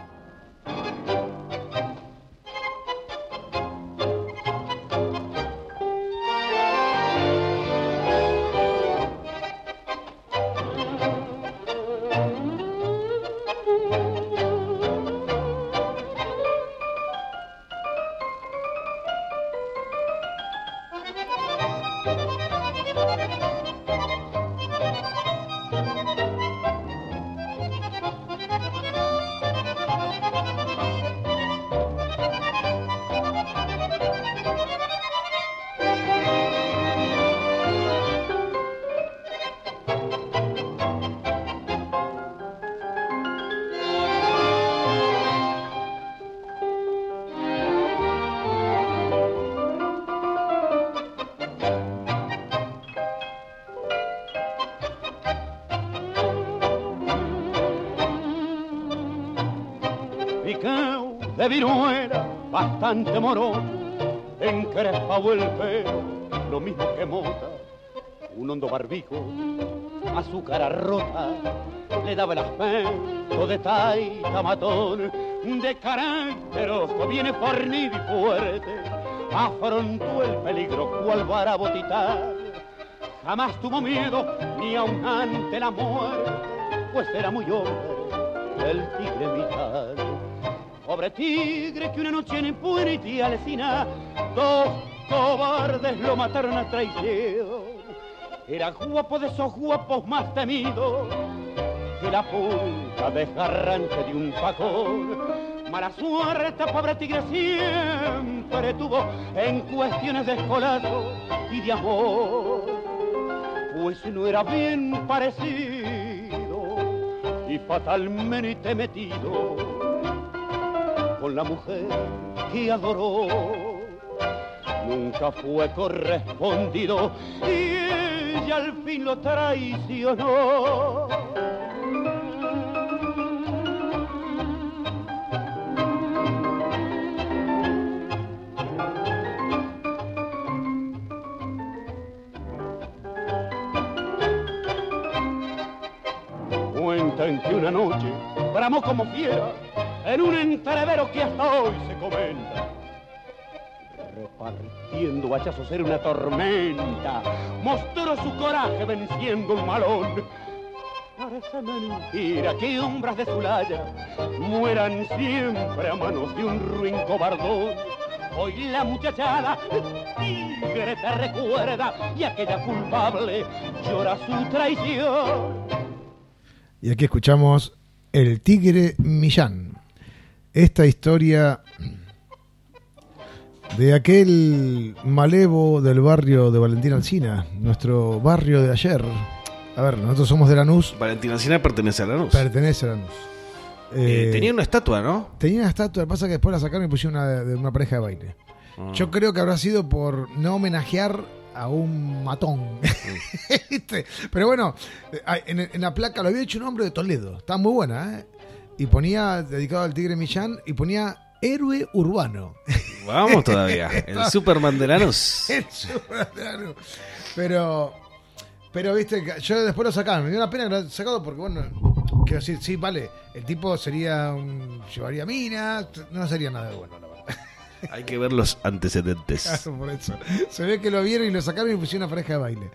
De viruela, bastante morón, encrespado el pelo, lo mismo que mota, un hondo barbijo, a su cara rota, le daba el aspecto de taita matón, de carácter osco, viene fornido y fuerte, afrontó el peligro cual bravo titán, jamás tuvo miedo ni aun ante la muerte, pues era muy hombre, el tigre vital. Pobre tigre que una noche en Puerto Alsina dos cobardes lo mataron a traición. Era guapo de esos guapos más temidos que la punta de jarranche de un facón. Mala suerte, pobre tigre siempre tuvo en cuestiones de escolazo y de amor, pues no era bien parecido y fatalmente metido con la mujer que adoró. Nunca fue correspondido y ella al fin lo traicionó. Cuentan que una noche bramó como fiera en un entrevero que hasta hoy se comenta. Repartiendo hachazos era una tormenta, mostró su coraje venciendo un malón. Parece mentira que hombres de Zulaya mueran siempre a manos de un ruin cobardón. Hoy la muchachada tigre te recuerda y aquella culpable llora su traición.
Y aquí escuchamos El Tigre Millán. Esta historia de aquel malevo del barrio de Valentín Alsina, nuestro barrio de ayer. A ver, nosotros somos de Lanús.
Valentín Alsina pertenece a Lanús.
Pertenece a Lanús.
Eh,
Eh,
tenía una estatua, ¿no?
Tenía una estatua, lo que pasa es que después la sacaron y pusieron una de, de una pareja de baile.
Ah.
Yo creo que habrá sido por no homenajear a un matón. ¿Viste? Pero bueno, en, en la placa lo había hecho un hombre de Toledo. Estaba muy buena, ¿eh? Y ponía, dedicado al Tigre Millán, y ponía héroe urbano.
Vamos todavía. El Superman de Lanús.
El Superman de Lanús. Pero, pero viste, yo después lo sacaron. Me dio una pena que lo hayan sacado porque, bueno, quiero decir, sí, vale, el tipo sería un, llevaría minas, no sería nada de bueno, la verdad.
Hay que ver los antecedentes.
Claro, por eso. Se ve que lo vieron y lo sacaron y pusieron una pareja de baile.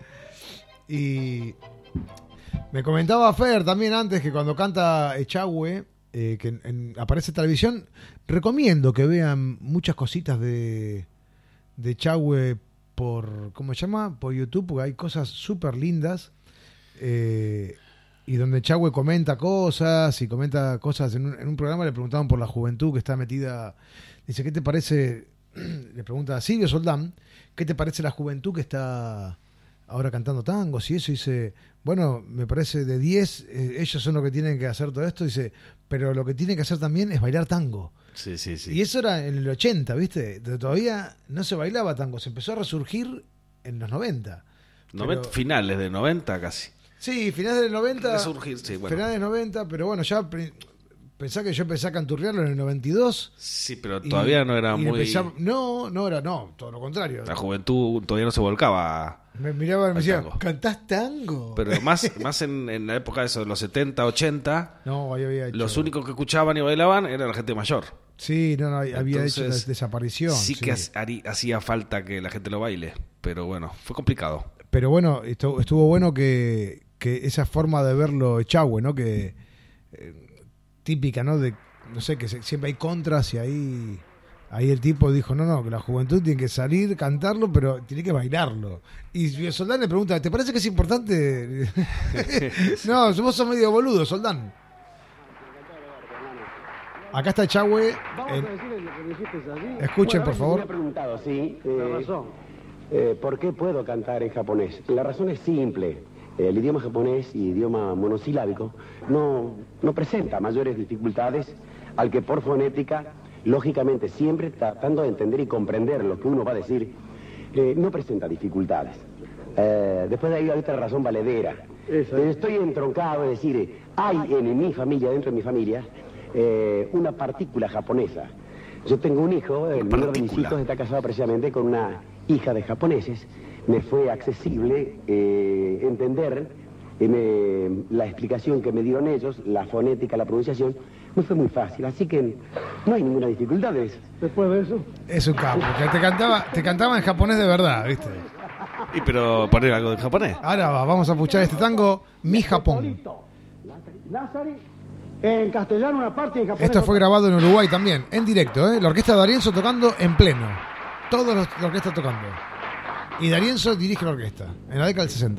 Y me comentaba Fer también antes que cuando canta Echagüe, eh, que en, en, aparece en televisión, recomiendo que vean muchas cositas de, de Echagüe por, ¿cómo se llama? Por YouTube, porque hay cosas súper lindas. Eh, y donde Echagüe comenta cosas y comenta cosas. En un, en un programa le preguntaban por la juventud que está metida. Dice, ¿qué te parece? Le pregunta a Silvio Soldán, ¿qué te parece la juventud que está ahora cantando tangos y eso? Y dice, bueno, me parece de diez, eh, ellos son los que tienen que hacer todo esto. Dice, pero lo que tienen que hacer también es bailar tango.
Sí, sí, sí.
Y eso era en el ochenta, ¿viste? Todavía no se bailaba tango, se empezó a resurgir en los noventa.
Noventa,
Pero-
finales de noventa casi.
Sí, finales del noventa.
Resurgir, sí, bueno.
Finales del noventa, pero bueno, ya pri- pensá que yo empecé a canturrearlo en el noventa y dos.
Sí, pero
y-
todavía no era
y
muy...
empezaba- no, no era, no, todo lo contrario.
La juventud todavía no se volcaba.
Me miraba y me
al
decía,
tango.
¿cantás tango?
Pero más, más en, en la época de eso, de los setenta, ochenta,
No, ahí había hecho.
los únicos que escuchaban y bailaban era la gente mayor.
Sí, no, no, había
Entonces,
hecho la desaparición.
Sí,
sí.
que ha- harí- hacía falta que la gente lo baile, pero bueno, fue complicado.
Pero bueno, estuvo, estuvo bueno que, que esa forma de verlo Echagüe, ¿no? Que eh, típica, ¿no? De, no sé, que se- siempre hay contras y ahí, ahí el tipo dijo, no, no, que la juventud tiene que salir, cantarlo, pero tiene que bailarlo. Y Soldán le pregunta, ¿te parece que es importante? No, vos sos medio boludo, Soldán. Acá está Echagüe. en- Escuchen, por favor.
Me ha preguntado, sí. Eh, eh, ¿Por qué puedo cantar en japonés? La razón es simple. El idioma japonés y idioma monosilábico no, no presenta mayores dificultades al que por fonética, lógicamente siempre tratando de entender y comprender lo que uno va a decir, eh, no presenta dificultades. Eh, después de ahí hay otra razón valedera. Eh, Estoy entroncado, es decir, hay en mi familia, dentro de mi familia, eh, una partícula japonesa. Yo tengo un hijo, el menor de mis hijos está casado precisamente con una hija de japoneses. Me fue accesible eh, entender eh, me- la explicación que me dieron ellos, la fonética, la pronunciación, me fue muy fácil, así que no hay ninguna dificultad de eso. Después de eso...
Es un capo, que te cantaba, te cantaba en japonés de verdad, ¿viste?
Y pero poner algo de japonés.
Ahora va, vamos a escuchar este tango, Mi Japón.
Lázaro, en castellano una parte y en japonés
Esto fue grabado en Uruguay también, en directo, ¿eh? La orquesta de D'Arienzo tocando en pleno. Todos los, la orquesta tocando. Y D'Arienzo dirige la orquesta, en la década del sesenta.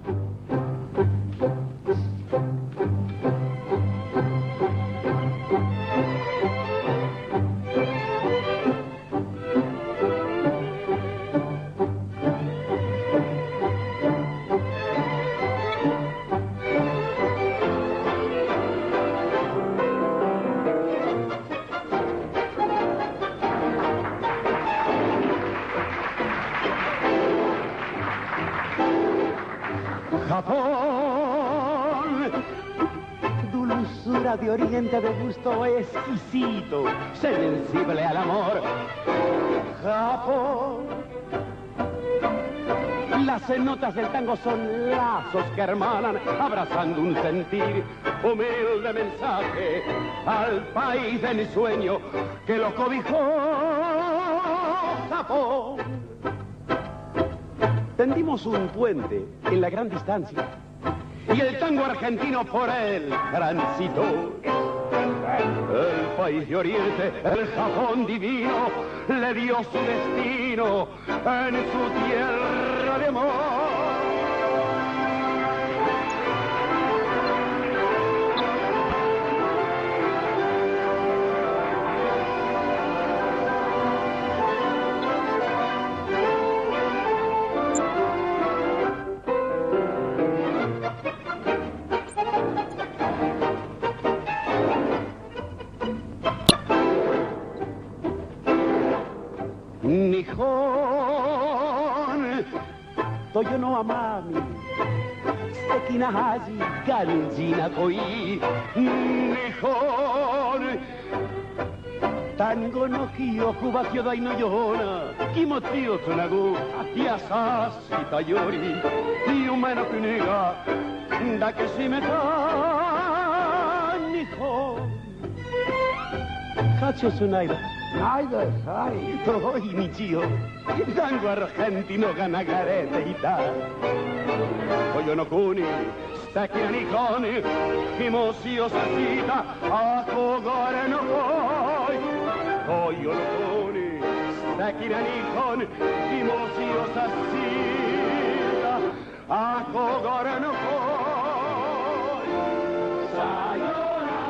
Japón, dulzura de oriente de gusto exquisito, sensible al amor. Japón, las notas del tango son lazos que hermanan, abrazando un sentir, humilde mensaje al país de mi sueño que lo cobijó. Japón, tendimos un puente en la gran distancia y el tango argentino por él transitó. El país de Oriente, el Japón divino, le dio su destino en su tierra de amor. Toyo no amami素敵な恥がんじな恋日本単語の記憶は巨大のような気持ちをつなぐ優しさより夢の国が抱きしめた日本勝ちをつないだないですはい遠い道を単語アルゼンティノが流れていた冬の国素敵な日本に気持ちをさした憧れの恋冬の国素敵な日本に気持ちをさした憧れの恋さよなら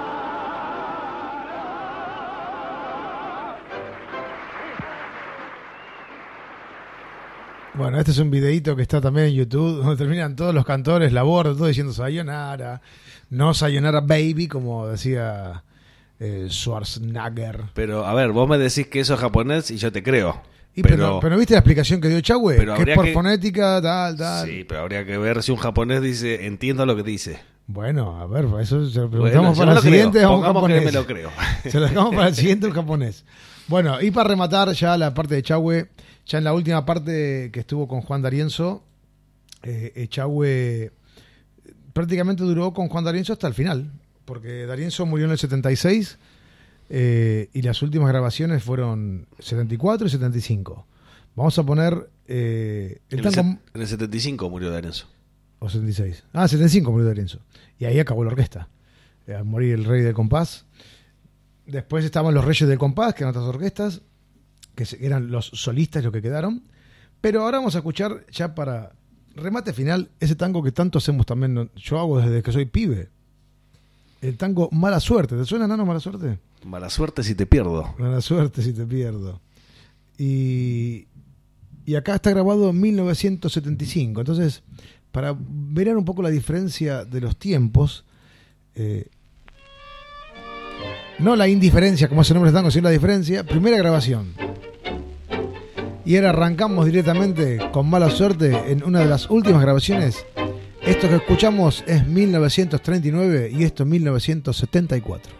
Bueno, este es un videíto que está también en YouTube, donde terminan todos los cantores, la borda, todo diciendo sayonara, no sayonara baby, como decía eh, Schwarzenegger.
Pero, a ver, vos me decís que eso es japonés y yo te creo.
Y pero, pero, pero ¿viste la explicación que dio Echagüe? Que es por
que,
fonética, tal, tal.
Sí, pero habría que ver si un japonés dice, entiendo lo que dice.
Bueno, a ver, eso se lo preguntamos
bueno,
para el siguiente a un japonés.
Que me lo creo.
Se lo dejamos para el siguiente un japonés. Bueno, y para rematar ya la parte de Echagüe, ya en la última parte que estuvo con Juan D'Arienzo, eh, Echagüe prácticamente duró con Juan D'Arienzo hasta el final, porque D'Arienzo murió en el setenta y seis eh, y las últimas grabaciones fueron setenta y cuatro y setenta y cinco. Vamos a poner eh, el
en,
tango...
el en el setenta y cinco murió D'Arienzo.
O setenta y seis. Ah, setenta y cinco murió D'Arienzo. Y ahí acabó la orquesta. Eh, al morir el rey del compás. Después estaban los reyes del compás, que eran otras orquestas, que eran los solistas los que quedaron. Pero ahora vamos a escuchar, ya para remate final, ese tango que tanto hacemos también, yo hago desde que soy pibe. El tango Mala Suerte. ¿Te suena, Nano, Mala Suerte?
Mala suerte si te pierdo.
Mala suerte si te pierdo. Y, y acá está grabado en mil novecientos setenta y cinco. Entonces, para ver un poco la diferencia de los tiempos... Eh, no la indiferencia, como ese nombre está, sino la diferencia. Primera grabación. Y ahora arrancamos directamente con Mala Suerte en una de las últimas grabaciones. Esto que escuchamos es mil novecientos treinta y nueve y esto mil novecientos setenta y cuatro.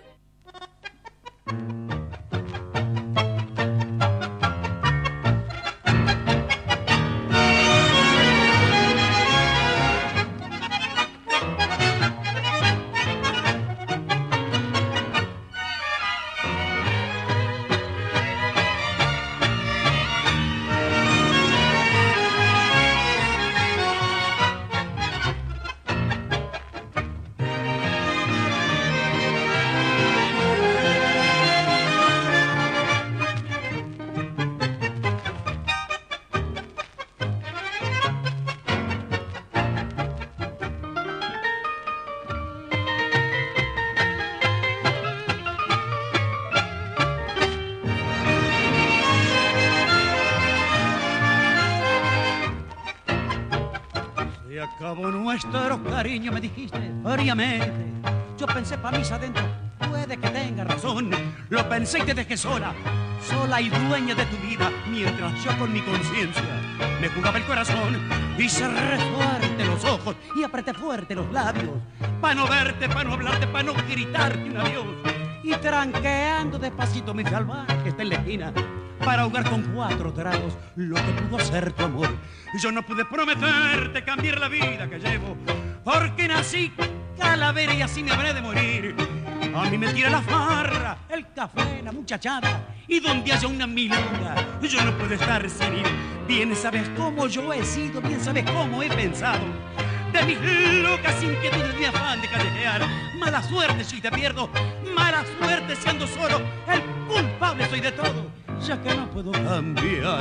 Nuestro cariño me dijiste fríamente. Yo pensé pa' mis adentro, puede que tenga razón. Lo pensé y te dejé sola, sola y dueña de tu vida, mientras yo con mi conciencia me jugaba el corazón. Y cerré fuerte los ojos y apreté fuerte los labios, pa' no verte, pa' no hablarte, pa' no gritarte un adiós. Y tranqueando despacito me fui al bar que está en la esquina, para ahogar con cuatro tragos lo que pudo ser tu amor. Yo no pude prometerte cambiar la vida que llevo, porque nací calavera y así me habré de morir. A mí me tira la farra, el café, la muchachada, y donde haya una milonga, yo no puedo estar sin ir. Bien sabes cómo yo he sido, bien sabes cómo he pensado, de mis locas inquietudes, mi afán de callejear. Mala suerte si te pierdo, mala suerte si ando solo, el culpable soy de todo, ya que no puedo cambiar.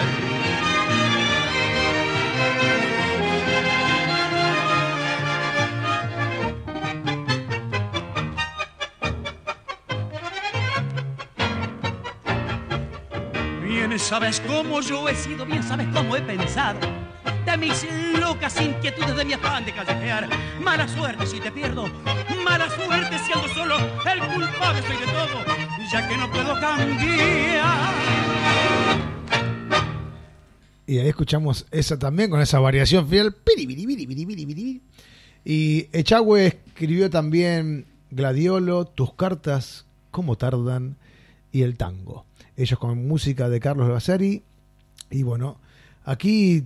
Bien sabes cómo yo he sido, bien sabes cómo he pensado, de mis locas inquietudes, de mi afán de callejear. Mala suerte si te pierdo, mala suerte si ando solo, el culpable soy de todo, ya que no puedo cambiar.
Y ahí escuchamos esa también, con esa variación final. Y Echagüe escribió también Gladiolo, Tus cartas, Cómo tardan, y El tango. Ellos con música de Carlos Bassari. Y bueno, aquí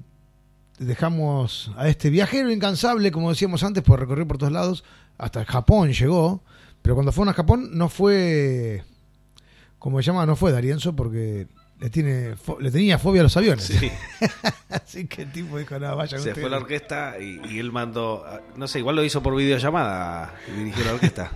dejamos a este viajero incansable, como decíamos antes, por recorrer por todos lados. Hasta el Japón llegó. Pero cuando fueron a Japón no fue, como se llama, no fue D'Arienzo, porque le tiene le tenía fobia a los aviones.
Sí.
Así que el tipo dijo, nada, vayan
Se
ustedes.
fue a la orquesta y, y él mandó, no sé, igual lo hizo por videollamada y dirigió la orquesta.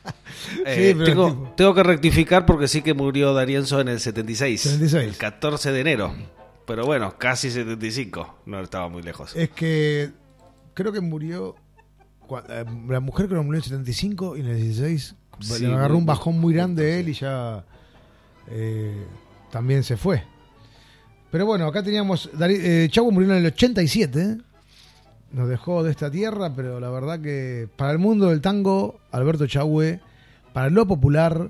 eh,
Sí, pero
tengo,
el tipo-
tengo que rectificar porque sí que murió D'Arienzo en el setenta y seis.
setenta y seis.
El catorce de enero. Pero bueno, casi setenta y cinco. No estaba muy lejos.
Es que creo que murió cua- eh, la mujer creo que murió en el setenta y cinco y en el dieciséis
Sí,
le agarró
muy-
un bajón muy grande él y ya eh, también se fue. Pero bueno, acá teníamos Dari- eh, Chavo murió en el ochenta y siete, nos dejó de esta tierra, pero la verdad que para el mundo del tango, Alberto Echagüe, para lo popular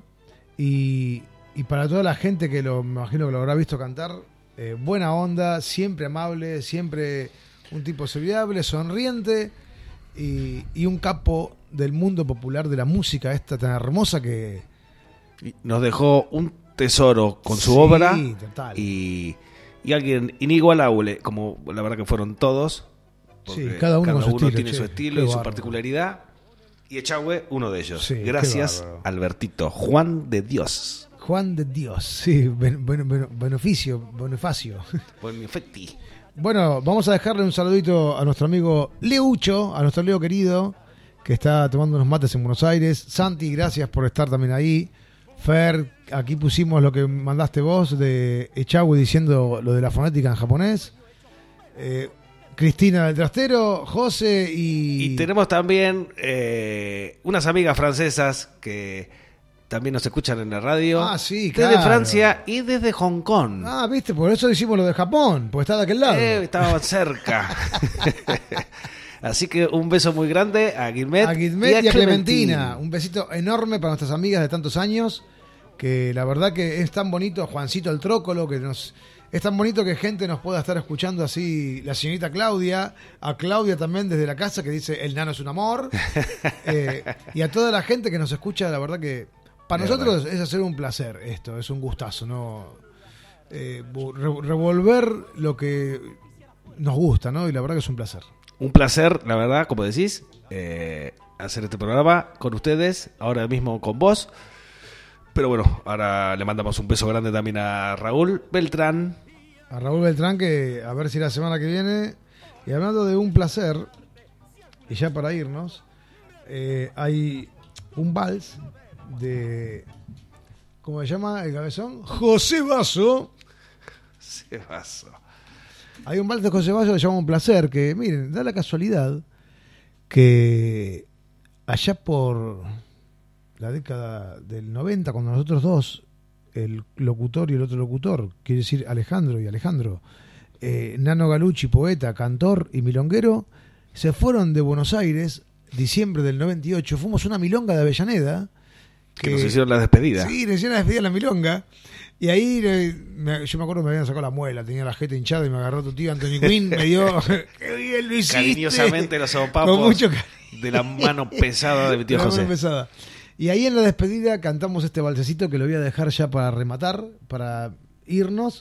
y, y para toda la gente que lo, me imagino que lo habrá visto cantar, eh, buena onda, siempre amable, siempre un tipo serviable, sonriente y, y un capo del mundo popular de la música esta tan hermosa que...
Y nos dejó un tesoro con su
Sí,
obra
total.
y, y alguien inigualable, como la verdad que fueron todos. porque
Sí, cada uno con su estilo,
tiene
che,
su estilo
qué
y su
bárbaro.
particularidad. Y Echagüe, uno de ellos.
Sí, qué
Gracias,
bárbaro.
Albertito. Juan de Dios.
Juan de Dios, sí, ben- ben- ben- beneficio, Bonifacio.
Bonifetti.
Bueno, vamos a dejarle un saludito a nuestro amigo Leucho, a nuestro Leo querido, que está tomando unos mates en Buenos Aires. Santi, gracias por estar también ahí. Fer, aquí pusimos lo que mandaste vos de Echagüe diciendo lo de la fonética en japonés. Eh, Cristina del Trastero, José y...
Y tenemos también eh, unas amigas francesas que también nos escuchan en la radio.
Ah, sí,
Desde
claro.
Francia y desde Hong Kong.
Ah, viste, por eso hicimos lo de Japón, porque está de aquel lado.
Eh, estaban cerca. Así que un beso muy grande a Guilmet,
A Guilmet y a Clementina. Un besito enorme para nuestras amigas de tantos años. Que la verdad que es tan bonito, Juancito el Trócolo, que nos es tan bonito que gente nos pueda estar escuchando así. La señorita Claudia, a Claudia también desde la casa que dice el nano es un amor. Eh, y a toda la gente que nos escucha, la verdad que para
Es
nosotros
verdad.
es hacer un placer esto, es un gustazo, ¿no? Eh, re- revolver lo que nos gusta, ¿no? Y la verdad que es un placer.
Un placer, la verdad, como decís, eh, hacer este programa con ustedes, ahora mismo con vos. Pero bueno, ahora le mandamos un beso grande también a Raúl Beltrán.
A Raúl Beltrán, que a ver si la semana que viene, y hablando de un placer, y ya para irnos, eh, hay un vals de, ¿cómo se llama el cabezón? José Basso.
Se pasó.
Hay un vals de José Basso que se llama Un Placer, que miren, da la casualidad que allá por la década del noventa, cuando nosotros dos, el locutor y el otro locutor, quiere decir Alejandro y Alejandro, eh, Nano Galucci, poeta, cantor y milonguero, se fueron de Buenos Aires, diciembre del noventa y ocho, fuimos a una milonga de Avellaneda.
Que nos hicieron la despedida.
Sí, nos hicieron la despedida en la milonga. Y ahí eh, me- yo me acuerdo que me habían sacado la muela, tenía la jeta hinchada y me agarró tu tío Anthony Quinn, me dio, qué bien lo hiciste.
Cariñosamente los sopapos
Con mucho cariño.
de la mano pesada de mi tío
La mano
José.
pesada. Y ahí en la despedida cantamos este balsecito que lo voy a dejar ya para rematar, para irnos,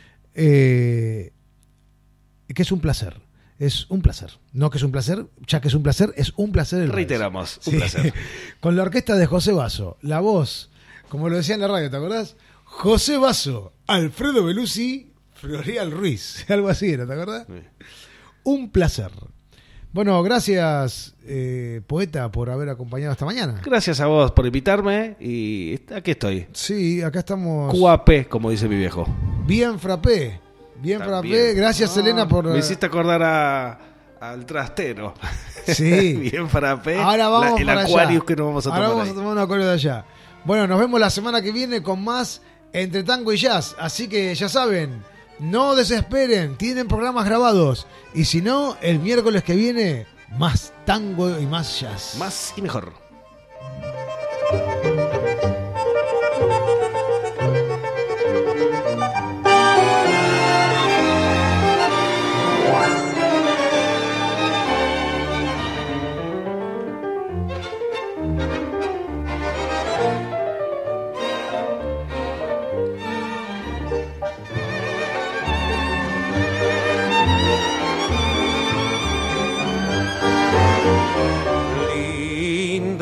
eh, que es un placer. Es un placer. No que es un placer, ya que es un placer, es un placer el vals.
Reiteramos, un
Sí.
placer.
Con la orquesta de José Basso, la voz, como lo decía en la radio, ¿te acordás? José Basso, Alfredo Belusi, Florial Ruiz. Algo así era, ¿te acordás? Un placer. Bueno, gracias, eh, poeta, por haber acompañado esta mañana.
Gracias a vos por invitarme y aquí estoy.
Sí, acá estamos.
Q A P, como dice mi viejo.
Bien frappé. Bien
También.
frappé. Gracias,
Ah,
Elena, por.
Me hiciste acordar a, al trastero.
Sí.
Bien frappé.
Ahora vamos
La- el
para
Aquarius
allá.
que nos vamos a
Ahora
tomar
vamos
ahí.
a tomar un acuario de allá. Bueno, nos vemos la semana que viene con más Entre Tango y Jazz. Así que ya saben, no desesperen, tienen programas grabados. Y si no, el miércoles que viene, más tango y más jazz.
Más y mejor.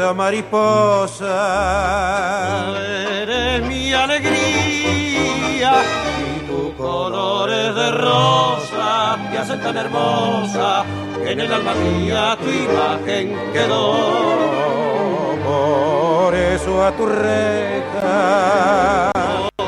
cielo mariposa. Eres mi alegría y tu color es de rosa, te hace tan hermosa que en el alma mía tu imagen quedó. Por eso a tu reja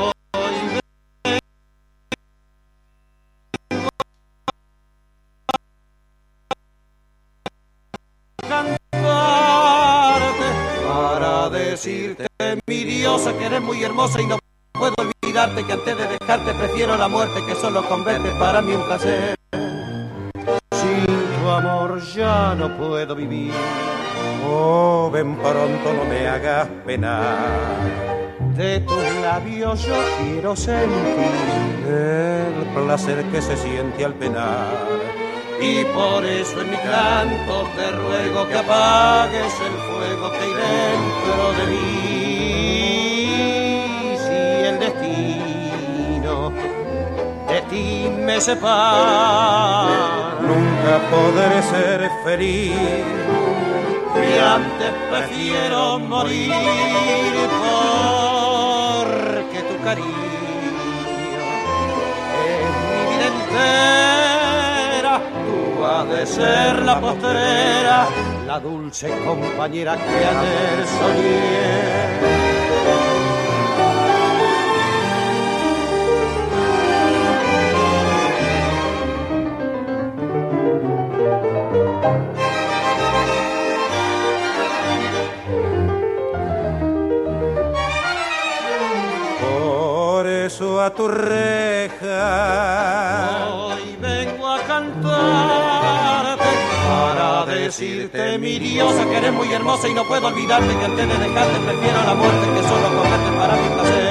para decirte, mi diosa, que eres muy hermosa y no puedo olvidarte, que antes de dejarte prefiero la muerte, que solo con verte para mí un placer. Sin tu amor ya no puedo vivir. Oh, ven pronto, no me hagas penar. De tus labios yo quiero sentir el placer que se siente al penar. Y por eso en mi canto te ruego que apagues el fuego que hay dentro de mí. Si el destino de ti me separa, nunca podré ser feliz. Y antes prefiero morir, porque tu cariño es mi vida entera. Tú has de ser la postrera, la dulce compañera que ayer soñé. A tu reja hoy vengo a cantarte para decirte, mi diosa, que eres muy hermosa y no puedo olvidarte, que antes de dejarte prefiero la muerte, que solo comerte para mi placer.